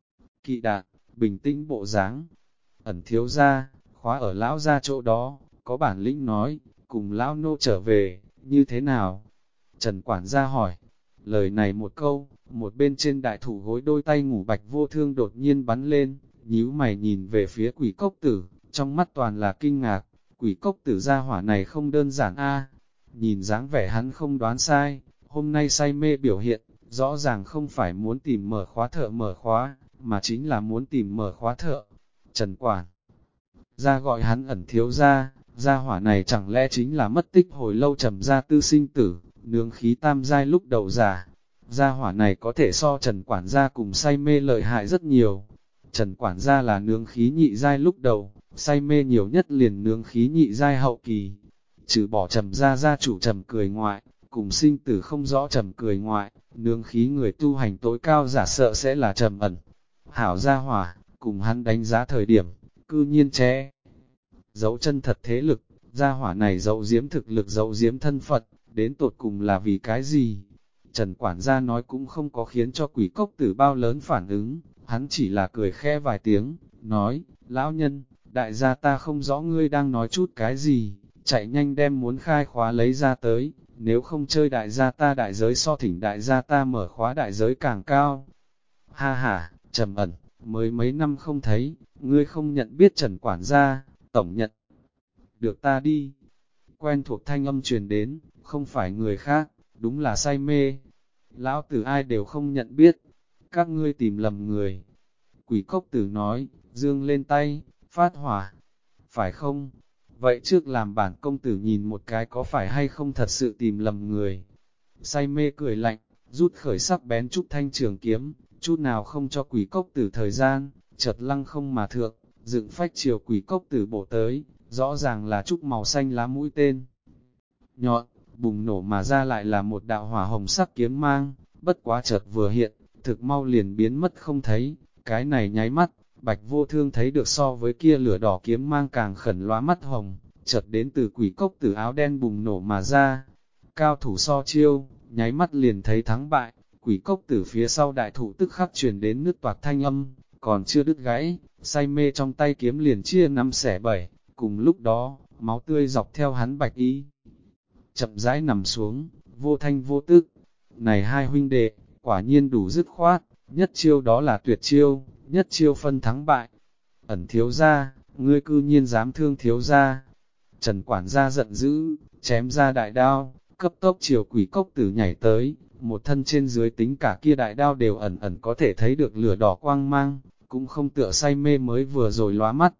Kỵ đạn, bình tĩnh bộ dáng, ẩn thiếu ra, khóa ở lão ra chỗ đó, có bản lĩnh nói, cùng lão nô trở về, như thế nào? Trần quản gia hỏi, lời này một câu, một bên trên đại thủ gối đôi tay ngủ bạch vô thương đột nhiên bắn lên, nhíu mày nhìn về phía quỷ cốc tử, trong mắt toàn là kinh ngạc, quỷ cốc tử gia hỏa này không đơn giản a. Nhìn dáng vẻ hắn không đoán sai, hôm nay say mê biểu hiện, rõ ràng không phải muốn tìm mở khóa, mà chính là muốn tìm mở khóa thợ. Trần quản gia gọi hắn ẩn thiếu gia hỏa này chẳng lẽ chính là mất tích hồi lâu Trầm gia tư sinh tử, nướng khí tam giai lúc đầu giả. Gia hỏa này có thể so Trần quản gia cùng say mê lợi hại rất nhiều. Trần quản gia là nướng khí nhị giai lúc đầu, say mê nhiều nhất liền nướng khí nhị giai hậu kỳ. Trừ bỏ Trầm gia gia chủ Trầm cười ngoại, cùng sinh tử không rõ Trầm cười ngoại, nướng khí người tu hành tối cao giả sợ sẽ là Trầm ẩn. Hảo gia hỏa, cùng hắn đánh giá thời điểm, cư nhiên che giấu chân thật thế lực, gia hỏa này giấu giếm thực lực giấu giếm thân phận, đến tột cùng là vì cái gì? Trần quản gia nói cũng không có khiến cho quỷ cốc tử bao lớn phản ứng, hắn chỉ là cười khẽ vài tiếng, nói, lão nhân, đại gia ta không rõ ngươi đang nói chút cái gì, chạy nhanh đem muốn khai khóa lấy ra tới, nếu không chơi đại gia ta đại giới so thỉnh đại gia ta mở khóa đại giới càng cao. Ha ha, Trầm ẩn, mới mấy năm không thấy, ngươi không nhận biết Trần quản gia, tổng nhận được ta đi. Quen thuộc thanh âm truyền đến, không phải người khác, đúng là say mê. Lão tử ai đều không nhận biết, các ngươi tìm lầm người. Quỷ cốc tử nói, dương lên tay, phát hỏa. Phải không? Vậy trước làm bản công tử nhìn một cái có phải hay không thật sự tìm lầm người. Say mê cười lạnh, rút khởi sắc bén trúc thanh trường kiếm, chút nào không cho quỷ cốc tử thời gian, chợt lăng không mà thượng, dựng phách chiều quỷ cốc tử bổ tới, rõ ràng là trúc màu xanh lá mũi tên. Nhọn, bùng nổ mà ra lại là một đạo hỏa hồng sắc kiếm mang, bất quá chợt vừa hiện, thực mau liền biến mất không thấy, cái này nháy mắt, bạch vô thương thấy được so với kia lửa đỏ kiếm mang càng khẩn lóa mắt hồng, chợt đến từ quỷ cốc tử áo đen bùng nổ mà ra. Cao thủ so chiêu, nháy mắt liền thấy thắng bại, quỷ cốc tử phía sau đại thủ tức khắc truyền đến nước toạc thanh âm, còn chưa đứt gãy, say mê trong tay kiếm liền chia 5 xẻ 7, cùng lúc đó, máu tươi dọc theo hắn bạch y. Chậm rãi nằm xuống, vô thanh vô tức. Này hai huynh đệ, quả nhiên đủ dứt khoát, nhất chiêu đó là tuyệt chiêu, nhất chiêu phân thắng bại. Ẩn thiếu gia, ngươi cư nhiên dám thương thiếu gia. Trần quản gia giận dữ, chém ra đại đao, cấp tốc chiều quỷ cốc tử nhảy tới, một thân trên dưới tính cả kia đại đao đều ẩn ẩn có thể thấy được lửa đỏ quang mang, cũng không tựa say mê mới vừa rồi lóa mắt.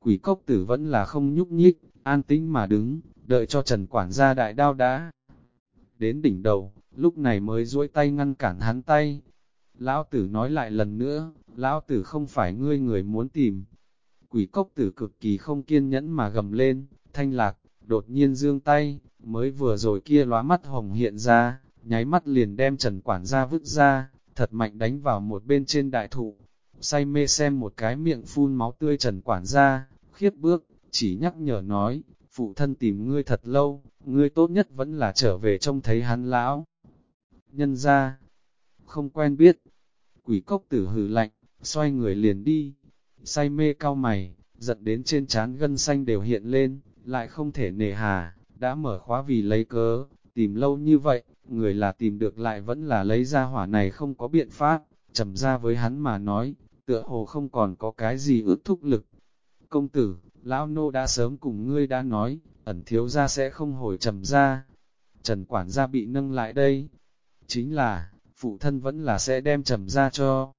Quỷ cốc tử vẫn là không nhúc nhích, an tĩnh mà đứng, đợi cho Trần quản gia đại đao đã đến đỉnh đầu, lúc này mới duỗi tay ngăn cản hắn tay. Lão tử nói lại lần nữa, lão tử không phải ngươi người muốn tìm. Quỷ cốc tử cực kỳ không kiên nhẫn mà gầm lên, Thanh Lạc, đột nhiên giương tay, mới vừa rồi kia lóa mắt hồng hiện ra, nháy mắt liền đem Trần quản gia vứt ra, thật mạnh đánh vào một bên trên đại thụ. Say mê xem một cái miệng phun máu tươi Trần quản gia, khiếp bước, chỉ nhắc nhở nói, phụ thân tìm ngươi thật lâu, ngươi tốt nhất vẫn là trở về trông thấy hắn lão. Nhân ra, không quen biết, quỷ cốc tử hừ lạnh, xoay người liền đi. Say mê cao mày, giận đến trên trán gân xanh đều hiện lên, lại không thể nề hà, đã mở khóa vì lấy cớ, tìm lâu như vậy, người là tìm được lại vẫn là lấy ra hỏa này không có biện pháp, trầm ra với hắn mà nói, tựa hồ không còn có cái gì ước thúc lực. Công tử, lão nô đã sớm cùng ngươi đã nói, ẩn thiếu gia sẽ không hồi trầm ra. Trần quản gia bị nâng lại đây, chính là, phụ thân vẫn là sẽ đem trầm ra cho.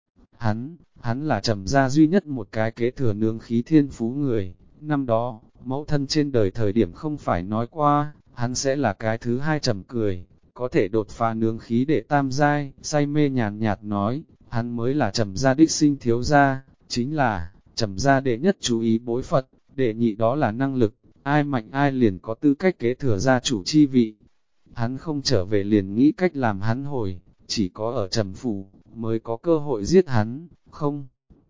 Hắn là trầm gia duy nhất một cái kế thừa nương khí thiên phú người, năm đó, mẫu thân trên đời thời điểm không phải nói qua, hắn sẽ là cái thứ hai trầm cười, có thể đột phá nương khí để tam giai, say mê nhàn nhạt nói, hắn mới là trầm gia đích sinh thiếu gia, chính là, trầm gia đệ nhất chú ý bối phận, đệ nhị đó là năng lực, ai mạnh ai liền có tư cách kế thừa gia chủ chi vị. Hắn không trở về liền nghĩ cách làm hắn hồi, chỉ có ở trầm phủ, mới có cơ hội giết hắn, không?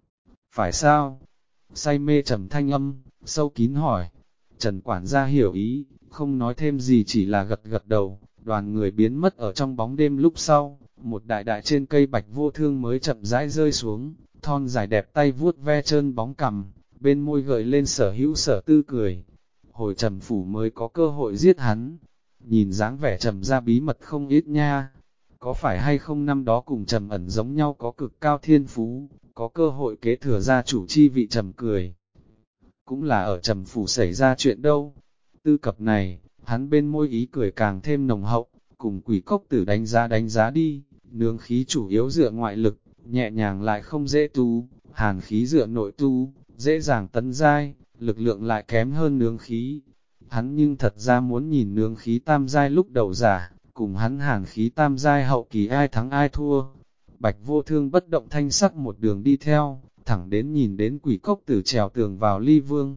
Phải sao? Say mê trầm thanh âm, sâu kín hỏi. Trần quản gia hiểu ý, không nói thêm gì chỉ là gật gật đầu, đoàn người biến mất ở trong bóng đêm lúc sau, một đại đại trên cây bạch vô thương mới chậm rãi rơi xuống, thon dài đẹp tay vuốt ve trơn bóng cằm, bên môi gợi lên sở hữu sở tư cười. Hồi trầm phủ mới có cơ hội giết hắn, nhìn dáng vẻ trầm ra bí mật không ít nha. Có phải hay không năm đó cùng trầm ẩn giống nhau có cực cao thiên phú, có cơ hội kế thừa gia chủ chi vị trầm cười. Cũng là ở trầm phủ xảy ra chuyện đâu. Tư cập này, hắn bên môi ý cười càng thêm nồng hậu, cùng quỷ cốc tử đánh giá đi, nương khí chủ yếu dựa ngoại lực, nhẹ nhàng lại không dễ tu, hàn khí dựa nội tu, dễ dàng tấn giai, lực lượng lại kém hơn nương khí. Hắn nhưng thật ra muốn nhìn nương khí tam giai lúc đầu giả, cùng hắn hàn khí tam giai hậu kỳ ai thắng ai thua. Bạch vô thương bất động thanh sắc một đường đi theo, thẳng đến nhìn đến quỷ cốc tử trèo tường vào ly vương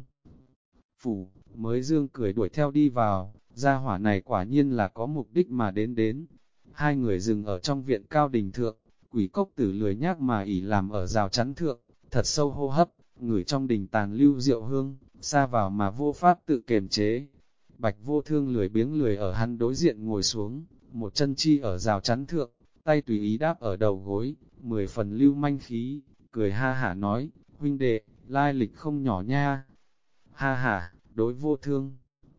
phủ, mới dương cười đuổi theo đi vào, gia hỏa này quả nhiên là có mục đích mà đến. Hai người dừng ở trong viện cao đình thượng, quỷ cốc tử lười nhác mà ỉ làm ở rào chắn thượng, thật sâu hô hấp, ngửi trong đình tàn lưu rượu hương, xa vào mà vô pháp tự kiềm chế. Bạch vô thương lười biếng lười ở hắn đối diện ngồi xuống, một chân chi ở rào chắn thượng, tay tùy ý đáp ở đầu gối, 10 phần lưu manh khí, cười ha hả nói, huynh đệ, lai lịch không nhỏ nha. Ha hả, đối vô thương.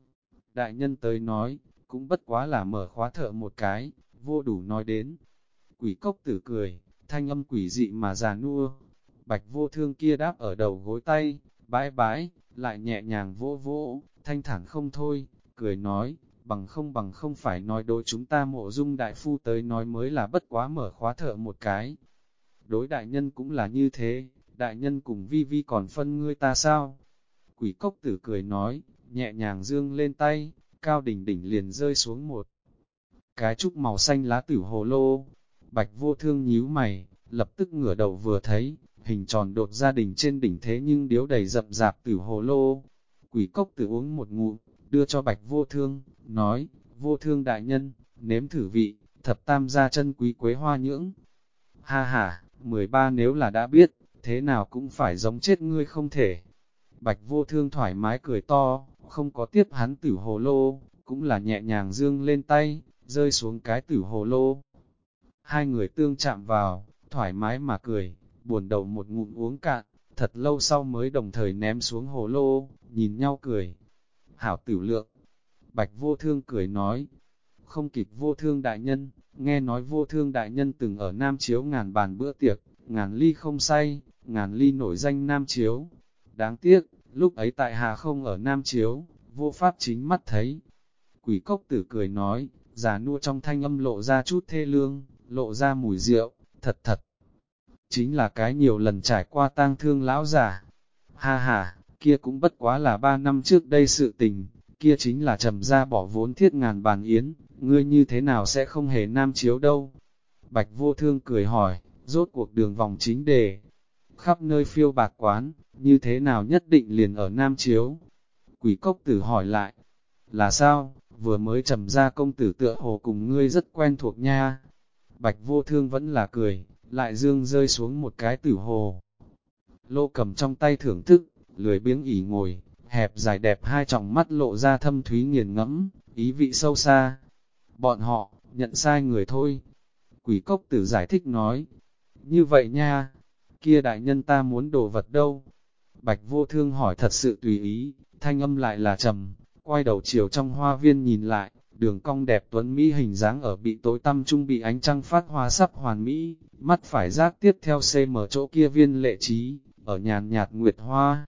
Đại nhân tới nói, cũng bất quá là mở khóa thợ một cái, vô đủ nói đến. Quỷ cốc tử cười, thanh âm quỷ dị mà già nua. Bạch vô thương kia đáp ở đầu gối tay, bãi bãi, lại nhẹ nhàng vỗ vỗ, thanh thản không thôi, cười nói, bằng không phải nói đối chúng ta mộ dung đại phu tới nói mới là bất quá mở khóa thợ một cái. Đối đại nhân cũng là như thế, đại nhân cùng vi vi còn phân ngươi ta sao? Quỷ cốc tử cười nói, nhẹ nhàng dương lên tay, cao đỉnh đỉnh liền rơi xuống một cái trúc màu xanh lá tử hồ lô. Bạch vô thương nhíu mày, lập tức ngửa đầu vừa thấy, hình tròn đột ra đỉnh trên đỉnh thế nhưng điếu đầy rậm rạp tử hồ lô. Quỷ cốc tử uống một ngụm, đưa cho bạch vô thương, nói, vô thương đại nhân, nếm thử vị, thập tam gia chân quý quế hoa nhưỡng. Ha ha, 13 nếu là đã biết, thế nào cũng phải giống chết ngươi không thể. Bạch vô thương thoải mái cười to, không có tiếp hắn tử hồ lô, cũng là nhẹ nhàng dương lên tay, rơi xuống cái tử hồ lô. Hai người tương chạm vào, thoải mái mà cười, buồn đầu một ngụm uống cạn, thật lâu sau mới đồng thời ném xuống hồ lô, nhìn nhau cười. Hảo tử lượng, Bạch vô thương cười nói, không kịp vô thương đại nhân, nghe nói vô thương đại nhân từng ở Nam Chiếu ngàn bàn bữa tiệc, ngàn ly không say, ngàn ly nổi danh Nam Chiếu. Đáng tiếc, lúc ấy tại Hà không ở Nam Chiếu, vô pháp chính mắt thấy. Quỷ cốc tử cười nói, già nua trong thanh âm lộ ra chút thê lương, lộ ra mùi rượu, thật. Chính là cái nhiều lần trải qua tang thương lão già. Ha ha, kia cũng bất quá là 3 năm trước đây sự tình, kia chính là Trầm gia bỏ vốn thiết ngàn bàn yến, ngươi như thế nào sẽ không hề nam chiếu đâu? Bạch Vô Thương cười hỏi, rốt cuộc đường vòng chính đề, khắp nơi phiêu bạc quán, như thế nào nhất định liền ở nam chiếu? Quỷ Cốc Tử hỏi lại, là sao, vừa mới Trầm gia công tử tựa hồ cùng ngươi rất quen thuộc nha. Bạch Vô Thương vẫn là cười, lại dương rơi xuống một cái tử hồ. Lô cầm trong tay thưởng thức, lười biếng ỉ ngồi, hẹp dài đẹp hai tròng mắt lộ ra thâm thúy nghiền ngẫm, ý vị sâu xa. Bọn họ, nhận sai người thôi. Quỷ Cốc Tử giải thích nói, như vậy nha, kia đại nhân ta muốn đồ vật đâu? Bạch Vô Thương hỏi thật sự tùy ý, thanh âm lại là trầm, quay đầu chiều trong hoa viên nhìn lại, đường cong đẹp tuấn Mỹ hình dáng ở bị tối tăm trung bị ánh trăng phát hoa sắp hoàn mỹ, mắt phải giác tiếp theo CM chỗ kia viên lệ trí, ở nhàn nhạt nguyệt hoa.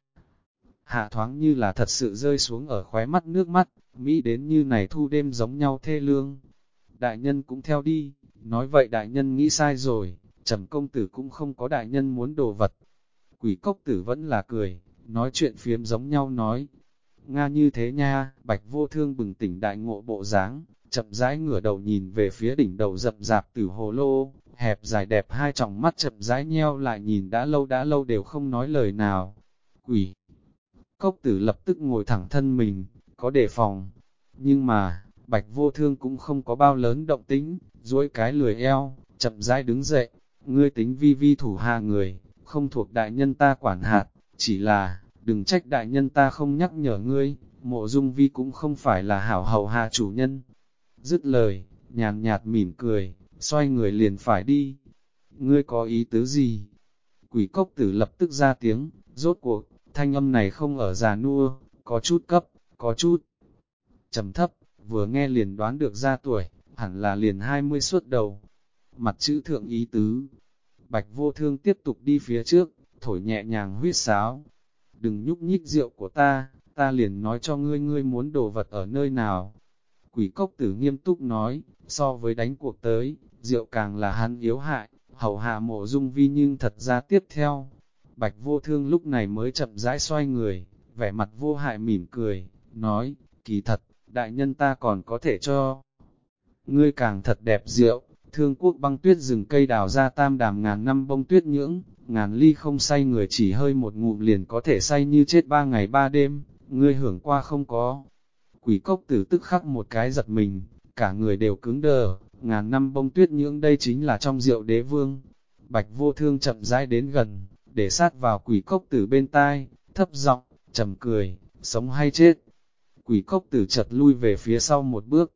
Hạ thoáng như là thật sự rơi xuống ở khóe mắt nước mắt, Mỹ đến như này thu đêm giống nhau thê lương. Đại nhân cũng theo đi, nói vậy đại nhân nghĩ sai rồi, Trầm công tử cũng không có đại nhân muốn đồ vật. Quỷ Cốc Tử vẫn là cười, nói chuyện phiếm giống nhau nói. Nga như thế nha, Bạch Vô Thương bừng tỉnh đại ngộ bộ dáng, chậm rãi ngửa đầu nhìn về phía đỉnh đầu rậm rạp tử hồ lô, hẹp dài đẹp hai tròng mắt chậm rãi nheo lại nhìn đã lâu đều không nói lời nào. Quỷ Cốc Tử lập tức ngồi thẳng thân mình, có đề phòng. Nhưng mà, Bạch Vô Thương cũng không có bao lớn động tính, duỗi cái lười eo, chậm rãi đứng dậy. Ngươi tính vi vi thủ hạ người, không thuộc đại nhân ta quản hạt, chỉ là, đừng trách đại nhân ta không nhắc nhở ngươi, Mộ Dung Vi cũng không phải là hảo hầu hạ chủ nhân. Dứt lời, nhàn nhạt mỉm cười, xoay người liền phải đi. Ngươi có ý tứ gì? Quỷ Cốc Tử lập tức ra tiếng, rốt cuộc, thanh âm này không ở già nua, có chút cấp, có chút trầm thấp, vừa nghe liền đoán được ra tuổi, hẳn là liền 20 suốt đầu. Mặt chữ thượng ý tứ. Bạch Vô Thương tiếp tục đi phía trước, thổi nhẹ nhàng huyết sáo. Đừng nhúc nhích rượu của ta liền nói cho ngươi ngươi muốn đồ vật ở nơi nào. Quỷ Cốc Tử nghiêm túc nói, so với đánh cuộc tới, rượu càng là hắn yếu hại, hầu hạ Mộ Dung Vi nhưng thật ra tiếp theo. Bạch Vô Thương lúc này mới chậm rãi xoay người, vẻ mặt vô hại mỉm cười, nói, kỳ thật, đại nhân ta còn có thể cho ngươi càng thật đẹp rượu. Thương Quốc băng tuyết rừng cây đào ra tam đàm ngàn năm bông tuyết nhưỡng, ngàn ly không say người chỉ hơi một ngụm liền có thể say như chết 3 ngày 3 đêm, ngươi hưởng qua không có. Quỷ Cốc Tử tức khắc một cái giật mình, cả người đều cứng đờ, ngàn năm bông tuyết nhưỡng đây chính là trong rượu đế vương. Bạch Vô Thương chậm rãi đến gần, để sát vào Quỷ Cốc Tử bên tai, thấp giọng, trầm cười, sống hay chết. Quỷ Cốc Tử chợt lui về phía sau một bước,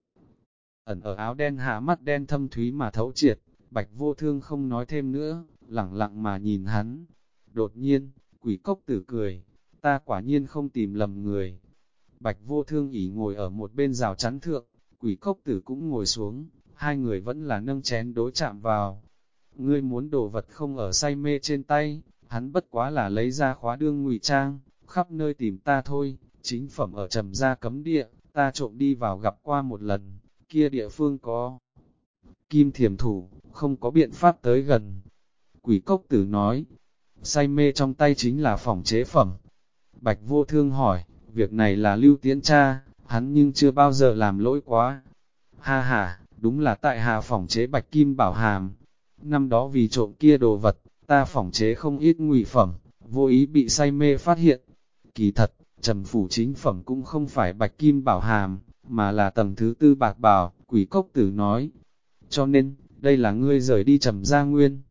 ẩn ở áo đen hạ mắt đen thâm thúy mà thấu triệt. Bạch Vô Thương không nói thêm nữa, lẳng lặng mà nhìn hắn. Đột nhiên, Quỷ Cốc Tử cười, ta quả nhiên không tìm lầm người. Bạch Vô Thương ỉ ngồi ở một bên rào chắn thượng, Quỷ Cốc Tử cũng ngồi xuống, hai người vẫn là nâng chén đối chạm vào. Ngươi muốn đồ vật không ở say mê trên tay, hắn bất quá là lấy ra khóa đương ngụy trang, khắp nơi tìm ta thôi, chính phẩm ở Trầm gia cấm địa, ta trộm đi vào gặp qua một lần, kia địa phương có kim thiểm thủ, không có biện pháp tới gần. Quỷ Cốc Tử nói, say mê trong tay chính là phỏng chế phẩm. Bạch Vô Thương hỏi, việc này là Lưu Tiễn cha, hắn nhưng chưa bao giờ làm lỗi quá. Ha ha, đúng là tại hạ phỏng chế bạch kim bảo hàm. Năm đó vì trộm kia đồ vật, ta phỏng chế không ít ngụy phẩm, vô ý bị say mê phát hiện. Kỳ thật, Trầm phủ chính phẩm cũng không phải bạch kim bảo hàm, mà là tầng thứ tư bạc bảo, Quỷ Cốc Tử nói. Cho nên, đây là ngươi rời đi Trầm gia nguyên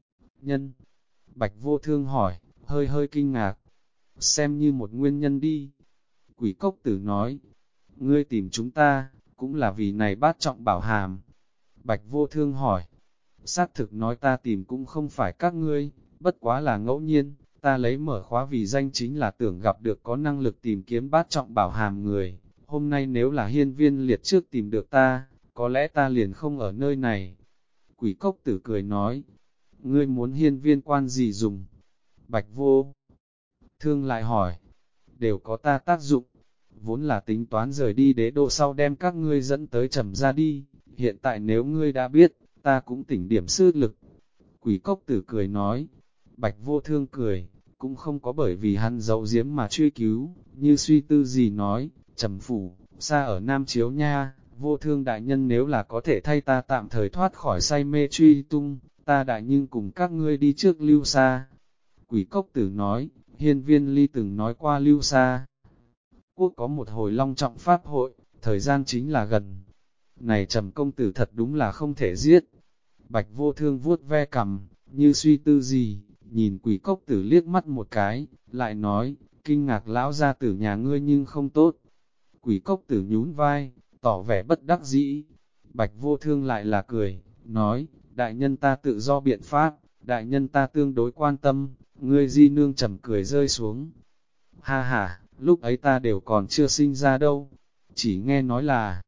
nhân. Bạch Vô Thương hỏi, hơi kinh ngạc. Xem như một nguyên nhân đi. Quỷ Cốc Tử nói, ngươi tìm chúng ta, cũng là vì này bát trọng bảo hàm. Bạch Vô Thương hỏi, xác thực nói ta tìm cũng không phải các ngươi, bất quá là ngẫu nhiên, ta lấy mở khóa vì danh chính là tưởng gặp được có năng lực tìm kiếm bát trọng bảo hàm người. Hôm nay nếu là hiên viên liệt trước tìm được ta, có lẽ ta liền không ở nơi này. Quỷ Cốc Tử cười nói, ngươi muốn hiên viên quan gì dùng? Bạch Vô Thương lại hỏi, đều có ta tác dụng, vốn là tính toán rời đi đế đô sau đem các ngươi dẫn tới Trầm gia đi, hiện tại nếu ngươi đã biết, ta cũng tỉnh điểm sư lực. Quỷ Cốc Tử cười nói, Bạch Vô Thương cười, cũng không có bởi vì hắn giấu giếm mà truy cứu, như suy tư gì nói, Trầm phủ, xa ở Nam Chiếu nha, Vô Thương đại nhân nếu là có thể thay ta tạm thời thoát khỏi say mê truy tung, ta đại nhưng cùng các ngươi đi trước Lưu Sa. Quỷ Cốc Tử nói, Hiên Viên Ly từng nói qua Lưu Sa quốc có một hồi long trọng pháp hội, thời gian chính là gần. Này Trầm công tử thật đúng là không thể giết. Bạch Vô Thương vuốt ve cằm, như suy tư gì, nhìn Quỷ Cốc Tử liếc mắt một cái, lại nói, kinh ngạc lão gia tử nhà ngươi nhưng không tốt. Quỷ Cốc Tử nhún vai, tỏ vẻ bất đắc dĩ. Bạch Vô Thương lại là cười, nói, đại nhân ta tự do biện pháp, đại nhân ta tương đối quan tâm, ngươi di nương trầm cười rơi xuống. Ha ha, lúc ấy ta đều còn chưa sinh ra đâu, chỉ nghe nói là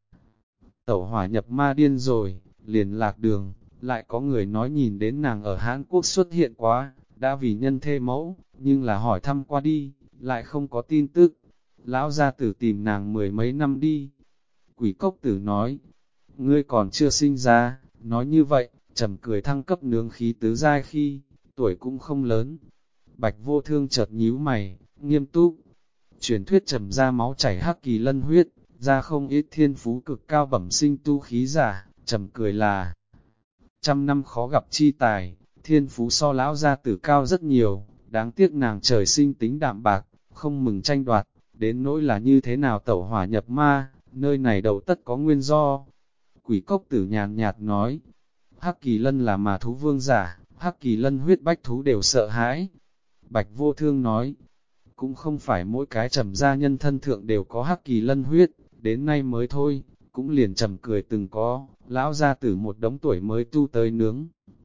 tẩu hỏa nhập ma điên rồi, liền lạc đường, lại có người nói nhìn đến nàng ở Hán Quốc xuất hiện quá, đã vì nhân thê mẫu, nhưng là hỏi thăm qua đi, lại không có tin tức. Lão gia tử tìm nàng mười mấy năm đi. Quỷ Cốc Tử nói, ngươi còn chưa sinh ra, nói như vậy, trầm cười thăng cấp nướng khí tứ giai khi, tuổi cũng không lớn. Bạch Vô Thương chợt nhíu mày, nghiêm túc. Truyền thuyết trầm ra máu chảy hắc kỳ lân huyết, ra không ít thiên phú cực cao bẩm sinh tu khí giả, trầm cười là trăm năm khó gặp chi tài, thiên phú so lão gia tử cao rất nhiều, đáng tiếc nàng trời sinh tính đạm bạc, không mừng tranh đoạt, đến nỗi là như thế nào tẩu hỏa nhập ma, nơi này đầu tất có nguyên do. Quỷ Cốc Tử nhàn nhạt nói, hắc kỳ lân là mà thú vương giả, hắc kỳ lân huyết bách thú đều sợ hãi. Bạch Vô Thương nói, cũng không phải mỗi cái trầm gia nhân thân thượng đều có hắc kỳ lân huyết, đến nay mới thôi, cũng liền trầm cười từng có, lão gia tử một đống tuổi mới tu tới nướng.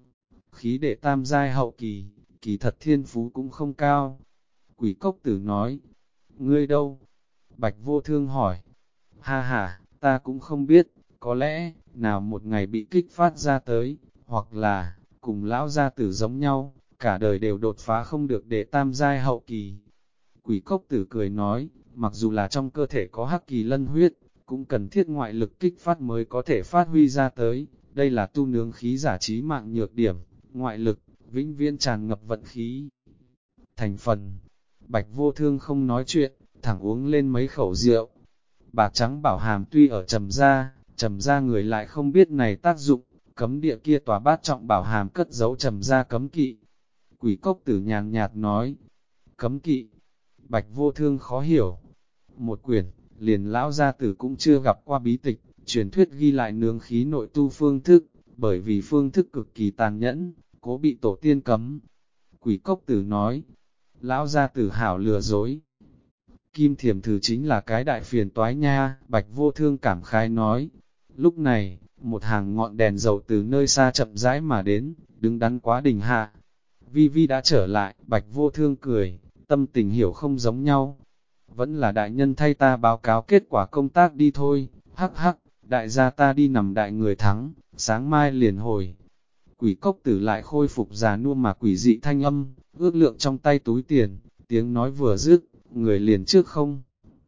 Khí đệ tam giai hậu kỳ, kỳ thật thiên phú cũng không cao. Quỷ Cốc Tử nói, ngươi đâu? Bạch Vô Thương hỏi, ha ha, ta cũng không biết, có lẽ, nào một ngày bị kích phát ra tới, hoặc là, cùng lão gia tử giống nhau, cả đời đều đột phá không được đệ tam giai hậu kỳ. Quỷ Cốc Tử cười nói, mặc dù là trong cơ thể có hắc kỳ lân huyết, cũng cần thiết ngoại lực kích phát mới có thể phát huy ra tới, đây là tu nướng khí giả trí mạng nhược điểm, ngoại lực, vĩnh viễn tràn ngập vận khí. Thành phần, Bạch Vô Thương không nói chuyện, thẳng uống lên mấy khẩu rượu. Bạc trắng bảo hàm tuy ở trầm ra người lại không biết này tác dụng, cấm địa kia tòa bát trọng bảo hàm cất giấu trầm ra cấm kỵ. Quỷ Cốc Tử nhàn nhạt nói, cấm kỵ. Bạch Vô Thương khó hiểu. Một quyển, liền lão gia tử cũng chưa gặp qua bí tịch, truyền thuyết ghi lại nướng khí nội tu phương thức, bởi vì phương thức cực kỳ tàn nhẫn, cố bị tổ tiên cấm. Quỷ Cốc Tử nói, lão gia tử hảo lừa dối. Kim Thiểm Thử chính là cái đại phiền toái nha, Bạch Vô Thương cảm khái nói. Lúc này, một hàng ngọn đèn dầu từ nơi xa chậm rãi mà đến, đứng đắn quá đỉnh hạ. Vi Vi đã trở lại, Bạch Vô Thương cười, tâm tình hiểu không giống nhau. Vẫn là đại nhân thay ta báo cáo kết quả công tác đi thôi, hắc hắc, đại gia ta đi nằm đại người thắng, sáng mai liền hồi. Quỷ Cốc Tử lại khôi phục già nua mà quỷ dị thanh âm, ước lượng trong tay túi tiền, tiếng nói vừa dứt, người liền trước không.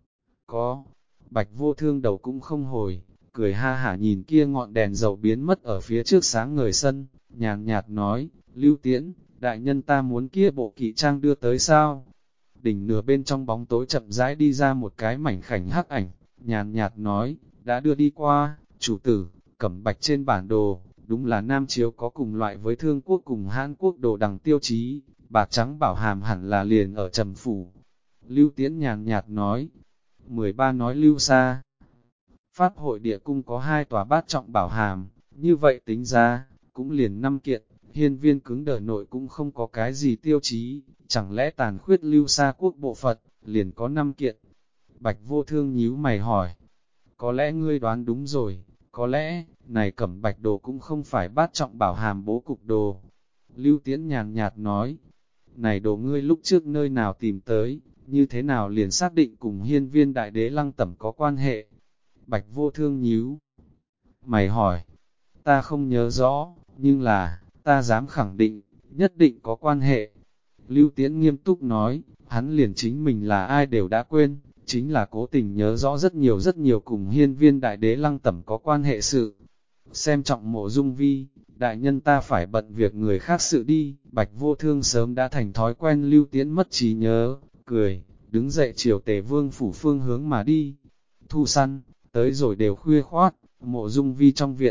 Có, Bạch Vô Thương đầu cũng không hồi, cười ha hả nhìn kia ngọn đèn dầu biến mất ở phía trước sáng ngời sân, nhàn nhạt nói, Lưu Tiễn, đại nhân ta muốn kia bộ kỵ trang đưa tới sao? Đỉnh nửa bên trong bóng tối chậm rãi đi ra một cái mảnh khảnh hắc ảnh, nhàn nhạt nói, đã đưa đi qua, chủ tử, cẩm bạch trên bản đồ, đúng là Nam Chiếu có cùng loại với Thương Quốc cùng Hán Quốc đồ đằng tiêu chí, bạc trắng bảo hàm hẳn là liền ở Trầm Phủ. Lưu Tiễn nhàn nhạt nói, 13 nói Lưu Sa. Pháp hội địa cung có 2 tòa bát trọng bảo hàm, như vậy tính ra, cũng liền 5 kiện, hiên viên cứng đờ nội cũng không có cái gì tiêu chí, chẳng lẽ tàn khuyết Lưu Sa quốc bộ Phật, liền có 5 kiện. Bạch Vô Thương nhíu mày hỏi, có lẽ ngươi đoán đúng rồi, có lẽ, này cẩm bạch đồ cũng không phải bát trọng bảo hàm bố cục đồ. Lưu Tiễn nhàn nhạt nói, này đồ ngươi lúc trước nơi nào tìm tới, như thế nào liền xác định cùng hiên viên đại đế Lăng Tẩm có quan hệ. Bạch Vô Thương nhíu mày hỏi, ta không nhớ rõ, nhưng là, ta dám khẳng định, nhất định có quan hệ. Lưu Tiễn nghiêm túc nói, hắn liền chính mình là ai đều đã quên, chính là cố tình nhớ rõ rất nhiều cùng hiên viên đại đế Lăng Tẩm có quan hệ sự. Xem trọng Mộ Dung Vi, đại nhân ta phải bận việc người khác sự đi. Bạch Vô Thương sớm đã thành thói quen Lưu Tiễn mất trí nhớ, cười, đứng dậy chiều Tề Vương phủ phương hướng mà đi. Thu săn, tới rồi đều khuya khoát, Mộ Dung Vi trong viện.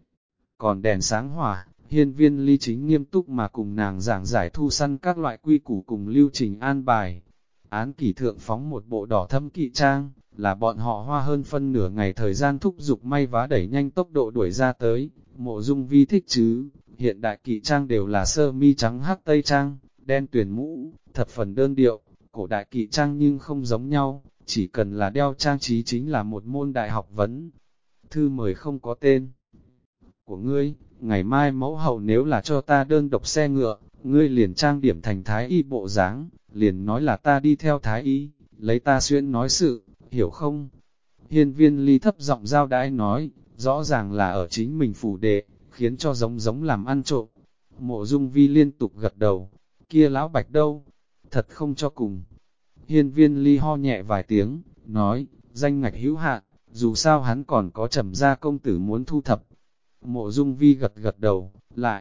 Còn đèn sáng hỏa, Hiên Viên Ly chính nghiêm túc mà cùng nàng giảng giải thu săn các loại quy củ cùng lưu trình an bài. Án kỷ thượng phóng một bộ đỏ thâm kỵ trang, là bọn họ hoa hơn phân nửa ngày thời gian thúc giục may vá đẩy nhanh tốc độ đuổi ra tới. Mộ Dung Vi thích chứ, hiện đại kỵ trang đều là sơ mi trắng hắc tây trang, đen tuyền mũ, thập phần đơn điệu, cổ đại kỵ trang nhưng không giống nhau, chỉ cần là đeo trang trí chính là một môn đại học vấn. Thư mời không có tên của ngươi, ngày mai mẫu hậu nếu là cho ta đơn độc xe ngựa, ngươi liền trang điểm thành thái y bộ dáng, liền nói là ta đi theo thái y, lấy ta xuyên nói sự, hiểu không? Hiên Viên Ly thấp giọng giao đãi nói, rõ ràng là ở chính mình phủ đệ, khiến cho giống giống làm ăn trộm. Mộ Dung Vi liên tục gật đầu, kia lão Bạch đâu? Thật không cho cùng. Hiên Viên Ly ho nhẹ vài tiếng, nói, danh ngạch hữu hạn, dù sao hắn còn có Trầm gia công tử muốn thu thập. Mộ Dung Vi gật gật đầu, lại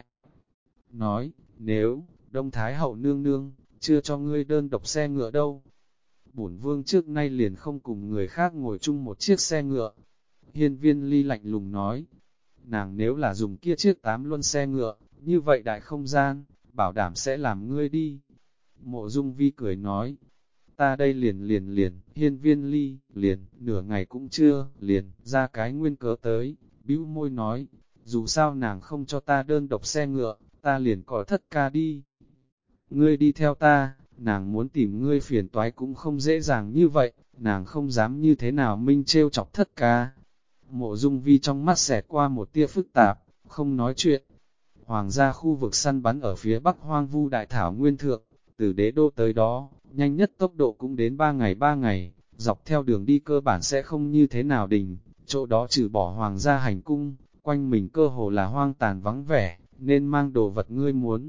nói, nếu Đông Thái hậu nương nương chưa cho ngươi đơn độc xe ngựa đâu, bổn vương trước nay liền không cùng người khác ngồi chung một chiếc xe ngựa. Hiên Viên Ly lạnh lùng nói, nàng nếu là dùng kia chiếc 8 luân xe ngựa, như vậy đại không gian, bảo đảm sẽ làm ngươi đi. Mộ Dung Vi cười nói, ta đây liền, Hiên Viên Ly, liền, nửa ngày cũng chưa, liền, ra cái nguyên cớ tới, bĩu môi nói, dù sao nàng không cho ta đơn độc xe ngựa, ta liền có thất ca đi. Ngươi đi theo ta, nàng muốn tìm ngươi phiền toái cũng không dễ dàng như vậy, nàng không dám như thế nào minh trêu chọc thất ca. Mộ Dung Vi trong mắt xẹt qua một tia phức tạp, không nói chuyện. Hoàng gia khu vực săn bắn ở phía bắc hoang vu đại thảo nguyên thượng, từ đế đô tới đó, nhanh nhất tốc độ cũng đến 3 ngày, dọc theo đường đi cơ bản sẽ không như thế nào đình, chỗ đó trừ bỏ hoàng gia hành cung, quanh mình cơ hồ là hoang tàn vắng vẻ, nên mang đồ vật ngươi muốn.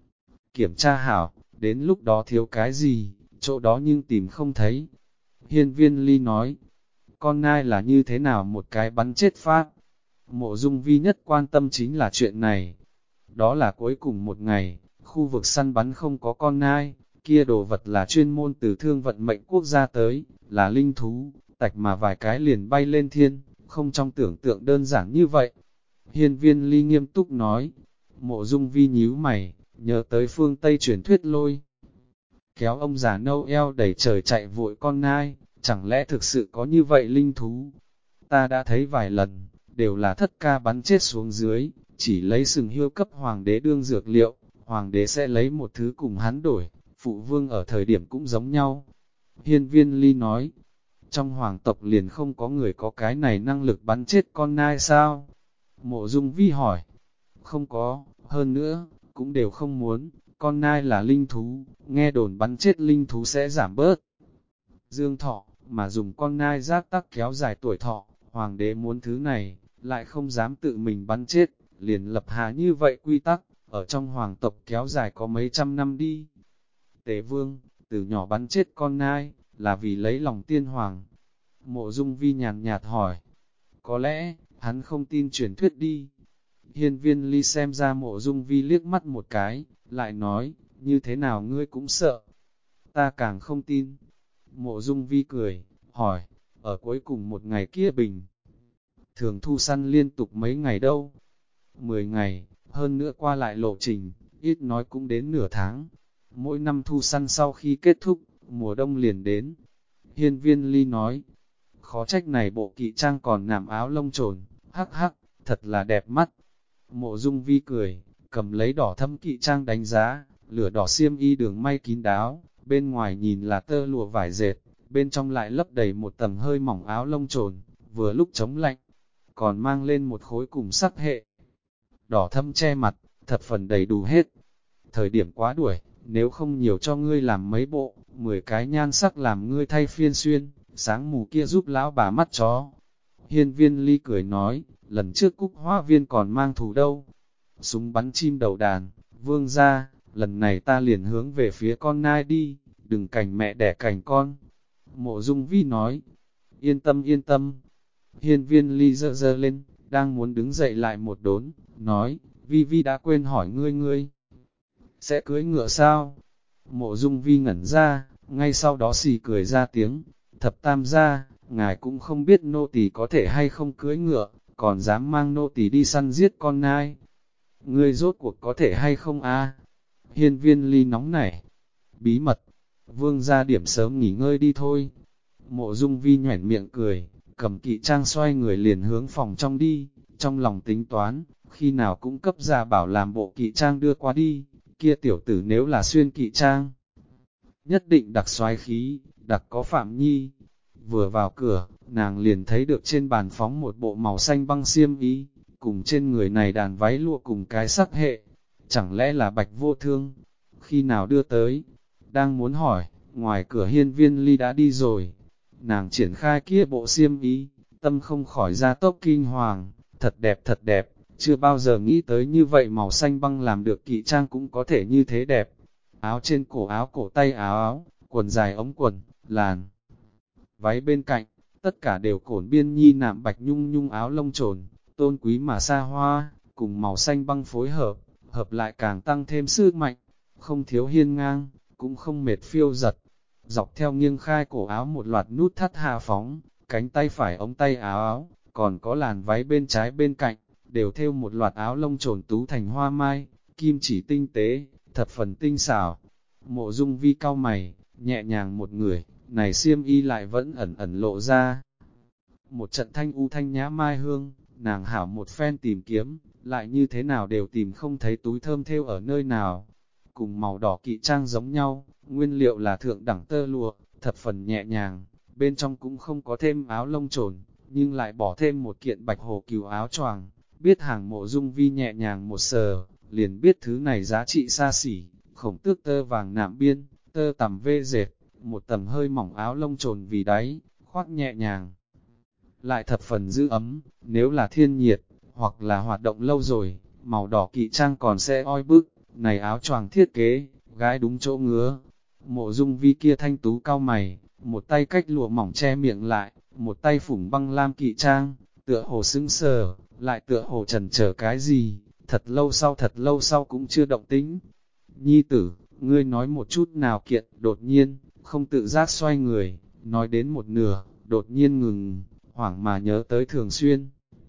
Kiểm tra hảo, đến lúc đó thiếu cái gì, chỗ đó nhưng tìm không thấy. Hiên Viên Ly nói, con nai là như thế nào một cái bắn chết pháp. Mộ Dung Vi nhất quan tâm chính là chuyện này. Đó là cuối cùng một ngày, khu vực săn bắn không có con nai, kia đồ vật là chuyên môn từ thương vận mệnh quốc gia tới, là linh thú, tạch mà vài cái liền bay lên thiên, không trong tưởng tượng đơn giản như vậy. Hiên Viên Ly nghiêm túc nói, Mộ Dung Vi nhíu mày, nhớ tới phương Tây truyền thuyết lôi. Kéo ông già nâu eo đẩy trời chạy vội con nai, chẳng lẽ thực sự có như vậy linh thú? Ta đã thấy vài lần, đều là thất ca bắn chết xuống dưới, chỉ lấy sừng hiêu cấp hoàng đế đương dược liệu, hoàng đế sẽ lấy một thứ cùng hắn đổi, phụ vương ở thời điểm cũng giống nhau. Hiên Viên Ly nói, trong hoàng tộc liền không có người có cái này năng lực bắn chết con nai sao? Mộ Dung Vi hỏi, không có, hơn nữa, cũng đều không muốn, con nai là linh thú, nghe đồn bắn chết linh thú sẽ giảm bớt dương thọ, mà dùng con nai giác tắc kéo dài tuổi thọ, hoàng đế muốn thứ này, lại không dám tự mình bắn chết, liền lập hạ như vậy quy tắc, ở trong hoàng tộc kéo dài có mấy trăm năm đi. Tề Vương, từ nhỏ bắn chết con nai, là vì lấy lòng tiên hoàng. Mộ Dung Vi nhàn nhạt hỏi, có lẽ, hắn không tin truyền thuyết đi. Hiên Viên Ly xem ra Mộ Dung Vi liếc mắt một cái, lại nói, như thế nào ngươi cũng sợ. Ta càng không tin. Mộ Dung Vi cười, hỏi, ở cuối cùng một ngày kia bình. Thường thu săn liên tục mấy ngày đâu? 10 ngày, hơn nữa qua lại lộ trình, ít nói cũng đến nửa tháng. Mỗi năm thu săn sau khi kết thúc, mùa đông liền đến. Hiên Viên Ly nói, khó trách này bộ kỵ trang còn nạm áo lông trồn, hắc hắc, thật là đẹp mắt. Mộ Dung Vi cười, cầm lấy đỏ thâm kỵ trang đánh giá, lửa đỏ xiêm y đường may kín đáo, bên ngoài nhìn là tơ lụa vải dệt, bên trong lại lấp đầy một tầng hơi mỏng áo lông trồn, vừa lúc chống lạnh, còn mang lên một khối cùng sắc hệ. Đỏ thâm che mặt, thập phần đầy đủ hết. Thời điểm quá đuổi, nếu không nhiều cho ngươi làm mấy bộ, 10 cái nhan sắc làm ngươi thay phiên xuyên, sáng mù kia giúp lão bà mắt chó. Hiên Viên Ly cười nói, lần trước Cúc Hoa Viên còn mang thù đâu. Súng bắn chim đầu đàn, vương ra, lần này ta liền hướng về phía con nai đi, đừng cảnh mẹ đẻ cảnh con. Mộ Dung Vi nói, yên tâm yên tâm. Hiên Viên Ly giơ giơ lên, đang muốn đứng dậy lại một đốn, nói, Vi Vi đã quên hỏi ngươi sẽ cưới ngựa sao? Mộ Dung Vi ngẩn ra, ngay sau đó xì cười ra tiếng, thập tam gia, ngài cũng không biết nô tỳ có thể hay không cưới ngựa, còn dám mang nô tỳ đi săn giết con nai. Ngươi rốt cuộc có thể hay không a? Hiên Viên Ly nóng nảy, bí mật, vương gia điểm sớm nghỉ ngơi đi thôi. Mộ Dung Vi nhoẻn miệng cười, cầm kỵ trang xoay người liền hướng phòng trong đi, trong lòng tính toán, khi nào cũng cấp gia bảo làm bộ kỵ trang đưa qua đi, kia tiểu tử nếu là xuyên kỵ trang, nhất định đặc soái khí, đặc có phạm nhi. Vừa vào cửa, nàng liền thấy được trên bàn phóng một bộ màu xanh băng xiêm y, cùng trên người này đàn váy lụa cùng cái sắc hệ, chẳng lẽ là Bạch Vô Thương, khi nào đưa tới, đang muốn hỏi, ngoài cửa Hiên Viên Ly đã đi rồi, nàng triển khai kia bộ xiêm y, tâm không khỏi ra tốc kinh hoàng, thật đẹp, chưa bao giờ nghĩ tới như vậy màu xanh băng làm được kỵ trang cũng có thể như thế đẹp, áo trên cổ áo cổ tay áo, quần dài ống quần, làn váy bên cạnh, tất cả đều cổn biên nhi nạm bạch nhung nhung áo lông trồn, tôn quý mà xa hoa, cùng màu xanh băng phối hợp, hợp lại càng tăng thêm sức mạnh, không thiếu hiên ngang, cũng không mệt phiêu giật. Dọc theo nghiêng khai cổ áo một loạt nút thắt hạ phóng, cánh tay phải ống tay áo, còn có làn váy bên trái bên cạnh, đều thêu một loạt áo lông trồn tú thành hoa mai, kim chỉ tinh tế, thập phần tinh xảo. Mộ Dung Vi cau mày, nhẹ nhàng một người, này xiêm y lại vẫn ẩn ẩn lộ ra. Một trận thanh u thanh nhã mai hương, nàng hảo một phen tìm kiếm, lại như thế nào đều tìm không thấy túi thơm thêu ở nơi nào. Cùng màu đỏ kỵ trang giống nhau, nguyên liệu là thượng đẳng tơ lụa, thập phần nhẹ nhàng, bên trong cũng không có thêm áo lông trồn, nhưng lại bỏ thêm một kiện bạch hồ cừu áo choàng. Biết hàng Mộ Dung Vi nhẹ nhàng một sờ, liền biết thứ này giá trị xa xỉ, khổng tước tơ vàng nạm biên, tơ tằm vê dệt, một tầng hơi mỏng áo lông trồn vì đáy, khoác nhẹ nhàng. Lại thập phần giữ ấm, nếu là thiên nhiệt, hoặc là hoạt động lâu rồi, màu đỏ kỵ trang còn sẽ oi bức, này áo choàng thiết kế, gái đúng chỗ ngứa. Mộ Dung Vi kia thanh tú cao mày, một tay cách lụa mỏng che miệng lại, một tay phủng băng lam kỵ trang, tựa hồ sững sờ, lại tựa hồ trần chờ cái gì, thật lâu sau cũng chưa động tĩnh. Nhi tử, ngươi nói một chút nào kiện, đột nhiên, không tự giác xoay người, nói đến một nửa, đột nhiên ngừng, hoảng mà nhớ tới Thường Xuyên.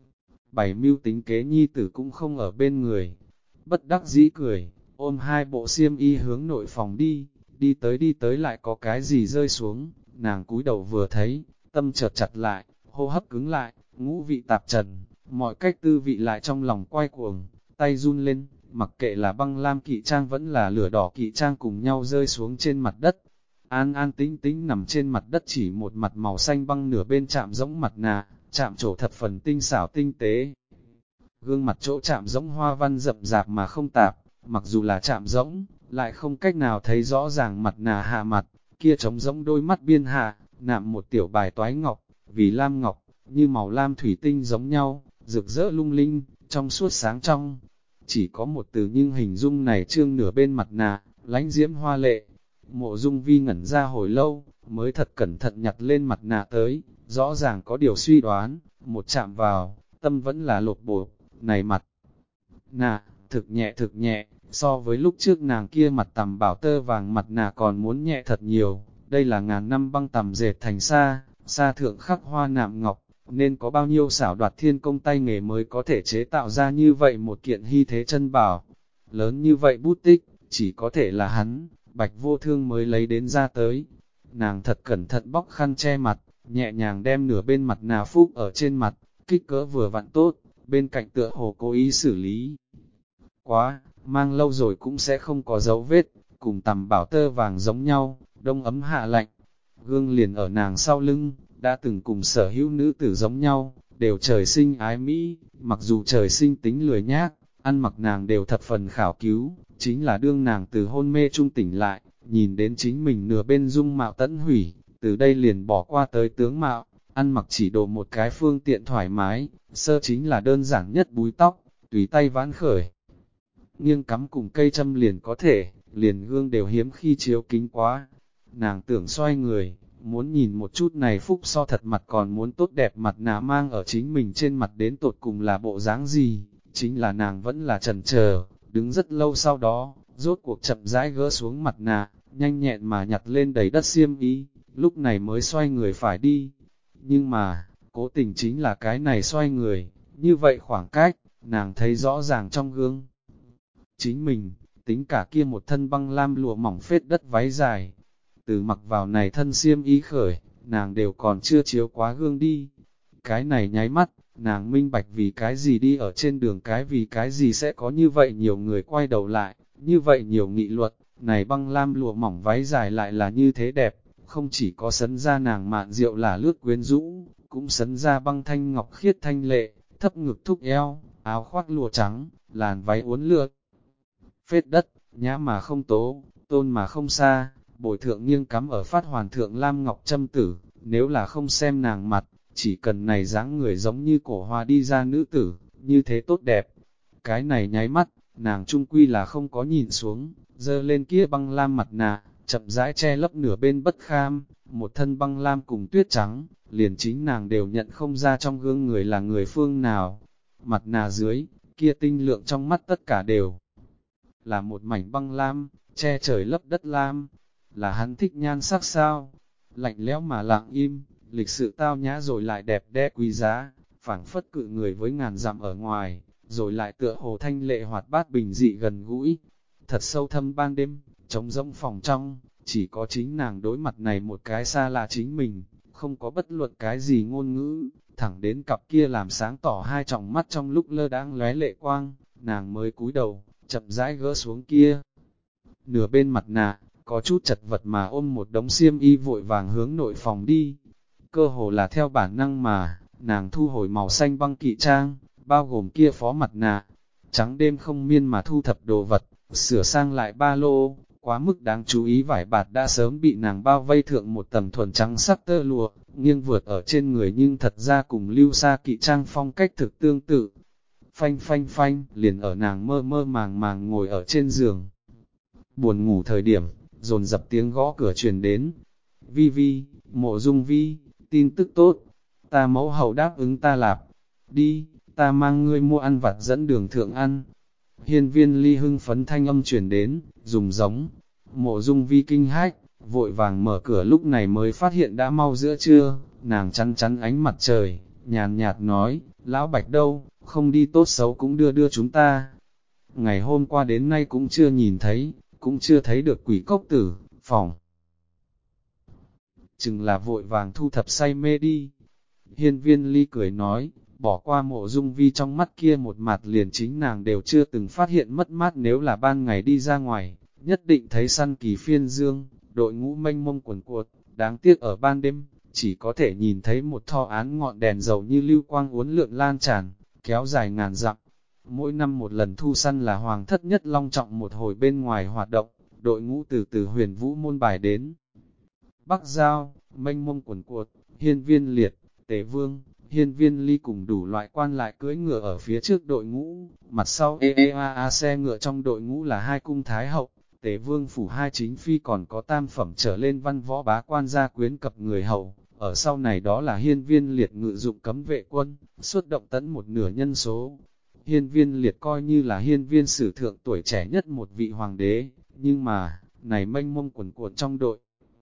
Bảy mưu tính kế nhi tử cũng không ở bên người, bất đắc dĩ cười, ôm hai bộ xiêm y hướng nội phòng đi tới lại có cái gì rơi xuống, nàng cúi đầu vừa thấy, tâm chợt chặt lại, hô hấp cứng lại, ngũ vị tạp trần, mọi cách tư vị lại trong lòng quay cuồng, tay run lên, mặc kệ là băng lam kỵ trang vẫn là lửa đỏ kỵ trang cùng nhau rơi xuống trên mặt đất. An an tĩnh tĩnh nằm trên mặt đất chỉ một mặt màu xanh băng nửa bên chạm giống mặt nạ, chạm trổ thập phần tinh xảo tinh tế. Gương mặt chỗ chạm giống hoa văn rậm rạp mà không tạp, mặc dù là chạm giống, lại không cách nào thấy rõ ràng mặt nạ hạ mặt, kia trống giống đôi mắt biên hạ, nạm một tiểu bài toái ngọc, vì lam ngọc, như màu lam thủy tinh giống nhau, rực rỡ lung linh, trong suốt sáng trong. Chỉ có một từ nhưng hình dung này trương nửa bên mặt nạ, lánh diễm hoa lệ. Mộ Dung Vi ngẩn ra hồi lâu, mới thật cẩn thận nhặt lên mặt nạ tới, rõ ràng có điều suy đoán, một chạm vào, tâm vẫn là lột bột, này mặt nạ, thực nhẹ, so với lúc trước nàng kia mặt tằm bảo tơ vàng mặt nạ còn muốn nhẹ thật nhiều, đây là ngàn năm băng tằm dệt thành sa thượng khắc hoa nạm ngọc, nên có bao nhiêu xảo đoạt thiên công tay nghề mới có thể chế tạo ra như vậy một kiện hy thế chân bảo. Lớn như vậy bút tích, chỉ có thể là hắn, Bạch Vô Thương mới lấy đến ra tới. Nàng thật cẩn thận bóc khăn che mặt, nhẹ nhàng đem nửa bên mặt nạ phúc ở trên mặt, kích cỡ vừa vặn tốt, bên cạnh tựa hồ cố ý xử lý. Quá, mang lâu rồi cũng sẽ không có dấu vết, cùng tằm bảo tơ vàng giống nhau, đông ấm hạ lạnh. Gương liền ở nàng sau lưng, đã từng cùng sở hữu nữ tử giống nhau, đều trời sinh ái mỹ, mặc dù trời sinh tính lười nhác, ăn mặc nàng đều thập phần khảo cứu, chính là đương nàng từ hôn mê trung tỉnh lại, nhìn đến chính mình nửa bên dung mạo tẫn hủy, từ đây liền bỏ qua tới tướng mạo, ăn mặc chỉ đồ một cái phương tiện thoải mái, sơ chính là đơn giản nhất búi tóc, tùy tay vãn khởi. Nghiêng cắm cùng cây châm liền có thể, liền gương đều hiếm khi chiếu kính quá. Nàng tưởng xoay người, muốn nhìn một chút này phúc so thật mặt còn muốn tốt đẹp mặt nạ mang ở chính mình trên mặt đến tột cùng là bộ dáng gì, Chính là nàng vẫn là chần chờ, đứng rất lâu sau đó, rốt cuộc chậm rãi gỡ xuống mặt nạ, nhanh nhẹn mà nhặt lên đầy đất xiêm y, lúc này mới xoay người phải đi. Nhưng mà, cố tình chính là cái này xoay người, như vậy khoảng cách, nàng thấy rõ ràng trong gương. Chính mình, tính cả kia một thân băng lam lụa mỏng phết đất váy dài, từ mặc vào này thân xiêm y khởi, nàng đều còn chưa chiếu quá gương đi. Cái này nháy mắt, nàng minh bạch vì cái gì đi ở trên đường, cái vì cái gì sẽ có như vậy nhiều người quay đầu lại, như vậy nhiều nghị luật, này băng lam lụa mỏng váy dài lại là như thế đẹp, không chỉ có sấn ra nàng mạn diệu là lướt quyến rũ, cũng sấn ra băng thanh ngọc khiết thanh lệ, thấp ngực thúc eo, áo khoác lụa trắng, làn váy uốn lượn. Phết đất, nhã mà không tố, tôn mà không xa, bồi thượng nghiêng cắm ở phát hoàn thượng lam ngọc châm tử, nếu là không xem nàng mặt, chỉ cần này dáng người giống như cổ hoa đi ra nữ tử, như thế tốt đẹp. Cái này nháy mắt, nàng trung quy là không có nhìn xuống, dơ lên kia băng lam mặt nạ, chậm rãi che lấp nửa bên bất kham, một thân băng lam cùng tuyết trắng, liền chính nàng đều nhận không ra trong gương người là người phương nào. Mặt nạ dưới, kia tinh lượng trong mắt tất cả đều là một mảnh băng lam, che trời lấp đất lam, là hắn thích nhan sắc sao? Lạnh lẽo mà lặng im, lịch sự tao nhã rồi lại đẹp đẽ quý giá, phảng phất cự người với ngàn dặm ở ngoài, rồi lại tựa hồ thanh lệ hoạt bát bình dị gần gũi. Thật sâu thâm ban đêm, trống rỗng phòng trong, chỉ có chính nàng đối mặt này một cái xa lạ chính mình, không có bất luận cái gì ngôn ngữ, thẳng đến cặp kia làm sáng tỏ hai tròng mắt trong lúc lơ đãng lóe lệ quang, nàng mới cúi đầu, chậm rãi gỡ xuống kia. Nửa bên mặt nạ, có chút chật vật mà ôm một đống xiêm y vội vàng hướng nội phòng đi. Cơ hồ là theo bản năng mà, nàng thu hồi màu xanh băng kỵ trang, bao gồm kia phó mặt nạ, trắng đêm không miên mà thu thập đồ vật, sửa sang lại ba lô, quá mức đáng chú ý vải bạt đã sớm bị nàng bao vây thượng một tầng thuần trắng sắc tơ lụa, nghiêng vượt ở trên người nhưng thật ra cùng lưu xa kỵ trang phong cách thực tương tự. Phanh phanh phanh, liền ở nàng mơ mơ màng màng ngồi ở trên giường. Buồn ngủ thời điểm, dồn dập tiếng gõ cửa truyền đến. Vi Vi, Mộ Dung Vi, tin tức tốt, ta mẫu hậu đáp ứng ta lạp. Đi, ta mang ngươi mua ăn vặt dẫn đường thượng ăn. Hiên Viên Ly hưng phấn thanh âm truyền đến, dùng giống. Mộ Dung Vi kinh hách, vội vàng mở cửa, lúc này mới phát hiện đã mau giữa trưa, nàng chắn chắn ánh mặt trời, nhàn nhạt nói, lão Bạch đâu, không đi tốt xấu cũng đưa đưa chúng ta. Ngày hôm qua đến nay cũng chưa nhìn thấy, cũng chưa thấy được quỷ cốc tử, phòng. Chừng là vội vàng thu thập say mê đi. Hiên Viên Ly cười nói, bỏ qua Mộ Dung Vi trong mắt kia một mặt liền chính nàng đều chưa từng phát hiện mất mát, nếu là ban ngày đi ra ngoài, nhất định thấy săn kỳ phiên dương, đội ngũ mênh mông quần cuột, đáng tiếc ở ban đêm, chỉ có thể nhìn thấy một tho án ngọn đèn dầu như lưu quang uốn lượn lan tràn, kéo dài ngàn dặm. Mỗi năm một lần thu săn là hoàng thất nhất long trọng một hồi bên ngoài hoạt động, đội ngũ từ Huyền Vũ môn bài đến Bắc Giao, mênh mông quần cuột, Hiên Viên Liệt, Tế Vương, Hiên Viên Ly cùng đủ loại quan lại cưỡi ngựa ở phía trước đội ngũ, mặt sau xe ngựa trong đội ngũ là hai cung thái hậu, Tế Vương phủ hai chính phi, còn có tam phẩm trở lên văn võ bá quan gia quyến cập người hầu. Ở sau này đó là Hiên Viên Liệt ngự dụng cấm vệ quân, xuất động tấn một nửa nhân số. Hiên Viên Liệt coi như là hiên viên sử thượng tuổi trẻ nhất một vị hoàng đế, nhưng mà, này mênh mông quần cuộn trong đội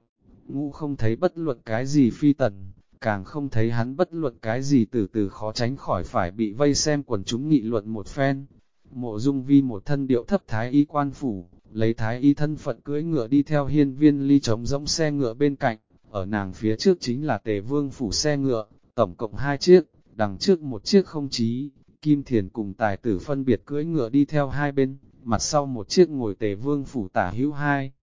ngũ không thấy bất luận cái gì phi tần, càng không thấy hắn bất luận cái gì từ khó tránh khỏi phải bị vây xem quần chúng nghị luận một phen. Mộ Dung Vi một thân điệu thấp thái y quan phủ, lấy thái y thân phận cưỡi ngựa đi theo Hiên Viên Ly trống rỗng xe ngựa bên cạnh, ở nàng phía trước chính là Tề Vương phủ xe ngựa, tổng cộng 2 chiếc, đằng trước một chiếc không chí. Kim Thiền cùng tài tử phân biệt cưỡi ngựa đi theo hai bên, mặt sau một chiếc ngồi Tề Vương phủ tả hữu hai.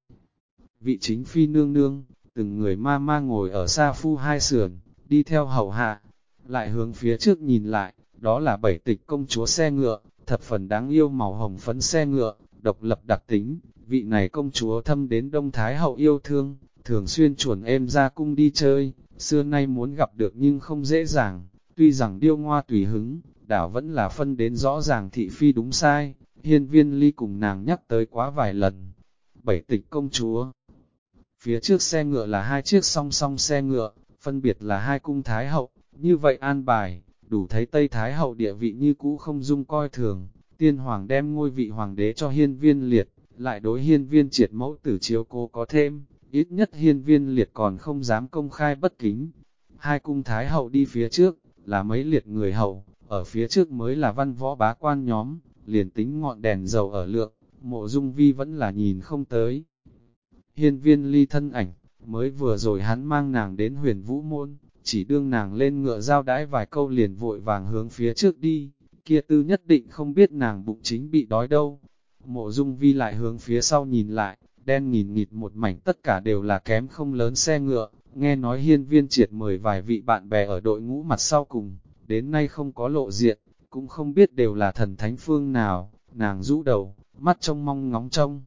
Vị chính phi nương nương, từng người ma ma ngồi ở xa phu hai sườn, đi theo hầu hạ, lại hướng phía trước nhìn lại, đó là 7 tịch công chúa xe ngựa, thập phần đáng yêu màu hồng phấn xe ngựa, độc lập đặc tính, vị này công chúa thâm đến Đông Thái hậu yêu thương, thường xuyên chuồn em ra cung đi chơi, xưa nay muốn gặp được nhưng không dễ dàng, tuy rằng điêu ngoa tùy hứng, đảo vẫn là phân đến rõ ràng thị phi đúng sai. Hiên Viên Ly cùng nàng nhắc tới quá vài lần. 7 tịch công chúa. Phía trước xe ngựa là 2 chiếc song song xe ngựa, phân biệt là 2 cung thái hậu, như vậy an bài, đủ thấy Tây Thái hậu địa vị như cũ không dung coi thường. Tiên hoàng đem ngôi vị hoàng đế cho Hiên Viên Liệt, lại đối Hiên Viên Triệt mẫu tử chiếu cố có thêm, ít nhất Hiên Viên Liệt còn không dám công khai bất kính. Hai cung Thái hậu đi phía trước, là mấy liệt người hậu, ở phía trước mới là văn võ bá quan nhóm, liền tính ngọn đèn dầu ở lượng, Mộ Dung Vi vẫn là nhìn không tới. Hiên Viên Ly thân ảnh, mới vừa rồi hắn mang nàng đến Huyền Vũ Môn, chỉ đương nàng lên ngựa giao đãi vài câu liền vội vàng hướng phía trước đi, kia tư nhất định không biết nàng bụng chính bị đói đâu. Mộ Dung Vi lại hướng phía sau nhìn lại, đen nghìn nghịt một mảnh tất cả đều là kém không lớn xe ngựa, nghe nói Hiên Viên Triệt mời vài vị bạn bè ở đội ngũ mặt sau cùng, đến nay không có lộ diện, cũng không biết đều là thần thánh phương nào, nàng rũ đầu, mắt trông mong ngóng trông.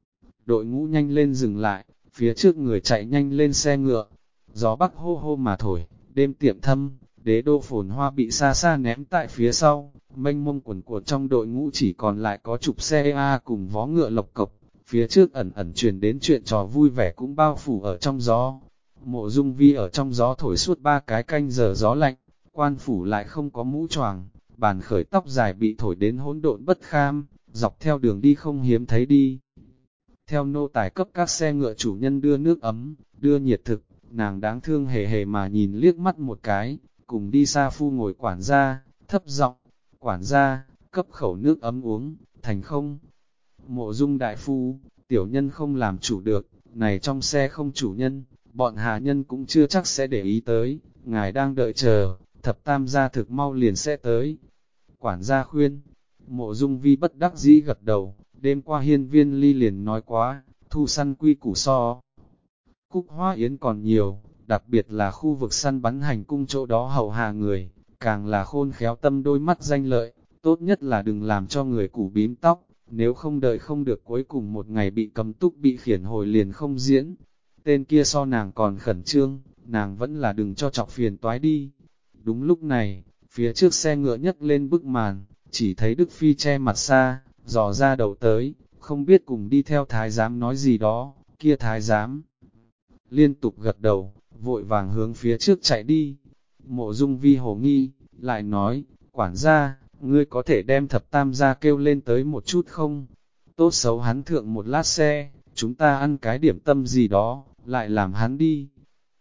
Đội ngũ nhanh lên dừng lại, phía trước người chạy nhanh lên xe ngựa, gió bắc hô hô mà thổi, đêm tiệm thâm, đế đô phồn hoa bị xa xa ném tại phía sau, mênh mông quần cuộn trong đội ngũ chỉ còn lại có chục xe A cùng vó ngựa lộc cộc, phía trước ẩn ẩn truyền đến chuyện trò vui vẻ cũng bao phủ ở trong gió. Mộ Dung Vi ở trong gió thổi suốt 3 cái canh giờ gió lạnh, quan phủ lại không có mũ choàng, bàn khởi tóc dài bị thổi đến hỗn độn bất kham, dọc theo đường đi không hiếm thấy đi. Theo nô tài cấp các xe ngựa chủ nhân đưa nước ấm, đưa nhiệt thực, nàng đáng thương hề hề mà nhìn liếc mắt một cái, cùng đi xa phu ngồi quản gia, thấp giọng, quản gia, cấp khẩu nước ấm uống, thành không? Mộ Dung đại phu, tiểu nhân không làm chủ được, này trong xe không chủ nhân, bọn hạ nhân cũng chưa chắc sẽ để ý tới, ngài đang đợi chờ, thập tam gia thực mau liền sẽ tới. Quản gia khuyên, Mộ Dung Vi bất đắc dĩ gật đầu, đêm qua Hiên Viên Ly liền nói quá, thu săn quy củ so. Cúc Hoa Yến còn nhiều, đặc biệt là khu vực săn bắn hành cung chỗ đó hầu hạ người, càng là khôn khéo tâm đôi mắt danh lợi, tốt nhất là đừng làm cho người củ bím tóc, nếu không đợi không được cuối cùng một ngày bị cấm túc bị khiển hồi liền không diễn. Tên kia so nàng còn khẩn trương, nàng vẫn là đừng cho chọc phiền toái đi. Đúng lúc này, phía trước xe ngựa nhấc lên bức màn, chỉ thấy Đức Phi che mặt xa, dò ra đầu tới, không biết cùng đi theo thái giám nói gì đó, kia thái giám liên tục gật đầu, vội vàng hướng phía trước chạy đi. Mộ Dung Vi hồ nghi, lại nói, quản gia, ngươi có thể đem thập tam gia kêu lên tới một chút không? Tốt xấu hắn thượng một lát xe, chúng ta ăn cái điểm tâm gì đó, lại làm hắn đi.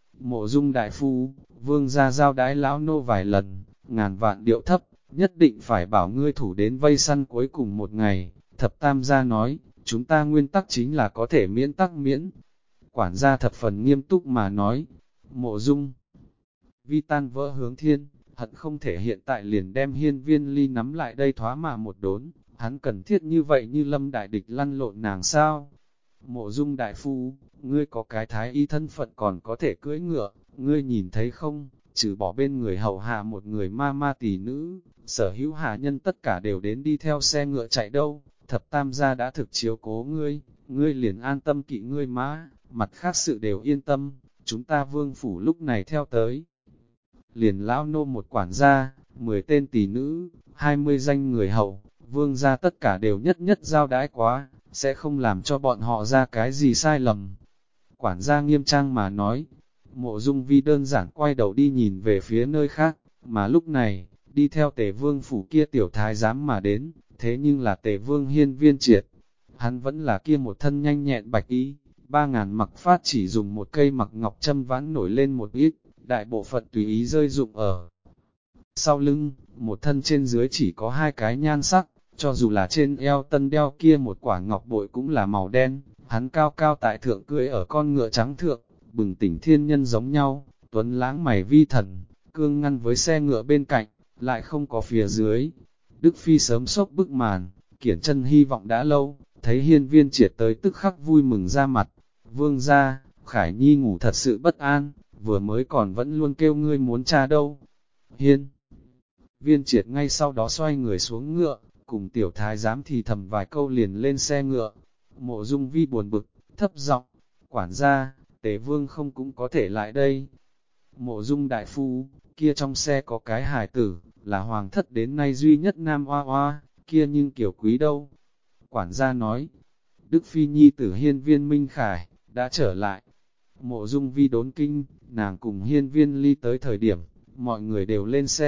Mộ Dung đại phu, vương gia giao đái lão nô vài lần, ngàn vạn điệu thấp, nhất định phải bảo ngươi thủ đến vây săn cuối cùng một ngày. Thập tam gia nói, chúng ta nguyên tắc chính là có thể miễn tắc miễn. Quản gia thập phần nghiêm túc mà nói, Mộ Dung Vi tan vỡ hướng thiên, hận không thể hiện tại liền đem Hiên Viên Ly nắm lại đây thoá mà một đốn, hắn cần thiết như vậy như lâm đại địch lăn lộn nàng sao? Mộ Dung đại phu, ngươi có cái thái y thân phận còn có thể cưỡi ngựa, ngươi nhìn thấy không, trừ bỏ bên người hầu hạ một người ma ma tỷ nữ, sở hữu hạ nhân tất cả đều đến đi theo xe ngựa chạy đâu, thập tam gia đã thực chiếu cố ngươi, ngươi liền an tâm kỵ ngươi má, mặt khác sự đều yên tâm, chúng ta vương phủ lúc này theo tới. Liền lão nô một quản gia, 10 tên tỷ nữ, 20 danh người hầu, vương gia tất cả đều nhất nhất giao đái quá, sẽ không làm cho bọn họ ra cái gì sai lầm. Quản gia nghiêm trang mà nói, Mộ Dung Vi đơn giản quay đầu đi nhìn về phía nơi khác, mà lúc này, đi theo Tề Vương phủ kia tiểu thái giám mà đến, thế nhưng là Tề Vương Hiên Viên Triệt. Hắn vẫn là kia một thân nhanh nhẹn bạch y, 3.000 mặc phát chỉ dùng một cây mặc ngọc châm vãn nổi lên một ít, đại bộ phận tùy ý rơi dụng ở sau lưng, một thân trên dưới chỉ có 2 cái nhan sắc, cho dù là trên eo tân đeo kia một quả ngọc bội cũng là màu đen, hắn cao cao tại thượng cưỡi ở con ngựa trắng thượng, bừng tỉnh thiên nhân giống nhau, tuấn lãng mày vi thần, cương ngăn với xe ngựa bên cạnh, lại không có phía dưới. Đức Phi sớm sốc bức màn, kiển chân hy vọng đã lâu, thấy Hiên Viên Triệt tới tức khắc vui mừng ra mặt. Vương gia, Khải Nhi ngủ thật sự bất an, vừa mới còn vẫn luôn kêu ngươi muốn cha đâu. Hiên Viên Triệt ngay sau đó xoay người xuống ngựa, cùng tiểu thái giám thì thầm vài câu liền lên xe ngựa. Mộ Dung Vi buồn bực, thấp giọng, quản gia, Tề Vương không cũng có thể lại đây. Mộ Dung đại phu, kia trong xe có cái hài tử, là hoàng thất đến nay duy nhất nam oa oa, kia nhưng kiểu quý đâu. Quản gia nói, Đức Phi nhi tử Hiên Viên Minh Khải, đã trở lại. Mộ Dung Vi đốn kinh, nàng cùng Hiên Viên Ly tới thời điểm, mọi người đều lên xe,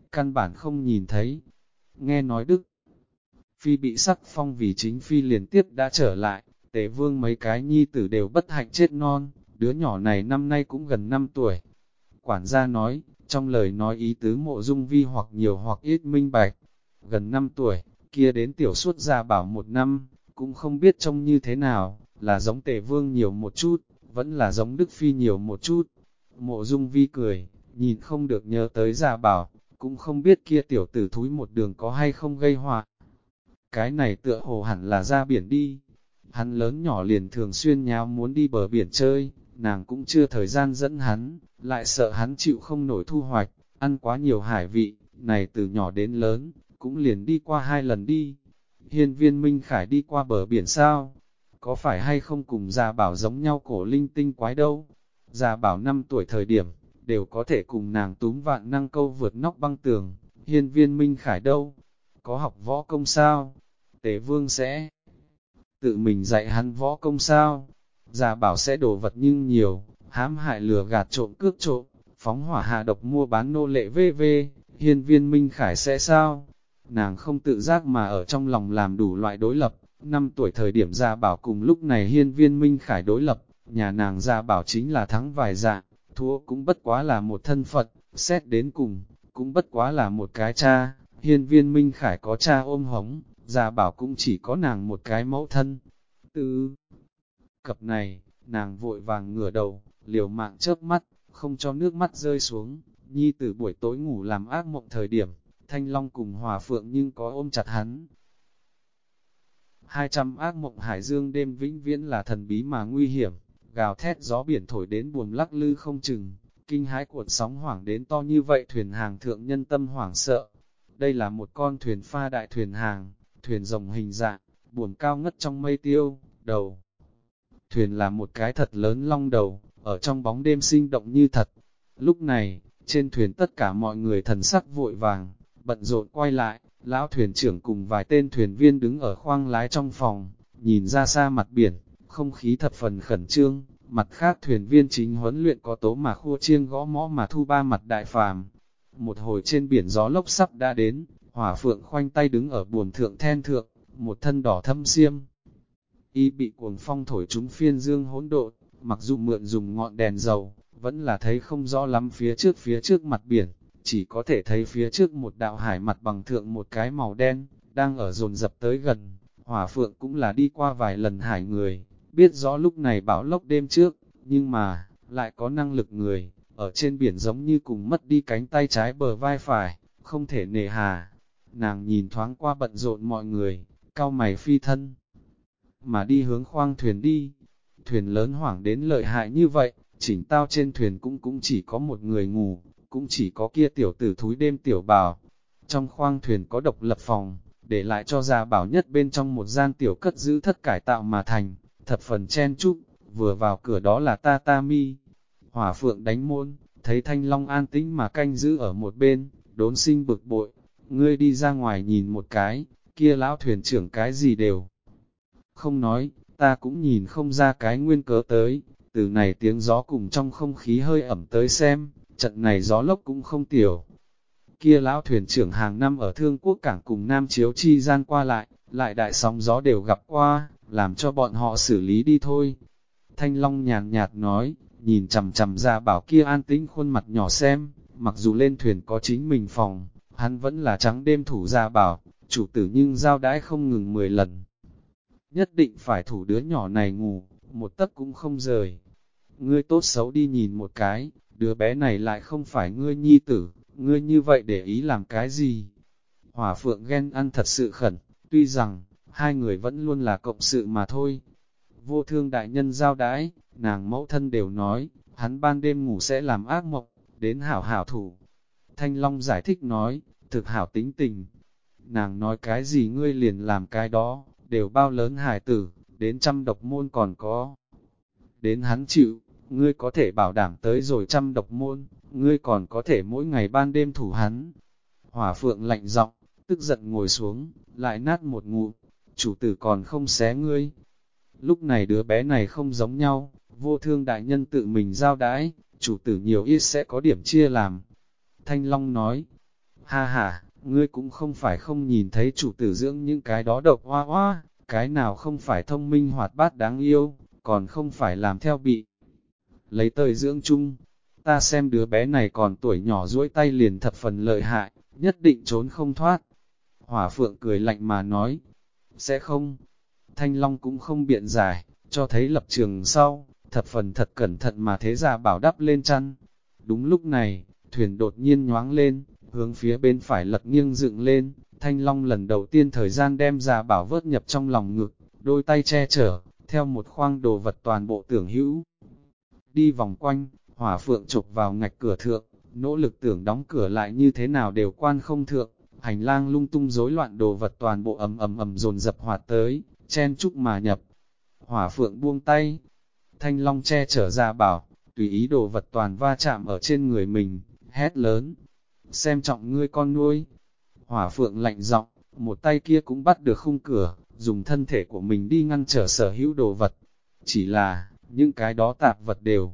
căn bản không nhìn thấy. Nghe nói Đức Phi bị sắc phong vì chính Phi liền tiếp đã trở lại, Tề Vương mấy cái nhi tử đều bất hạnh chết non, đứa nhỏ này năm nay cũng gần 5 tuổi. Quản gia nói, trong lời nói ý tứ Mộ Dung Vi hoặc nhiều hoặc ít minh bạch, gần 5 tuổi, kia đến tiểu suốt Gia Bảo 1 năm, cũng không biết trông như thế nào, là giống Tề Vương nhiều một chút, vẫn là giống Đức Phi nhiều một chút. Mộ Dung Vi cười, nhìn không được nhớ tới Gia Bảo, cũng không biết kia tiểu tử thúi một đường có hay không gây họa. Cái này tựa hồ hẳn là ra biển đi. Hắn lớn nhỏ liền thường xuyên nháo muốn đi bờ biển chơi, nàng cũng chưa thời gian dẫn hắn, lại sợ hắn chịu không nổi thu hoạch, ăn quá nhiều hải vị, này từ nhỏ đến lớn, cũng liền đi qua 2 lần đi. Hiên Viên Minh Khải đi qua bờ biển sao? Có phải hay không cùng Gia Bảo giống nhau cổ linh tinh quái đâu? Gia Bảo 5 tuổi thời điểm, đều có thể cùng nàng túm vạn năng câu vượt nóc băng tường. Hiên Viên Minh Khải đâu? Có học võ công sao? Tề Vương sẽ tự mình dạy hắn võ công sao? Gia Bảo sẽ đổ vật nhưng nhiều, hãm hại lừa gạt trộm cướp trộm, phóng hỏa hạ độc mua bán nô lệ v.v. Hiên Viên Minh Khải sẽ sao? Nàng không tự giác mà ở trong lòng làm đủ loại đối lập. 5 tuổi thời điểm Gia Bảo cùng lúc này Hiên Viên Minh Khải đối lập, nhà nàng Gia Bảo chính là thắng vài dạng, thua cũng bất quá là một thân Phật, xét đến cùng, cũng bất quá là một cái cha. Hiên Viên Minh Khải có cha ôm hống, Gia Bảo cũng chỉ có nàng một cái mẫu thân. Từ cập này, nàng vội vàng ngửa đầu, liều mạng chớp mắt, không cho nước mắt rơi xuống. Nhi từ buổi tối ngủ làm ác mộng thời điểm, Thanh Long cùng Hòa Phượng nhưng có ôm chặt hắn. 200 ác mộng hải dương đêm vĩnh viễn là thần bí mà nguy hiểm, gào thét gió biển thổi đến buồm lắc lư không chừng, kinh hãi cuộn sóng hoảng đến to như vậy thuyền hàng thượng nhân tâm hoảng sợ. Đây là một con thuyền pha đại thuyền hàng, thuyền rồng hình dạng, buồm cao ngất trong mây tiêu, đầu. Thuyền là một cái thật lớn long đầu, ở trong bóng đêm sinh động như thật. Lúc này, trên thuyền tất cả mọi người thần sắc vội vàng, bận rộn quay lại, lão thuyền trưởng cùng vài tên thuyền viên đứng ở khoang lái trong phòng, nhìn ra xa mặt biển, không khí thập phần khẩn trương, mặt khác thuyền viên chính huấn luyện có tố mà khua chiêng gõ mõ mà thu ba mặt đại phàm. Một hồi trên biển gió lốc sắp đã đến, Hỏa Phượng khoanh tay đứng ở buồm thượng then thượng, một thân đỏ thâm xiêm. Y bị cuồng phong thổi trúng phiên dương hỗn độn, mặc dù mượn dùng ngọn đèn dầu, vẫn là thấy không rõ lắm phía trước mặt biển, chỉ có thể thấy phía trước một đạo hải mặt bằng thượng một cái màu đen, đang ở dồn dập tới gần. Hỏa Phượng cũng là đi qua vài lần hải người, biết rõ lúc này bão lốc đêm trước, nhưng mà, lại có năng lực người, ở trên biển giống như cùng mất đi cánh tay trái bờ vai phải, không thể nề hà. Nàng nhìn thoáng qua bận rộn mọi người, cau mày phi thân, mà đi hướng khoang thuyền đi. Thuyền lớn hoảng đến lợi hại như vậy, chỉnh tao trên thuyền cũng chỉ có một người ngủ, cũng chỉ có kia tiểu tử thúi đêm tiểu Bảo. Trong khoang thuyền có độc lập phòng, để lại cho Gia Bảo nhất bên trong một gian tiểu cất giữ thất cải tạo mà thành, thập phần chen chúc, vừa vào cửa đó là tatami. Hỏa Phượng đánh môn, thấy Thanh Long an tĩnh mà canh giữ ở một bên, đốn sinh bực bội, ngươi đi ra ngoài nhìn một cái, kia lão thuyền trưởng cái gì đều không nói, ta cũng nhìn không ra cái nguyên cớ tới, từ này tiếng gió cùng trong không khí hơi ẩm tới xem, trận này gió lốc cũng không tiểu. Kia lão thuyền trưởng hàng năm ở Thương Quốc Cảng cùng Nam Chiếu chi gian qua lại đại sóng gió đều gặp qua, làm cho bọn họ xử lý đi thôi. Thanh Long nhàn nhạt nói, nhìn chằm chằm Gia Bảo kia an tĩnh khuôn mặt nhỏ xem, mặc dù lên thuyền có chính mình phòng, hắn vẫn là trắng đêm thủ Gia Bảo, chủ tử nhưng giao đãi không ngừng 10 lần. Nhất định phải thủ đứa nhỏ này ngủ, một tấc cũng không rời. Ngươi tốt xấu đi nhìn một cái, đứa bé này lại không phải ngươi nhi tử, ngươi như vậy để ý làm cái gì? Hỏa Phượng ghen ăn thật sự khẩn, tuy rằng, hai người vẫn luôn là cộng sự mà thôi. Vô Thương đại nhân giao đãi, nàng mẫu thân đều nói, hắn ban đêm ngủ sẽ làm ác mộng, đến hảo hảo thủ. Thanh Long giải thích nói, thực hảo tính tình. Nàng nói cái gì ngươi liền làm cái đó, đều bao lớn hài tử, đến trăm độc môn còn có. Đến hắn chịu, ngươi có thể bảo đảm tới rồi trăm độc môn, ngươi còn có thể mỗi ngày ban đêm thủ hắn. Hỏa Phượng lạnh giọng, tức giận ngồi xuống, lại nát một ngụm, chủ tử còn không xé ngươi. Lúc này đứa bé này không giống nhau, Vô Thương đại nhân tự mình giao đãi, chủ tử nhiều ít sẽ có điểm chia làm. Thanh Long nói, Ha ha, ngươi cũng không phải không nhìn thấy chủ tử dưỡng những cái đó độc hoa hoa, cái nào không phải thông minh hoạt bát đáng yêu, còn không phải làm theo bị lấy tơi dưỡng chung. Ta xem đứa bé này còn tuổi nhỏ duỗi tay liền thập phần lợi hại, nhất định trốn không thoát. Hỏa Phượng cười lạnh mà nói, sẽ không. Thanh Long cũng không biện giải, cho thấy lập trường sau, thập phần thật cẩn thận mà thế Gia Bảo đắp lên chăn. Đúng lúc này, thuyền đột nhiên nhoáng lên, hướng phía bên phải lật nghiêng dựng lên, Thanh Long lần đầu tiên thời gian đem Gia Bảo vớt nhập trong lòng ngực, đôi tay che chở, theo một khoang đồ vật toàn bộ tưởng hữu. Đi vòng quanh, Hỏa Phượng chụp vào ngạch cửa thượng, nỗ lực tưởng đóng cửa lại như thế nào đều quan không thượng, hành lang lung tung rối loạn đồ vật toàn bộ ầm dồn dập hoạt tới, chen chúc mà nhập. Hỏa Phượng buông tay, Thanh Long che chở Gia Bảo, tùy ý đồ vật toàn va chạm ở trên người mình, hét lớn, xem trọng ngươi con nuôi. Hỏa Phượng lạnh giọng, một tay kia cũng bắt được khung cửa, dùng thân thể của mình đi ngăn trở sở hữu đồ vật. Chỉ là, những cái đó tạp vật đều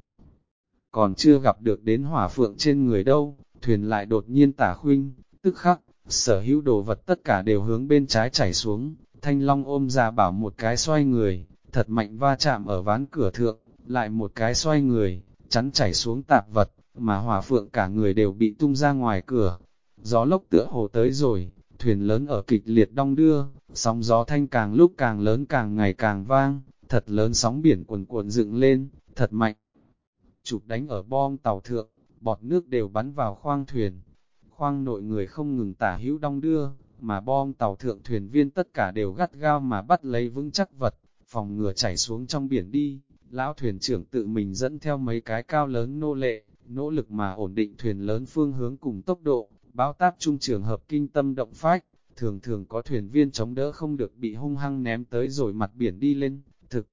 còn chưa gặp được đến Hỏa Phượng trên người đâu, thuyền lại đột nhiên tả khuynh, tức khắc, sở hữu đồ vật tất cả đều hướng bên trái chảy xuống, Thanh Long ôm Gia Bảo một cái xoay người, thật mạnh va chạm ở ván cửa thượng, lại một cái xoay người, chắn chảy xuống tạp vật, mà Hỏa Phượng cả người đều bị tung ra ngoài cửa. Gió lốc tựa hồ tới rồi, thuyền lớn ở kịch liệt đong đưa, sóng gió thanh càng lúc càng lớn càng ngày càng vang, thật lớn sóng biển cuồn cuộn dựng lên, thật mạnh. Chụp đánh ở bom tàu thượng, bọt nước đều bắn vào khoang thuyền. Khoang nội người không ngừng tả hữu đong đưa, mà bom tàu thượng thuyền viên tất cả đều gắt gao mà bắt lấy vững chắc vật, phòng ngừa chảy xuống trong biển đi. Lão thuyền trưởng tự mình dẫn theo mấy cái cao lớn nô lệ, nỗ lực mà ổn định thuyền lớn phương hướng cùng tốc độ, báo táp chung trường hợp kinh tâm động phách, thường thường có thuyền viên chống đỡ không được bị hung hăng ném tới rồi mặt biển đi lên, thực.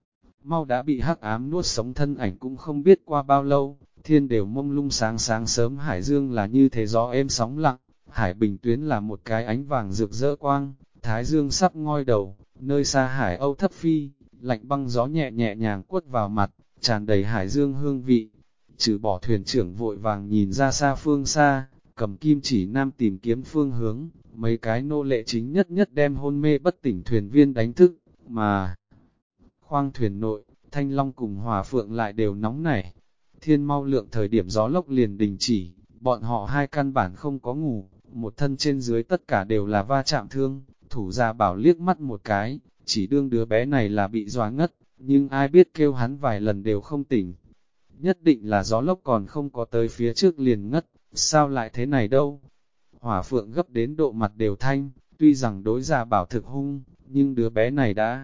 Mau đã bị hắc ám nuốt sống thân ảnh cũng không biết qua bao lâu, thiên đều mông lung sáng sáng sớm hải dương là như thế gió êm sóng lặng, hải bình tuyến là một cái ánh vàng rực rỡ quang, thái dương sắp ngoi đầu, nơi xa hải âu thấp phi, lạnh băng gió nhẹ nhẹ nhàng quất vào mặt, tràn đầy hải dương hương vị. Trừ bỏ thuyền trưởng vội vàng nhìn ra xa phương xa, cầm kim chỉ nam tìm kiếm phương hướng, mấy cái nô lệ chính nhất đem hôn mê bất tỉnh thuyền viên đánh thức, mà khoang thuyền nội, Thanh Long cùng Hỏa Phượng lại đều nóng nảy. Thiên mau lượng thời điểm gió lốc liền đình chỉ, bọn họ hai căn bản không có ngủ, một thân trên dưới tất cả đều là va chạm thương, thủ Gia Bảo liếc mắt một cái, chỉ đương đứa bé này là bị dọa ngất, nhưng ai biết kêu hắn vài lần đều không tỉnh. Nhất định là gió lốc còn không có tới phía trước liền ngất, sao lại thế này đâu? Hỏa Phượng gấp đến độ mặt đều thanh, tuy rằng đối Gia Bảo thực hung, nhưng đứa bé này đã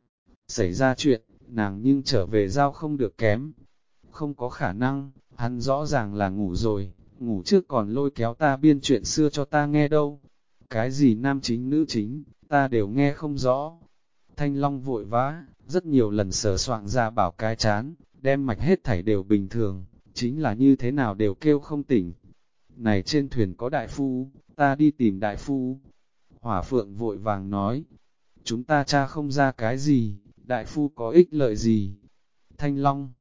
xảy ra chuyện, nàng nhưng trở về giao không được kém. Không có khả năng, hắn rõ ràng là ngủ rồi, ngủ trước còn lôi kéo ta biên chuyện xưa cho ta nghe đâu. Cái gì nam chính nữ chính, ta đều nghe không rõ. Thanh Long vội vã, rất nhiều lần sờ soạng Gia Bảo cái chán, đem mạch hết thảy đều bình thường, chính là như thế nào đều kêu không tỉnh. Này trên thuyền có đại phu, ta đi tìm đại phu. Hỏa Phượng vội vàng nói, chúng ta tra không ra cái gì, đại phu có ích lợi gì. Thanh Long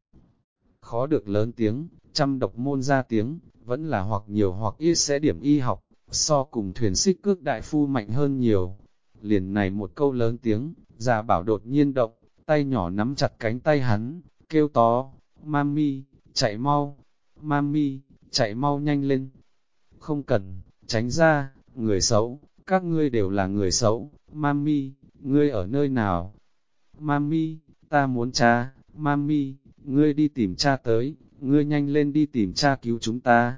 khó được lớn tiếng, trăm độc môn ra tiếng, vẫn là hoặc nhiều hoặc ít sẽ điểm y học, so cùng thuyền xích cước đại phu mạnh hơn nhiều. Liền này một câu lớn tiếng, Gia Bảo đột nhiên động, tay nhỏ nắm chặt cánh tay hắn, kêu to, Mami, chạy mau, Mami, chạy mau nhanh lên. Không cần, tránh ra, người xấu, các ngươi đều là người xấu, Mami, ngươi ở nơi nào? Mami, ta muốn cha, Mami, ngươi đi tìm cha tới, ngươi nhanh lên đi tìm cha cứu chúng ta.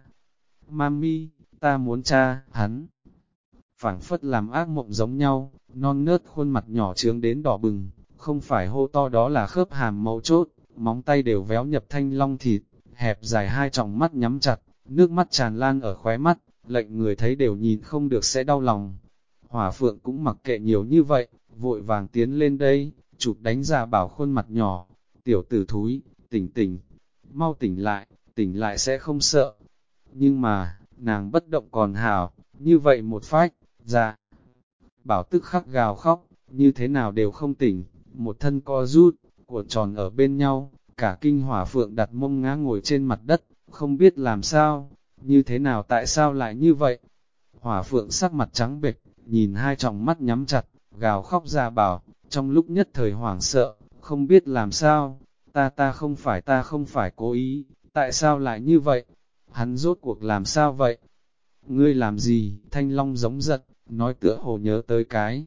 Mami, ta muốn cha, hắn. Phảng phất làm ác mộng giống nhau, non nớt khuôn mặt nhỏ trướng đến đỏ bừng, không phải hô to đó là khớp hàm mấu chốt, móng tay đều véo nhập Thanh Long thịt, hẹp dài hai tròng mắt nhắm chặt, nước mắt tràn lan ở khóe mắt, lệnh người thấy đều nhìn không được sẽ đau lòng. Hỏa Phượng cũng mặc kệ nhiều như vậy, vội vàng tiến lên đây, chụp đánh Gia Bảo khuôn mặt nhỏ, tiểu tử thúi, tỉnh, mau tỉnh lại sẽ không sợ. Nhưng mà, nàng bất động còn hảo, như vậy một phách, Gia Bảo tức khắc gào khóc, như thế nào đều không tỉnh, một thân co rút, cuộn tròn ở bên nhau, cả kinh Hỏa Phượng đặt mông ngã ngồi trên mặt đất, không biết làm sao, như thế nào tại sao lại như vậy. Hỏa Phượng sắc mặt trắng bệch, nhìn hai tròng mắt nhắm chặt, gào khóc ra bảo, trong lúc nhất thời hoảng sợ, không biết làm sao, ta không phải cố ý, tại sao lại như vậy? Hắn rốt cuộc làm sao vậy? Ngươi làm gì? Thanh Long giống giận, nói tựa hồ nhớ tới cái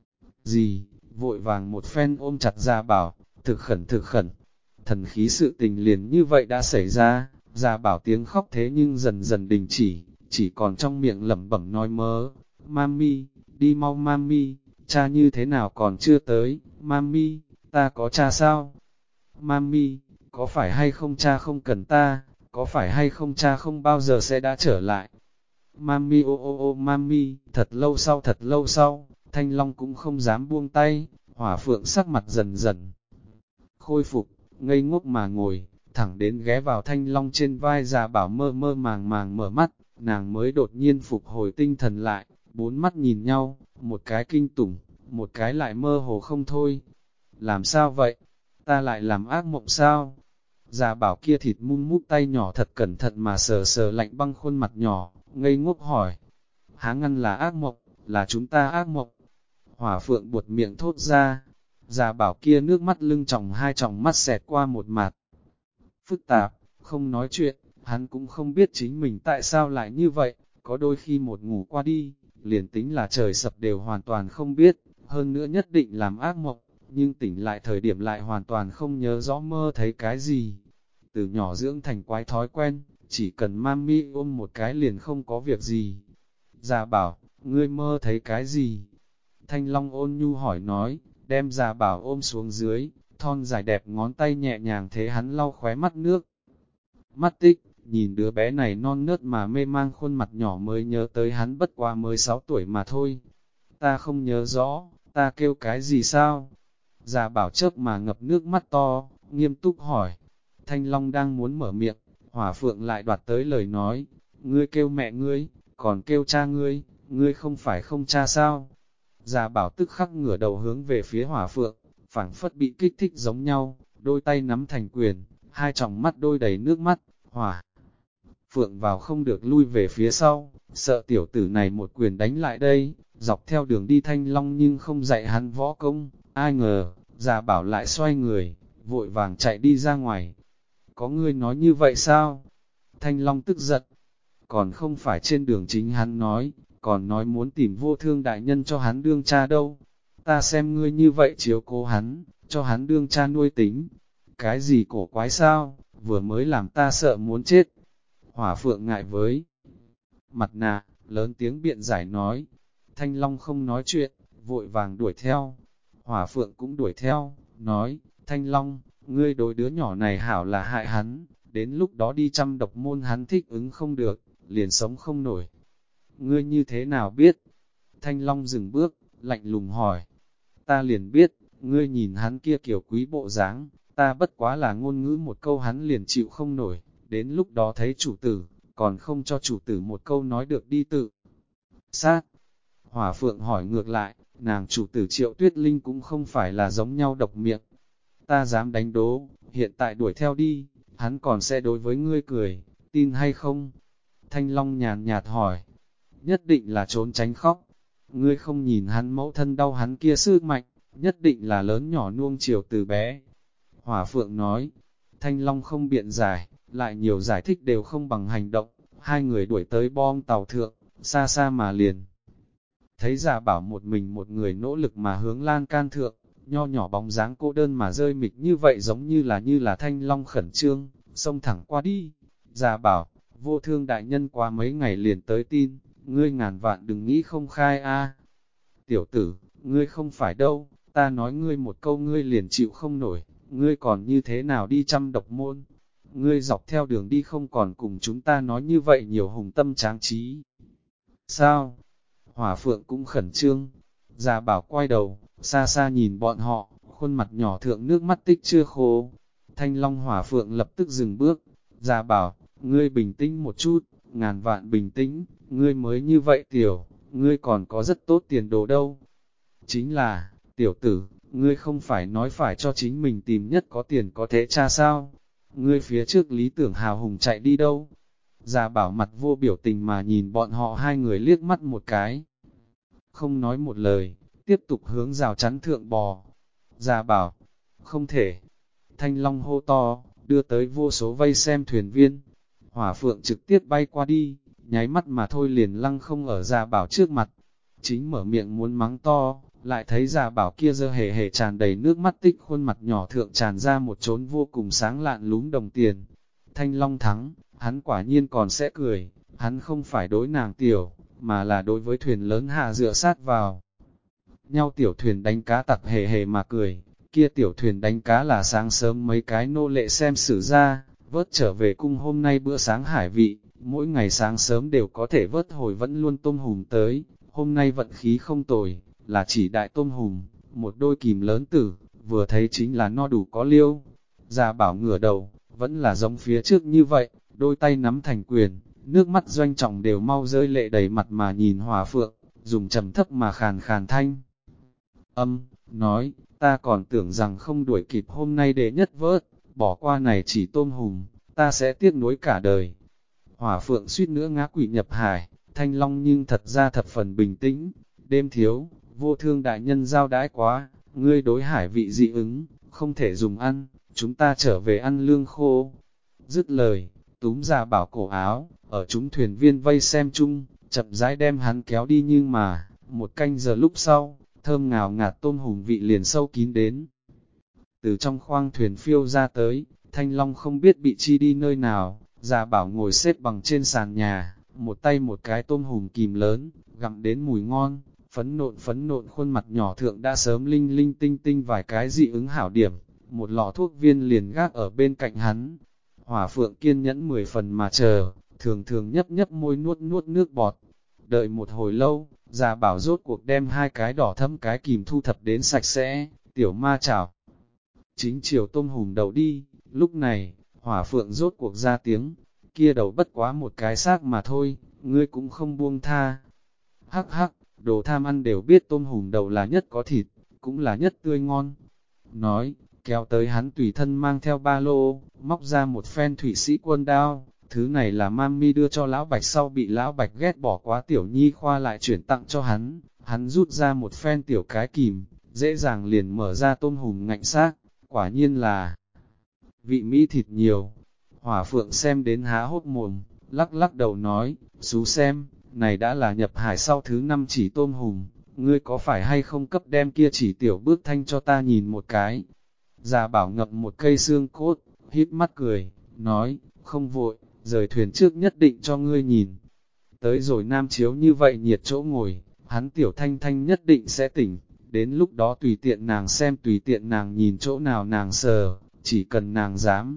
gì, vội vàng một phen ôm chặt Gia Bảo, thực khẩn, thần khí sự tình liền như vậy đã xảy ra. Gia Bảo tiếng khóc thế nhưng dần dần đình chỉ còn trong miệng lẩm bẩm nói mớ, Mami, đi mau Mami, cha như thế nào còn chưa tới, Mami, ta có cha sao? Mami, có phải hay không cha không cần ta, có phải hay không cha không bao giờ sẽ đã trở lại? Mami ô ô ô Mami, thật lâu sau, Thanh Long cũng không dám buông tay, Hỏa Phượng sắc mặt dần dần khôi phục, ngây ngốc mà ngồi, thẳng đến ghé vào Thanh Long trên vai Gia Bảo mơ mơ màng mở mắt, nàng mới đột nhiên phục hồi tinh thần lại, bốn mắt nhìn nhau, một cái kinh tủng, một cái lại mơ hồ không thôi. Làm sao vậy? Ta lại làm ác mộng sao? Gia Bảo kia thịt mum mút tay nhỏ thật cẩn thận mà sờ sờ lạnh băng khuôn mặt nhỏ, ngây ngốc hỏi. Há ngăn là ác mộng, là chúng ta ác mộng. Hỏa Phượng buột miệng thốt ra. Gia Bảo kia nước mắt lưng tròng hai tròng mắt xẹt qua một mặt. Phức tạp, không nói chuyện, hắn cũng không biết chính mình tại sao lại như vậy, có đôi khi một ngủ qua đi, liền tính là trời sập đều hoàn toàn không biết, hơn nữa nhất định làm ác mộng, nhưng tỉnh lại thời điểm lại hoàn toàn không nhớ rõ mơ thấy cái gì. Từ nhỏ dưỡng thành quái thói quen, chỉ cần mami ôm một cái liền không có việc gì. Gia Bảo, ngươi mơ thấy cái gì? Thanh Long ôn nhu hỏi nói, đem Gia Bảo ôm xuống dưới, thon dài đẹp ngón tay nhẹ nhàng thế hắn lau khóe mắt nước. Mắt tích, nhìn đứa bé này non nớt mà mê mang khuôn mặt nhỏ mới nhớ tới hắn bất quá mới 6 tuổi mà thôi. Ta không nhớ rõ, ta kêu cái gì sao? Gia Bảo chớp mà ngập nước mắt to, nghiêm túc hỏi. Thanh Long đang muốn mở miệng, Hỏa Phượng lại đoạt tới lời nói, ngươi kêu mẹ ngươi, còn kêu cha ngươi không phải không cha sao? Gia Bảo tức khắc ngửa đầu hướng về phía Hỏa Phượng, phảng phất bị kích thích giống nhau, đôi tay nắm thành quyền, hai tròng mắt đôi đầy nước mắt, Hỏa Phượng vào không được lui về phía sau, sợ tiểu tử này một quyền đánh lại đây, dọc theo đường đi Thanh Long nhưng không dạy hắn võ công, ai ngờ, Gia Bảo lại xoay người, vội vàng chạy đi ra ngoài. Có ngươi nói như vậy sao? Thanh Long tức giận, còn không phải trên đường chính hắn nói, còn nói muốn tìm Vô Thương đại nhân cho hắn đương cha đâu. Ta xem ngươi như vậy chiếu cố hắn, cho hắn đương cha nuôi tính. Cái gì cổ quái sao, vừa mới làm ta sợ muốn chết. Hỏa Phượng ngại với mặt nạ, lớn tiếng biện giải nói. Thanh Long không nói chuyện, vội vàng đuổi theo. Hỏa Phượng cũng đuổi theo, nói, Thanh Long, ngươi đối đứa nhỏ này hảo là hại hắn, đến lúc đó đi chăm độc môn hắn thích ứng không được, liền sống không nổi. Ngươi như thế nào biết? Thanh Long dừng bước, lạnh lùng hỏi. Ta liền biết, ngươi nhìn hắn kia kiểu quý bộ dáng, ta bất quá là ngôn ngữ một câu hắn liền chịu không nổi, đến lúc đó thấy chủ tử, còn không cho chủ tử một câu nói được đi tự sát. Hỏa Phượng hỏi ngược lại, nàng chủ tử Triệu Tuyết Linh cũng không phải là giống nhau độc miệng. Ta dám đánh đố, hiện tại đuổi theo đi, hắn còn sẽ đối với ngươi cười, tin hay không? Thanh Long nhàn nhạt hỏi, nhất định là trốn tránh khóc. Ngươi không nhìn hắn mẫu thân đau hắn kia sức mạnh, nhất định là lớn nhỏ nuông chiều từ bé. Hỏa Phượng nói, Thanh Long không biện giải, lại nhiều giải thích đều không bằng hành động, hai người đuổi tới bom tàu thượng, xa xa mà liền. Thấy Gia Bảo một mình một người nỗ lực mà hướng lan can thượng, nho nhỏ bóng dáng cô đơn mà rơi mịch như vậy giống như là Thanh Long khẩn trương, xông thẳng qua đi. Gia Bảo, Vô Thương đại nhân qua mấy ngày liền tới tin, ngươi ngàn vạn đừng nghĩ không khai a. Tiểu tử, ngươi không phải đâu, ta nói ngươi một câu ngươi liền chịu không nổi, ngươi còn như thế nào đi chăm độc môn? Ngươi dọc theo đường đi không còn cùng chúng ta nói như vậy nhiều hùng tâm tráng trí. Sao? Hỏa Phượng cũng khẩn trương. Gia Bảo quay đầu, xa xa nhìn bọn họ, khuôn mặt nhỏ thượng nước mắt tích chưa khô. Thanh Long Hỏa Phượng lập tức dừng bước. Gia Bảo, ngươi bình tĩnh một chút, ngàn vạn bình tĩnh, ngươi mới như vậy tiểu, ngươi còn có rất tốt tiền đồ đâu. Chính là, tiểu tử, ngươi không phải nói phải cho chính mình tìm nhất có tiền có thế cha sao? Ngươi phía trước lý tưởng hào hùng chạy đi đâu? Gia Bảo mặt vô biểu tình mà nhìn bọn họ hai người liếc mắt một cái. Không nói một lời, tiếp tục hướng rào chắn thượng bò. Gia Bảo, không thể. Thanh Long hô to, đưa tới vô số vây xem thuyền viên. Hỏa Phượng trực tiếp bay qua đi, nháy mắt mà thôi liền lăng không ở Gia Bảo trước mặt. Chính mở miệng muốn mắng to, lại thấy Gia Bảo kia dơ hề hề tràn đầy nước mắt tích khuôn mặt nhỏ thượng tràn ra một chốn vô cùng sáng lạn lúm đồng tiền. Thanh Long thắng, hắn quả nhiên còn sẽ cười, hắn không phải đối nàng tiểu, mà là đối với thuyền lớn hạ dựa sát vào. Nhau tiểu thuyền đánh cá tặc hề hề mà cười, kia tiểu thuyền đánh cá là sáng sớm mấy cái nô lệ xem xử ra, vớt trở về cung hôm nay bữa sáng hải vị, mỗi ngày sáng sớm đều có thể vớt hồi vẫn luôn tôm hùm tới, hôm nay vận khí không tồi, là chỉ đại tôm hùm, một đôi kìm lớn tử, vừa thấy chính là no đủ có liêu. Gia Bảo ngửa đầu, vẫn là giống phía trước như vậy, đôi tay nắm thành quyền, nước mắt doanh trọng đều mau rơi lệ đầy mặt mà nhìn Hòa Phượng, dùng trầm thấp mà khàn khàn thanh. Nói, ta còn tưởng rằng không đuổi kịp hôm nay để nhất vớt, bỏ qua này chỉ tôm hùm, ta sẽ tiếc nuối cả đời. Hỏa Phượng suýt nữa ngã quỵ nhập hải, Thanh Long nhưng thật ra thập phần bình tĩnh, đêm thiếu, vô thương đại nhân giao đãi quá, ngươi đối hải vị dị ứng, không thể dùng ăn, chúng ta trở về ăn lương khô. Dứt lời, túm Gia Bảo cổ áo, ở chúng thuyền viên vây xem chung, chậm rãi đem hắn kéo đi nhưng mà, một canh giờ lúc sau, thơm ngào ngạt tôm hùm vị liền sâu kín đến. Từ trong khoang thuyền phiêu ra tới, Thanh Long không biết bị chi đi nơi nào, Gia Bảo ngồi xếp bằng trên sàn nhà, một tay một cái tôm hùm kìm lớn, gặm đến mùi ngon, phấn nộn khuôn mặt nhỏ thượng đã sớm linh linh tinh tinh vài cái dị ứng hảo điểm, một lọ thuốc viên liền gác ở bên cạnh hắn. Hỏa Phượng kiên nhẫn 10 phần mà chờ, thường thường nhấp nhấp môi nuốt nuốt nước bọt. Đợi một hồi lâu, Gia Bảo rốt cuộc đem hai cái đỏ thâm cái kìm thu thập đến sạch sẽ, tiểu ma chảo. Chính chiều tôm hùm đầu đi, lúc này, Hỏa Phượng rốt cuộc ra tiếng, kia đầu bất quá một cái xác mà thôi, ngươi cũng không buông tha. Hắc hắc, đồ tham ăn đều biết tôm hùm đầu là nhất có thịt, cũng là nhất tươi ngon. Nói, kéo tới hắn tùy thân mang theo ba lô, móc ra một phen Thụy Sĩ quân đao, thứ này là mami đưa cho Lão Bạch sau bị Lão Bạch ghét bỏ quá tiểu nhi khoa lại chuyển tặng cho hắn rút ra một phen tiểu cái kìm, dễ dàng liền mở ra tôm hùm ngạnh xác, quả nhiên là vị mỹ thịt nhiều. Hỏa Phượng xem đến há hốt mồm, lắc lắc đầu nói, xú xem, này đã là nhập hải sau thứ 5 chỉ tôm hùm, ngươi có phải hay không cấp đem kia chỉ tiểu bước thanh cho ta nhìn một cái. Gia Bảo ngậm một cây xương cốt, híp mắt cười, nói, không vội, rời thuyền trước nhất định cho ngươi nhìn. Tới rồi Nam Chiếu như vậy nhiệt chỗ ngồi, hắn tiểu thanh thanh nhất định sẽ tỉnh, đến lúc đó tùy tiện nàng xem tùy tiện nàng nhìn chỗ nào nàng sờ, chỉ cần nàng dám.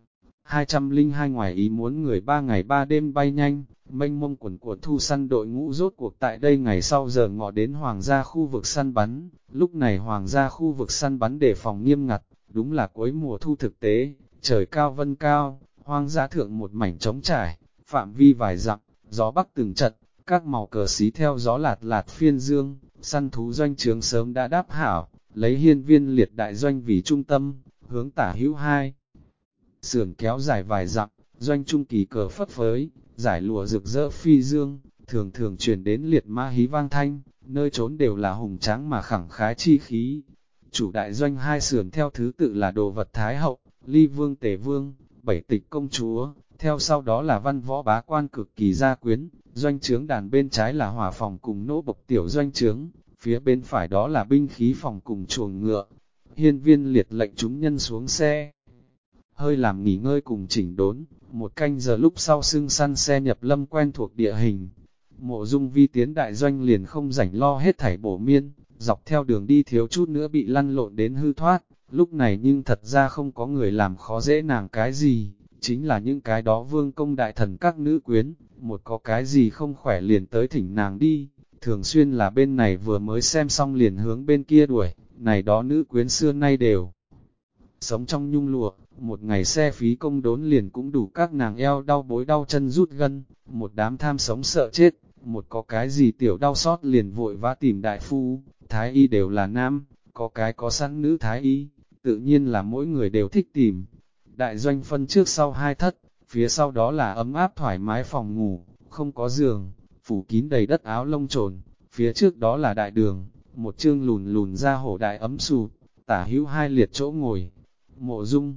202 ngoài ý muốn người 3 ngày 3 đêm bay nhanh, mênh mông quần của thu săn đội ngũ rốt cuộc tại đây ngày sau giờ ngọ đến hoàng gia khu vực săn bắn, lúc này hoàng gia khu vực săn bắn đề phòng nghiêm ngặt, đúng là cuối mùa thu thực tế, trời cao vân cao, hoang dã thượng một mảnh trống trải, phạm vi vài dặm, gió bắc từng trận, các màu cờ xí theo gió lạt lạt phiên dương, săn thú doanh trướng sớm đã đáp hảo, lấy hiên viên liệt đại doanh vì trung tâm, hướng tả hữu hai. Sườn kéo dài vài dặm, doanh trung kỳ cờ phất phới, giải lụa rực rỡ phi dương, thường thường truyền đến liệt mã hí vang thanh, nơi trốn đều là hùng tráng mà khẳng khái chi khí. Chủ đại doanh hai sườn theo thứ tự là Đồ Vật Thái Hậu, Ly Vương Tề Vương, Bảy Tịch Công Chúa, theo sau đó là Văn Võ Bá Quan cực kỳ gia quyến, doanh trướng đàn bên trái là hỏa phòng cùng nỗ bộc tiểu doanh trướng, phía bên phải đó là binh khí phòng cùng chuồng ngựa. Hiên viên liệt lệnh chúng nhân xuống xe, hơi làm nghỉ ngơi cùng chỉnh đốn, một canh giờ lúc sau xưng săn xe nhập lâm quen thuộc địa hình. Mộ Dung Vi tiến đại doanh liền không rảnh lo hết thảy bổ miên, dọc theo đường đi thiếu chút nữa bị lăn lộn đến hư thoát, lúc này nhưng thật ra không có người làm khó dễ nàng cái gì, chính là những cái đó vương công đại thần các nữ quyến, một có cái gì không khỏe liền tới thỉnh nàng đi, thường xuyên là bên này vừa mới xem xong liền hướng bên kia đuổi, này đó nữ quyến xưa nay đều sống trong nhung lụa, một ngày xe phí công đốn liền cũng đủ các nàng eo đau bối đau chân rút gân, một đám tham sống sợ chết, một có cái gì tiểu đau xót liền vội vã tìm đại phu, thái y đều là nam, có cái có sẵn nữ thái y, tự nhiên là mỗi người đều thích tìm. Đại doanh phân trước sau hai thất, phía sau đó là ấm áp thoải mái phòng ngủ, không có giường, phủ kín đầy đất áo lông trồn, phía trước đó là đại đường, một chương lùn lùn ra hổ đại ấm sụp, tả hữu hai liệt chỗ ngồi. Mộ Dung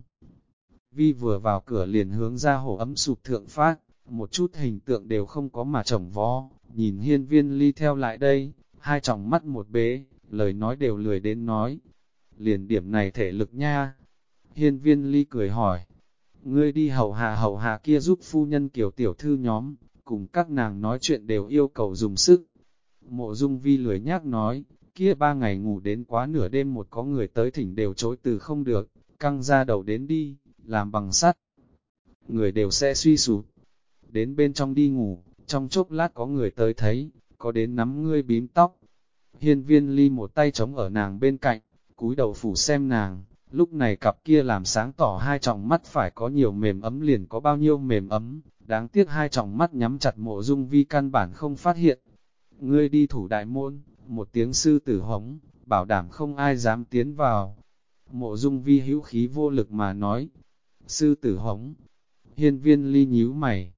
Vi vừa vào cửa liền hướng ra hổ ấm sụp thượng phát, một chút hình tượng đều không có mà chồng vó, nhìn Hiên Viên Ly theo lại đây, hai tròng mắt một bế, lời nói đều lười đến nói. Liền điểm này thể lực nha. Hiên Viên Ly cười hỏi, ngươi đi hầu hạ kia giúp phu nhân kiểu tiểu thư nhóm, cùng các nàng nói chuyện đều yêu cầu dùng sức. Mộ Dung Vi lười nhác nói, kia 3 ngày ngủ đến quá nửa đêm một có người tới thỉnh đều chối từ không được, căng ra đầu đến đi, làm bằng sắt. Người đều sẽ suy sụp. Đến bên trong đi ngủ, trong chốc lát có người tới thấy, có đến nắm ngươi bím tóc. Hiên Viên Ly một tay chống ở nàng bên cạnh, cúi đầu phủ xem nàng, lúc này cặp kia làm sáng tỏ hai tròng mắt phải có nhiều mềm ấm liền có bao nhiêu mềm ấm, đáng tiếc hai tròng mắt nhắm chặt Mộ Dung Vi căn bản không phát hiện. Ngươi đi thủ đại môn, một tiếng sư tử hống, bảo đảm không ai dám tiến vào. Mộ Dung Vi hữu khí vô lực mà nói, sư tử hống. Hiên Viên Ly nhíu mày,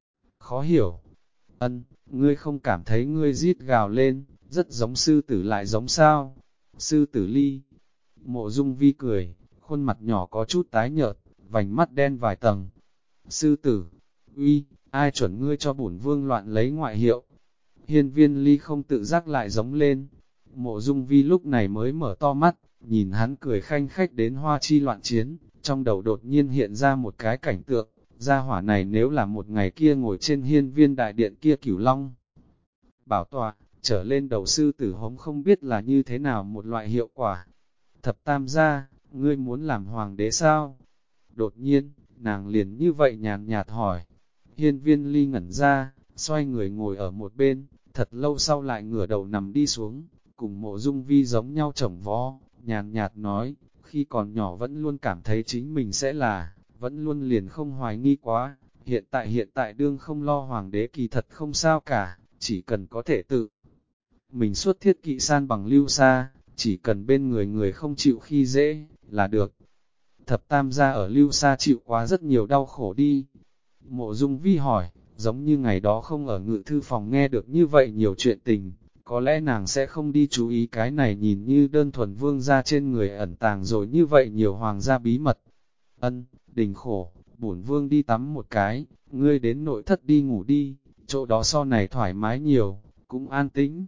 khó hiểu. Ân, ngươi không cảm thấy ngươi rít gào lên, rất giống sư tử lại giống sao? Sư tử Ly. Mộ Dung Vi cười, khuôn mặt nhỏ có chút tái nhợt, vành mắt đen vài tầng. Sư tử, uy, ai chuẩn ngươi cho bổn vương loạn lấy ngoại hiệu? Hiên Viên Ly không tự giác lại giống lên. Mộ Dung Vi lúc này mới mở to mắt, nhìn hắn cười khanh khách đến hoa chi loạn chiến, trong đầu đột nhiên hiện ra một cái cảnh tượng, gia hỏa này nếu là một ngày kia ngồi trên hiên viên đại điện kia Cửu Long bảo tọa, trở lên đầu sư tử hống không biết là như thế nào một loại hiệu quả. Thập tam gia, ngươi muốn làm hoàng đế sao? Đột nhiên, nàng liền như vậy nhàn nhạt hỏi. Hiên Viên Ly ngẩn ra, xoay người ngồi ở một bên, thật lâu sau lại ngửa đầu nằm đi xuống, cùng Mộ Dung Vi giống nhau chổng vó, nhàn nhạt nói, khi còn nhỏ vẫn luôn cảm thấy chính mình sẽ là, vẫn luôn liền không hoài nghi quá, hiện tại đương không lo hoàng đế kỳ thật không sao cả, chỉ cần có thể tự mình xuất thiết kỵ san bằng lưu xa, chỉ cần bên người người không chịu khi dễ, là được. Thập tam gia ở lưu xa chịu quá rất nhiều đau khổ đi. Mộ Dung Vi hỏi, giống như ngày đó không ở ngự thư phòng nghe được như vậy nhiều chuyện tình, có lẽ nàng sẽ không đi chú ý cái này nhìn như đơn thuần vương gia trên người ẩn tàng rồi như vậy nhiều hoàng gia bí mật. Ân, đình khổ, bổn vương đi tắm một cái, ngươi đến nội thất đi ngủ đi, chỗ đó so này thoải mái nhiều, cũng an tĩnh.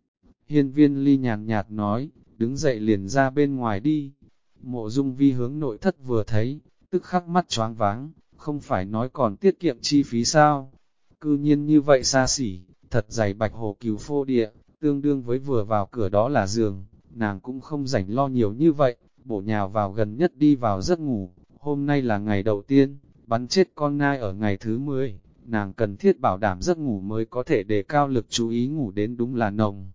Hiên Viên Ly nhàn nhạt nói, đứng dậy liền ra bên ngoài đi. Mộ Dung Vi hướng nội thất vừa thấy, tức khắc mắt choáng váng, không phải nói còn tiết kiệm chi phí sao? Cư nhiên như vậy xa xỉ, thật dày bạch hồ cừu phô địa, tương đương với vừa vào cửa đó là giường, nàng cũng không rảnh lo nhiều như vậy, bổ nhào vào gần nhất đi vào giấc ngủ. Hôm nay là ngày đầu tiên, bắn chết con nai ở ngày thứ 10, nàng cần thiết bảo đảm giấc ngủ mới có thể đề cao lực chú ý ngủ đến đúng là nồng.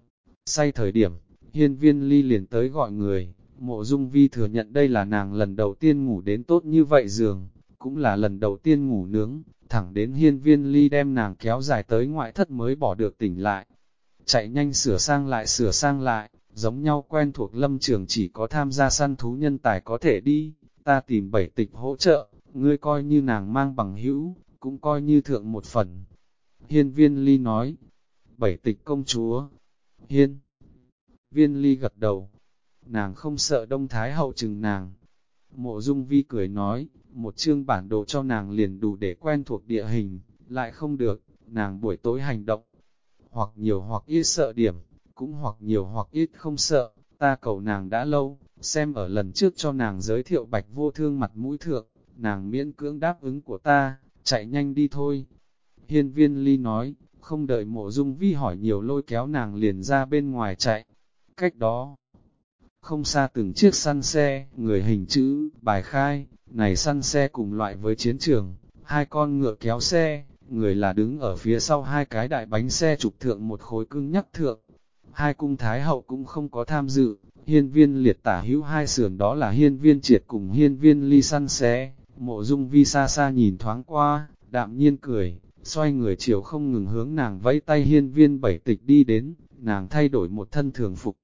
Say thời điểm, Hiên Viên Ly liền tới gọi người, Mộ Dung Vi thừa nhận đây là nàng lần đầu tiên ngủ đến tốt như vậy giường, cũng là lần đầu tiên ngủ nướng, thẳng đến Hiên Viên Ly đem nàng kéo dài tới ngoại thất mới bỏ được tỉnh lại. Chạy nhanh sửa sang lại, giống nhau quen thuộc lâm trường chỉ có tham gia săn thú nhân tài có thể đi, ta tìm 7 tịch hỗ trợ, ngươi coi như nàng mang bằng hữu, cũng coi như thượng một phần. Hiên Viên Ly nói, 7 tịch công chúa. Hiên Viên Ly gật đầu, nàng không sợ Đông Thái hậu chừng nàng. Mộ Dung Vi cười nói, một chương bản đồ cho nàng liền đủ để quen thuộc địa hình, lại không được, nàng buổi tối hành động, hoặc nhiều hoặc ít sợ điểm, cũng hoặc nhiều hoặc ít không sợ, ta cầu nàng đã lâu, xem ở lần trước cho nàng giới thiệu Bạch Vô Thương mặt mũi thượng, nàng miễn cưỡng đáp ứng của ta, chạy nhanh đi thôi. Hiên Viên Ly nói, không đợi Mộ Dung Vi hỏi nhiều lôi kéo nàng liền ra bên ngoài chạy. Cách đó, không xa từng chiếc săn xe, người hình chữ, bài khai, này săn xe cùng loại với chiến trường, hai con ngựa kéo xe, người là đứng ở phía sau hai cái đại bánh xe trục thượng một khối cưng nhắc thượng. Hai cung thái hậu cũng không có tham dự, Hiên Viên liệt tả hữu hai sườn đó là Hiên Viên triệt cùng Hiên Viên Ly săn xe. Mộ Dung Vi xa xa nhìn thoáng qua, đạm nhiên cười, xoay người chiều không ngừng hướng nàng vẫy tay. Hiên Viên bảy tịch đi đến, nàng thay đổi một thân thường phục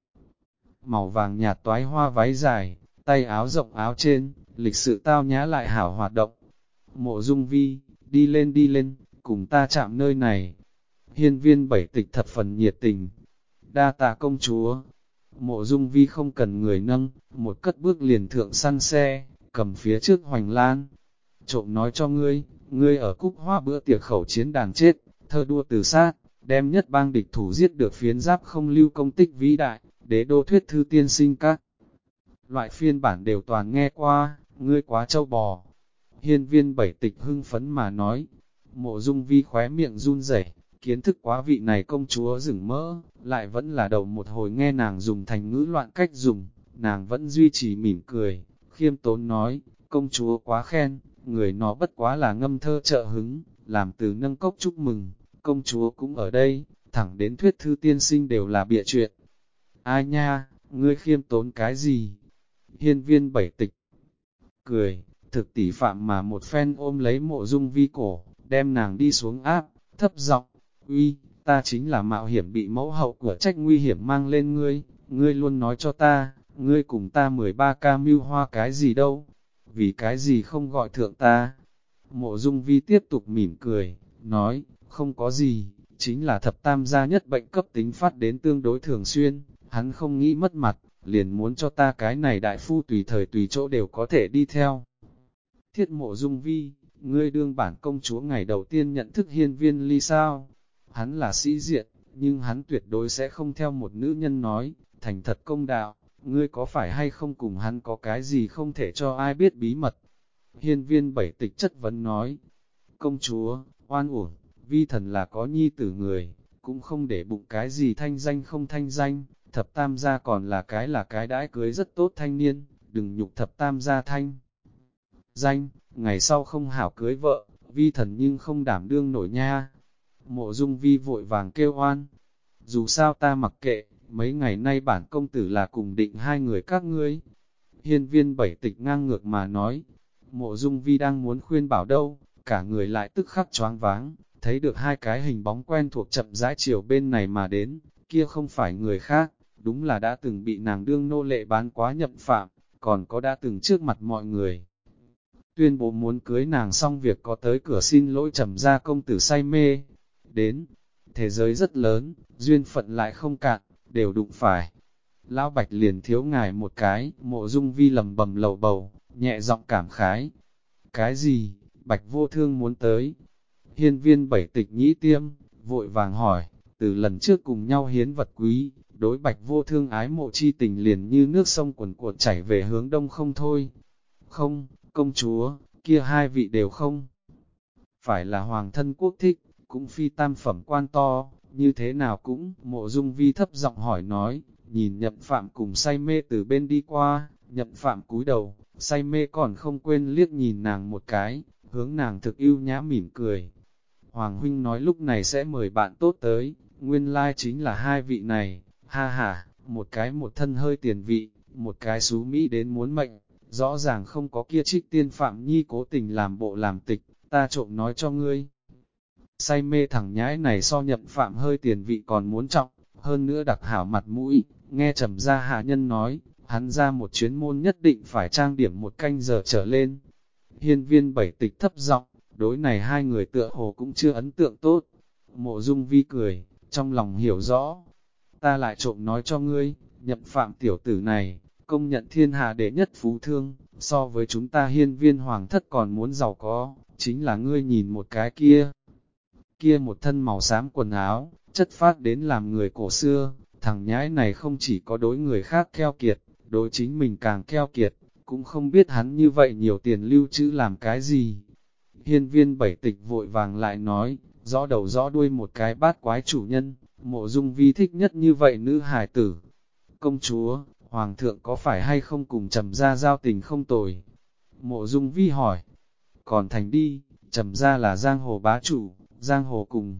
màu vàng nhạt toái hoa váy dài, tay áo rộng áo trên, lịch sự tao nhã lại hảo hoạt động. Mộ Dung Vi, đi lên, cùng ta chạm nơi này. Hiên Viên Bảy Tịch thập phần nhiệt tình. Đa tạ công chúa. Mộ Dung Vi không cần người nâng, một cất bước liền thượng săn xe, cầm phía trước hoành lan. Trộm nói cho ngươi ở Cúc Hoa bữa tiệc khẩu chiến đàn chết, thơ đua từ sát, đem nhất bang địch thủ giết được phiến giáp không lưu công tích vĩ đại, đế đô thuyết thư tiên sinh các. Loại phiên bản đều toàn nghe qua, ngươi quá trâu bò. Hiên Viên Bảy Tịch hưng phấn mà nói. Mộ Dung Vi khóe miệng run rẩy, kiến thức quá vị này công chúa rừng mỡ, lại vẫn là đầu một hồi nghe nàng dùng thành ngữ loạn cách dùng, nàng vẫn duy trì mỉm cười, khiêm tốn nói, công chúa quá khen, người nó bất quá là ngâm thơ trợ hứng, làm từ nâng cốc chúc mừng, công chúa cũng ở đây, thẳng đến thuyết thư tiên sinh đều là bịa chuyện. Ai nha, ngươi khiêm tốn cái gì? Hiên Viên Bảy Tịch cười, thực tỷ phạm mà một phen ôm lấy Mộ Dung Vi cổ, đem nàng đi xuống áp, thấp giọng, uy, ta chính là mạo hiểm bị mẫu hậu của trách nguy hiểm mang lên ngươi luôn nói cho ta, ngươi cùng ta 13 ca mưu hoa cái gì đâu, vì cái gì không gọi thượng ta. Mộ Dung Vi tiếp tục mỉm cười, nói, không có gì, chính là thập tam gia nhất bệnh cấp tính phát đến tương đối thường xuyên, hắn không nghĩ mất mặt, liền muốn cho ta cái này đại phu tùy thời tùy chỗ đều có thể đi theo. Thiết Mộ Dung Vi, ngươi đương bản công chúa ngày đầu tiên nhận thức Hiên Viên Ly sao? Hắn là sĩ diện, nhưng hắn tuyệt đối sẽ không theo một nữ nhân nói, thành thật công đạo, ngươi có phải hay không cùng hắn có cái gì không thể cho ai biết bí mật? Hiên Viên Bảy Tịch chất vấn nói, công chúa, oan uổng, Vi thần là có nhi tử người, cũng không để bụng cái gì thanh danh không thanh danh, thập tam gia còn là cái đãi cưới rất tốt thanh niên, đừng nhục thập tam gia thanh danh, ngày sau không hảo cưới vợ, Vi thần nhưng không đảm đương nổi nha. Mộ Dung Vi vội vàng kêu oan, dù sao ta mặc kệ, mấy ngày nay bản công tử là cùng định hai người các ngươi. Hiên Viên Bảy Tịch ngang ngược mà nói, Mộ Dung Vi đang muốn khuyên bảo đâu, cả người lại tức khắc choáng váng, thấy được hai cái hình bóng quen thuộc chậm rãi chiều bên này mà đến, kia không phải người khác, đúng là đã từng bị nàng đương nô lệ bán quá Nhậm Phạm, còn có đã từng trước mặt mọi người. Tuyên bố muốn cưới nàng xong việc có tới cửa xin lỗi Trầm gia công tử say mê. Đến, thế giới rất lớn, duyên phận lại không cạn, đều đụng phải. Lão Bạch liền thiếu ngài một cái, Mộ Dung Vi lầm bầm lầu bầu, nhẹ giọng cảm khái. Cái gì, Bạch vô thương muốn tới? Hiên Viên Bảy Tịch nhĩ tiêm, vội vàng hỏi, từ lần trước cùng nhau hiến vật quý, đối Bạch vô thương ái mộ chi tình liền như nước sông cuồn cuộn chảy về hướng đông không thôi. Không, công chúa, kia hai vị đều không. Phải là hoàng thân quốc thích, cũng phi tam phẩm quan to, như thế nào cũng, Mộ Dung Vi thấp giọng hỏi nói, nhìn Nhậm Phạm cùng say mê từ bên đi qua, Nhậm Phạm cúi đầu, say mê còn không quên liếc nhìn nàng một cái, hướng nàng thực yêu nhã mỉm cười. Hoàng huynh nói lúc này sẽ mời bạn tốt tới, nguyên lai chính là hai vị này, ha ha, một cái một thân hơi tiền vị, một cái xú Mỹ đến muốn mệnh, rõ ràng không có kia trích tiên Phạm Nhi cố tình làm bộ làm tịch, ta trộm nói cho ngươi. Say mê thằng nhãi này so Nhậm Phạm hơi tiền vị còn muốn trọng, hơn nữa đặc hảo mặt mũi, nghe Trầm gia hạ nhân nói, hắn ra một chuyến môn nhất định phải trang điểm một canh giờ trở lên. Hiên Viên Bảy Tịch thấp giọng, đối này hai người tựa hồ cũng chưa ấn tượng tốt. Mộ Dung Vi cười, trong lòng hiểu rõ. Ta lại trộm nói cho ngươi, Nhậm Phạm tiểu tử này, công nhận thiên hạ đệ nhất phú thương, so với chúng ta Hiên Viên hoàng thất còn muốn giàu có, chính là ngươi nhìn một cái kia. Kia một thân màu xám quần áo, chất phát đến làm người cổ xưa, thằng nhãi này không chỉ có đối người khác keo kiệt, đối chính mình càng keo kiệt, cũng không biết hắn như vậy nhiều tiền lưu trữ làm cái gì. Hiên Viên Bảy Tịch vội vàng lại nói, rõ đầu rõ đuôi một cái bát quái chủ nhân, Mộ Dung Vi thích nhất như vậy nữ hài tử. Công chúa, Hoàng thượng có phải hay không cùng Trầm gia giao tình không tồi? Mộ Dung Vi hỏi, còn thành đi, Trầm gia là giang hồ bá chủ, giang hồ cùng.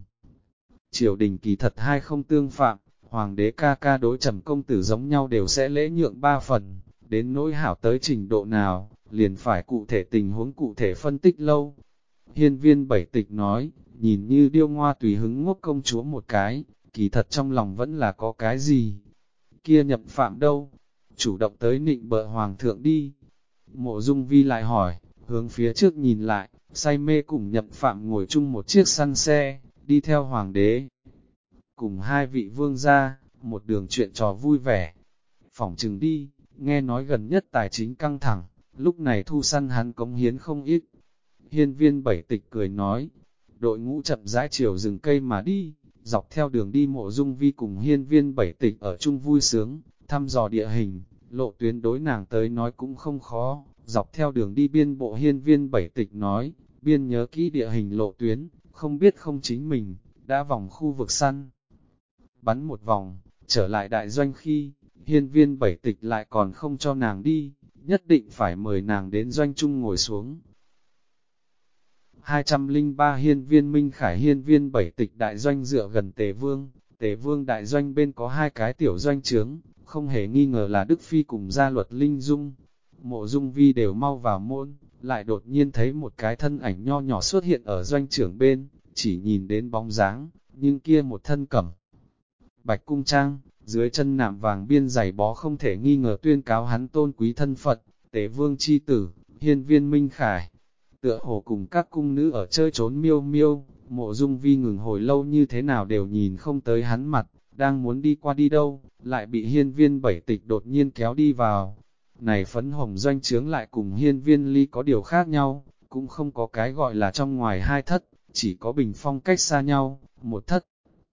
Triều đình kỳ thật hai không tương phạm, Hoàng đế ca ca đối Trầm công tử giống nhau đều sẽ lễ nhượng ba phần, đến nỗi hảo tới trình độ nào, liền phải cụ thể tình huống cụ thể phân tích lâu. Hiên Viên Bảy Tịch nói, nhìn như điêu ngoa tùy hứng ngốc công chúa một cái, kỳ thật trong lòng vẫn là có cái gì. Kia Nhậm Phạm đâu? Chủ động tới nịnh bợ hoàng thượng đi. Mộ Dung Vi lại hỏi, hướng phía trước nhìn lại, say mê cùng Nhậm Phạm ngồi chung một chiếc săn xe, đi theo hoàng đế. Cùng hai vị vương gia, một đường chuyện trò vui vẻ. Phỏng chừng đi, nghe nói gần nhất tài chính căng thẳng, lúc này thu săn hắn cống hiến không ít. Hiên viên Bảy Tịch cười nói, đội ngũ chậm rãi chiều rừng cây mà đi, dọc theo đường đi Mộ Dung Vi cùng hiên viên Bảy Tịch ở chung vui sướng, thăm dò địa hình, lộ tuyến đối nàng tới nói cũng không khó. Dọc theo đường đi biên bộ hiên viên Bảy Tịch nói, biên nhớ kỹ địa hình lộ tuyến, không biết không chính mình, đã vòng khu vực săn. Bắn một vòng, trở lại đại doanh khi, hiên viên Bảy Tịch lại còn không cho nàng đi, nhất định phải mời nàng đến doanh trung ngồi xuống. 203 hiên viên Minh Khải hiên viên Bảy Tịch đại doanh dựa gần Tề Vương đại doanh bên có hai cái tiểu doanh trướng, không hề nghi ngờ là Đức Phi cùng gia luật Linh Dung. Mộ Dung Vi đều mau vào môn, lại đột nhiên thấy một cái thân ảnh nho nhỏ xuất hiện ở doanh trưởng bên, chỉ nhìn đến bóng dáng, nhưng kia một thân cẩm bạch cung trang, dưới chân nạm vàng biên giày bó không thể nghi ngờ tuyên cáo hắn tôn quý thân Phật, Tề Vương chi tử, hiên viên Minh Khải. Tựa hồ cùng các cung nữ ở chơi trốn miêu miêu, Mộ Dung Vi ngừng hồi lâu như thế nào đều nhìn không tới hắn mặt, đang muốn đi qua đi đâu, lại bị hiên viên Bảy Tịch đột nhiên kéo đi vào. Này phấn hồng doanh trướng lại cùng hiên viên ly có điều khác nhau, cũng không có cái gọi là trong ngoài hai thất, chỉ có bình phong cách xa nhau, một thất.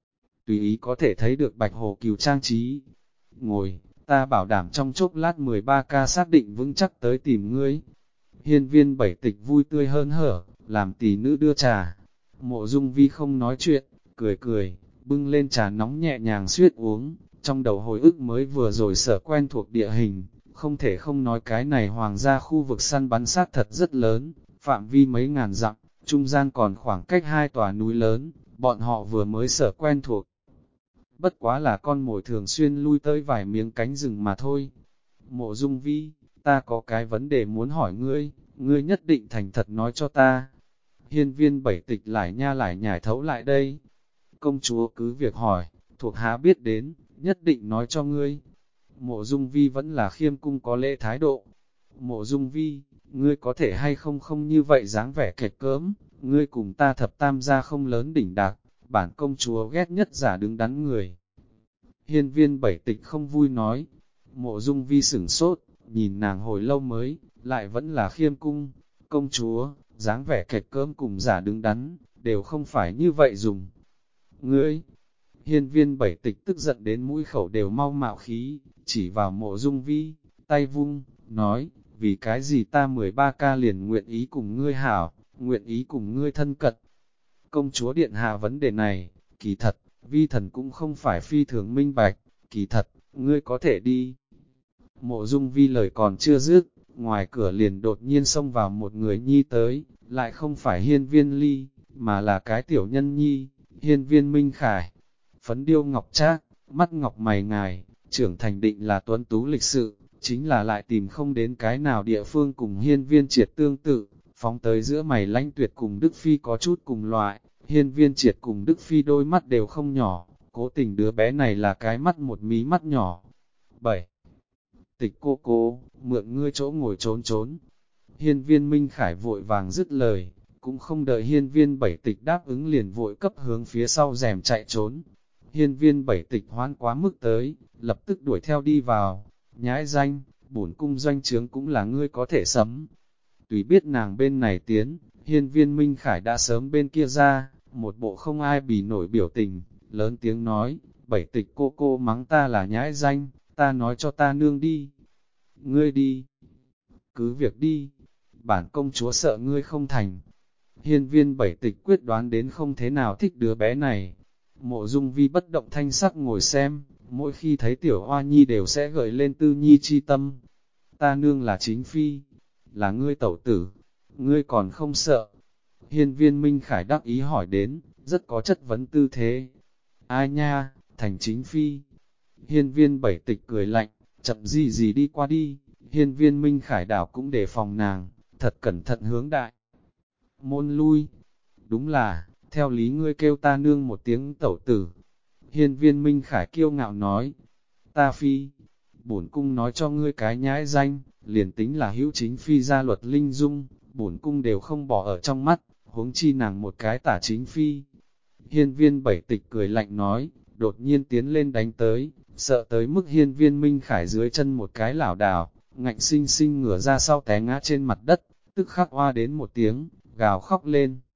Tùy ý có thể thấy được bạch hồ cừu trang trí. Ngồi, ta bảo đảm trong chốc lát 13 ca xác định vững chắc tới tìm ngươi. Hiên viên Bảy Tịch vui tươi hơn hở, làm tỷ nữ đưa trà. Mộ Dung Vi không nói chuyện, cười cười, bưng lên trà nóng nhẹ nhàng suýt uống, trong đầu hồi ức mới vừa rồi sở quen thuộc địa hình, không thể không nói cái này hoàng gia khu vực săn bắn sát thật rất lớn, phạm vi mấy ngàn dặm, trung gian còn khoảng cách hai tòa núi lớn, bọn họ vừa mới sở quen thuộc. Bất quá là con mồi thường xuyên lui tới vài miếng cánh rừng mà thôi. Mộ Dung Vi, ta có cái vấn đề muốn hỏi ngươi, ngươi nhất định thành thật nói cho ta. Hiên viên Bảy Tịch lại nha lại nhải thấu lại đây. Công chúa cứ việc hỏi, thuộc hạ biết đến, nhất định nói cho ngươi. Mộ Dung Vi vẫn là khiêm cung có lễ thái độ. Mộ Dung Vi, ngươi có thể hay không không như vậy dáng vẻ kẹt cỡm, ngươi cùng ta thập tam gia không lớn đỉnh đạc, bản công chúa ghét nhất giả đứng đắn người. Hiên viên Bảy Tịch không vui nói. Mộ Dung Vi sửng sốt, nhìn nàng hồi lâu mới, lại vẫn là khiêm cung. Công chúa, dáng vẻ kẹt cỡm cùng giả đứng đắn, đều không phải như vậy dùng. Ngươi, hiên viên Bảy Tịch tức giận đến mũi khẩu đều mau mạo khí, chỉ vào Mộ Dung Vi, tay vung, nói, vì cái gì ta 13 ca liền nguyện ý cùng ngươi hảo, nguyện ý cùng ngươi thân cận. Công chúa điện hạ vấn đề này, kỳ thật, vi thần cũng không phải phi thường minh bạch, kỳ thật, ngươi có thể đi. Mộ Dung Vi lời còn chưa dứt, ngoài cửa liền đột nhiên xông vào một người nhi tới, lại không phải hiên viên ly, mà là cái tiểu nhân nhi, hiên viên Minh Khải. Phấn điêu ngọc trác, mắt ngọc mày ngài, trưởng thành định là tuấn tú lịch sự, chính là lại tìm không đến cái nào địa phương cùng hiên viên triệt tương tự, phóng tới giữa mày lãnh tuyệt cùng Đức Phi có chút cùng loại, hiên viên triệt cùng Đức Phi đôi mắt đều không nhỏ, cố tình đứa bé này là cái mắt một mí mắt nhỏ. 7. Tịch cô, mượn ngươi chỗ ngồi trốn trốn. Hiên viên Minh Khải vội vàng dứt lời, cũng không đợi hiên viên Bảy Tịch đáp ứng liền vội cấp hướng phía sau rèm chạy trốn. Hiên viên Bảy Tịch hoan quá mức tới, lập tức đuổi theo đi vào, nhãi danh, bổn cung doanh trướng cũng là ngươi có thể sấm. Tùy biết nàng bên này tiến, hiên viên Minh Khải đã sớm bên kia ra, một bộ không ai bì nổi biểu tình, lớn tiếng nói, Bảy Tịch cô mắng ta là nhãi danh, ta nói cho ta nương đi. Ngươi đi, cứ việc đi, bản công chúa sợ ngươi không thành. Hiên viên Bảy Tịch quyết đoán đến không thế nào thích đứa bé này. Mộ Dung Vi bất động thanh sắc ngồi xem, mỗi khi thấy tiểu hoa nhi đều sẽ gợi lên tư nhi chi tâm. Ta nương là chính phi, là ngươi tẩu tử, ngươi còn không sợ. Hiên viên Minh Khải đắc ý hỏi đến, rất có chất vấn tư thế. Ai nha, thành chính phi. Hiên viên Bảy Tịch cười lạnh, chậm gì đi qua đi. Hiên viên Minh Khải đảo cũng đề phòng nàng, thật cẩn thận hướng đại môn lui. Đúng là, theo lý ngươi kêu ta nương một tiếng tẩu tử. Hiên viên Minh Khải kiêu ngạo nói, ta phi, bổn cung nói cho ngươi cái nhãi danh, liền tính là hữu chính phi gia luật Linh Dung, bổn cung đều không bỏ ở trong mắt, huống chi nàng một cái tả chính phi. Hiên viên bảy tịch cười lạnh nói, đột nhiên tiến lên đánh tới, sợ tới mức hiên viên Minh Khải dưới chân một cái lảo đảo, ngạnh sinh sinh ngửa ra sau té ngã trên mặt đất, tức khắc oa đến một tiếng, gào khóc lên.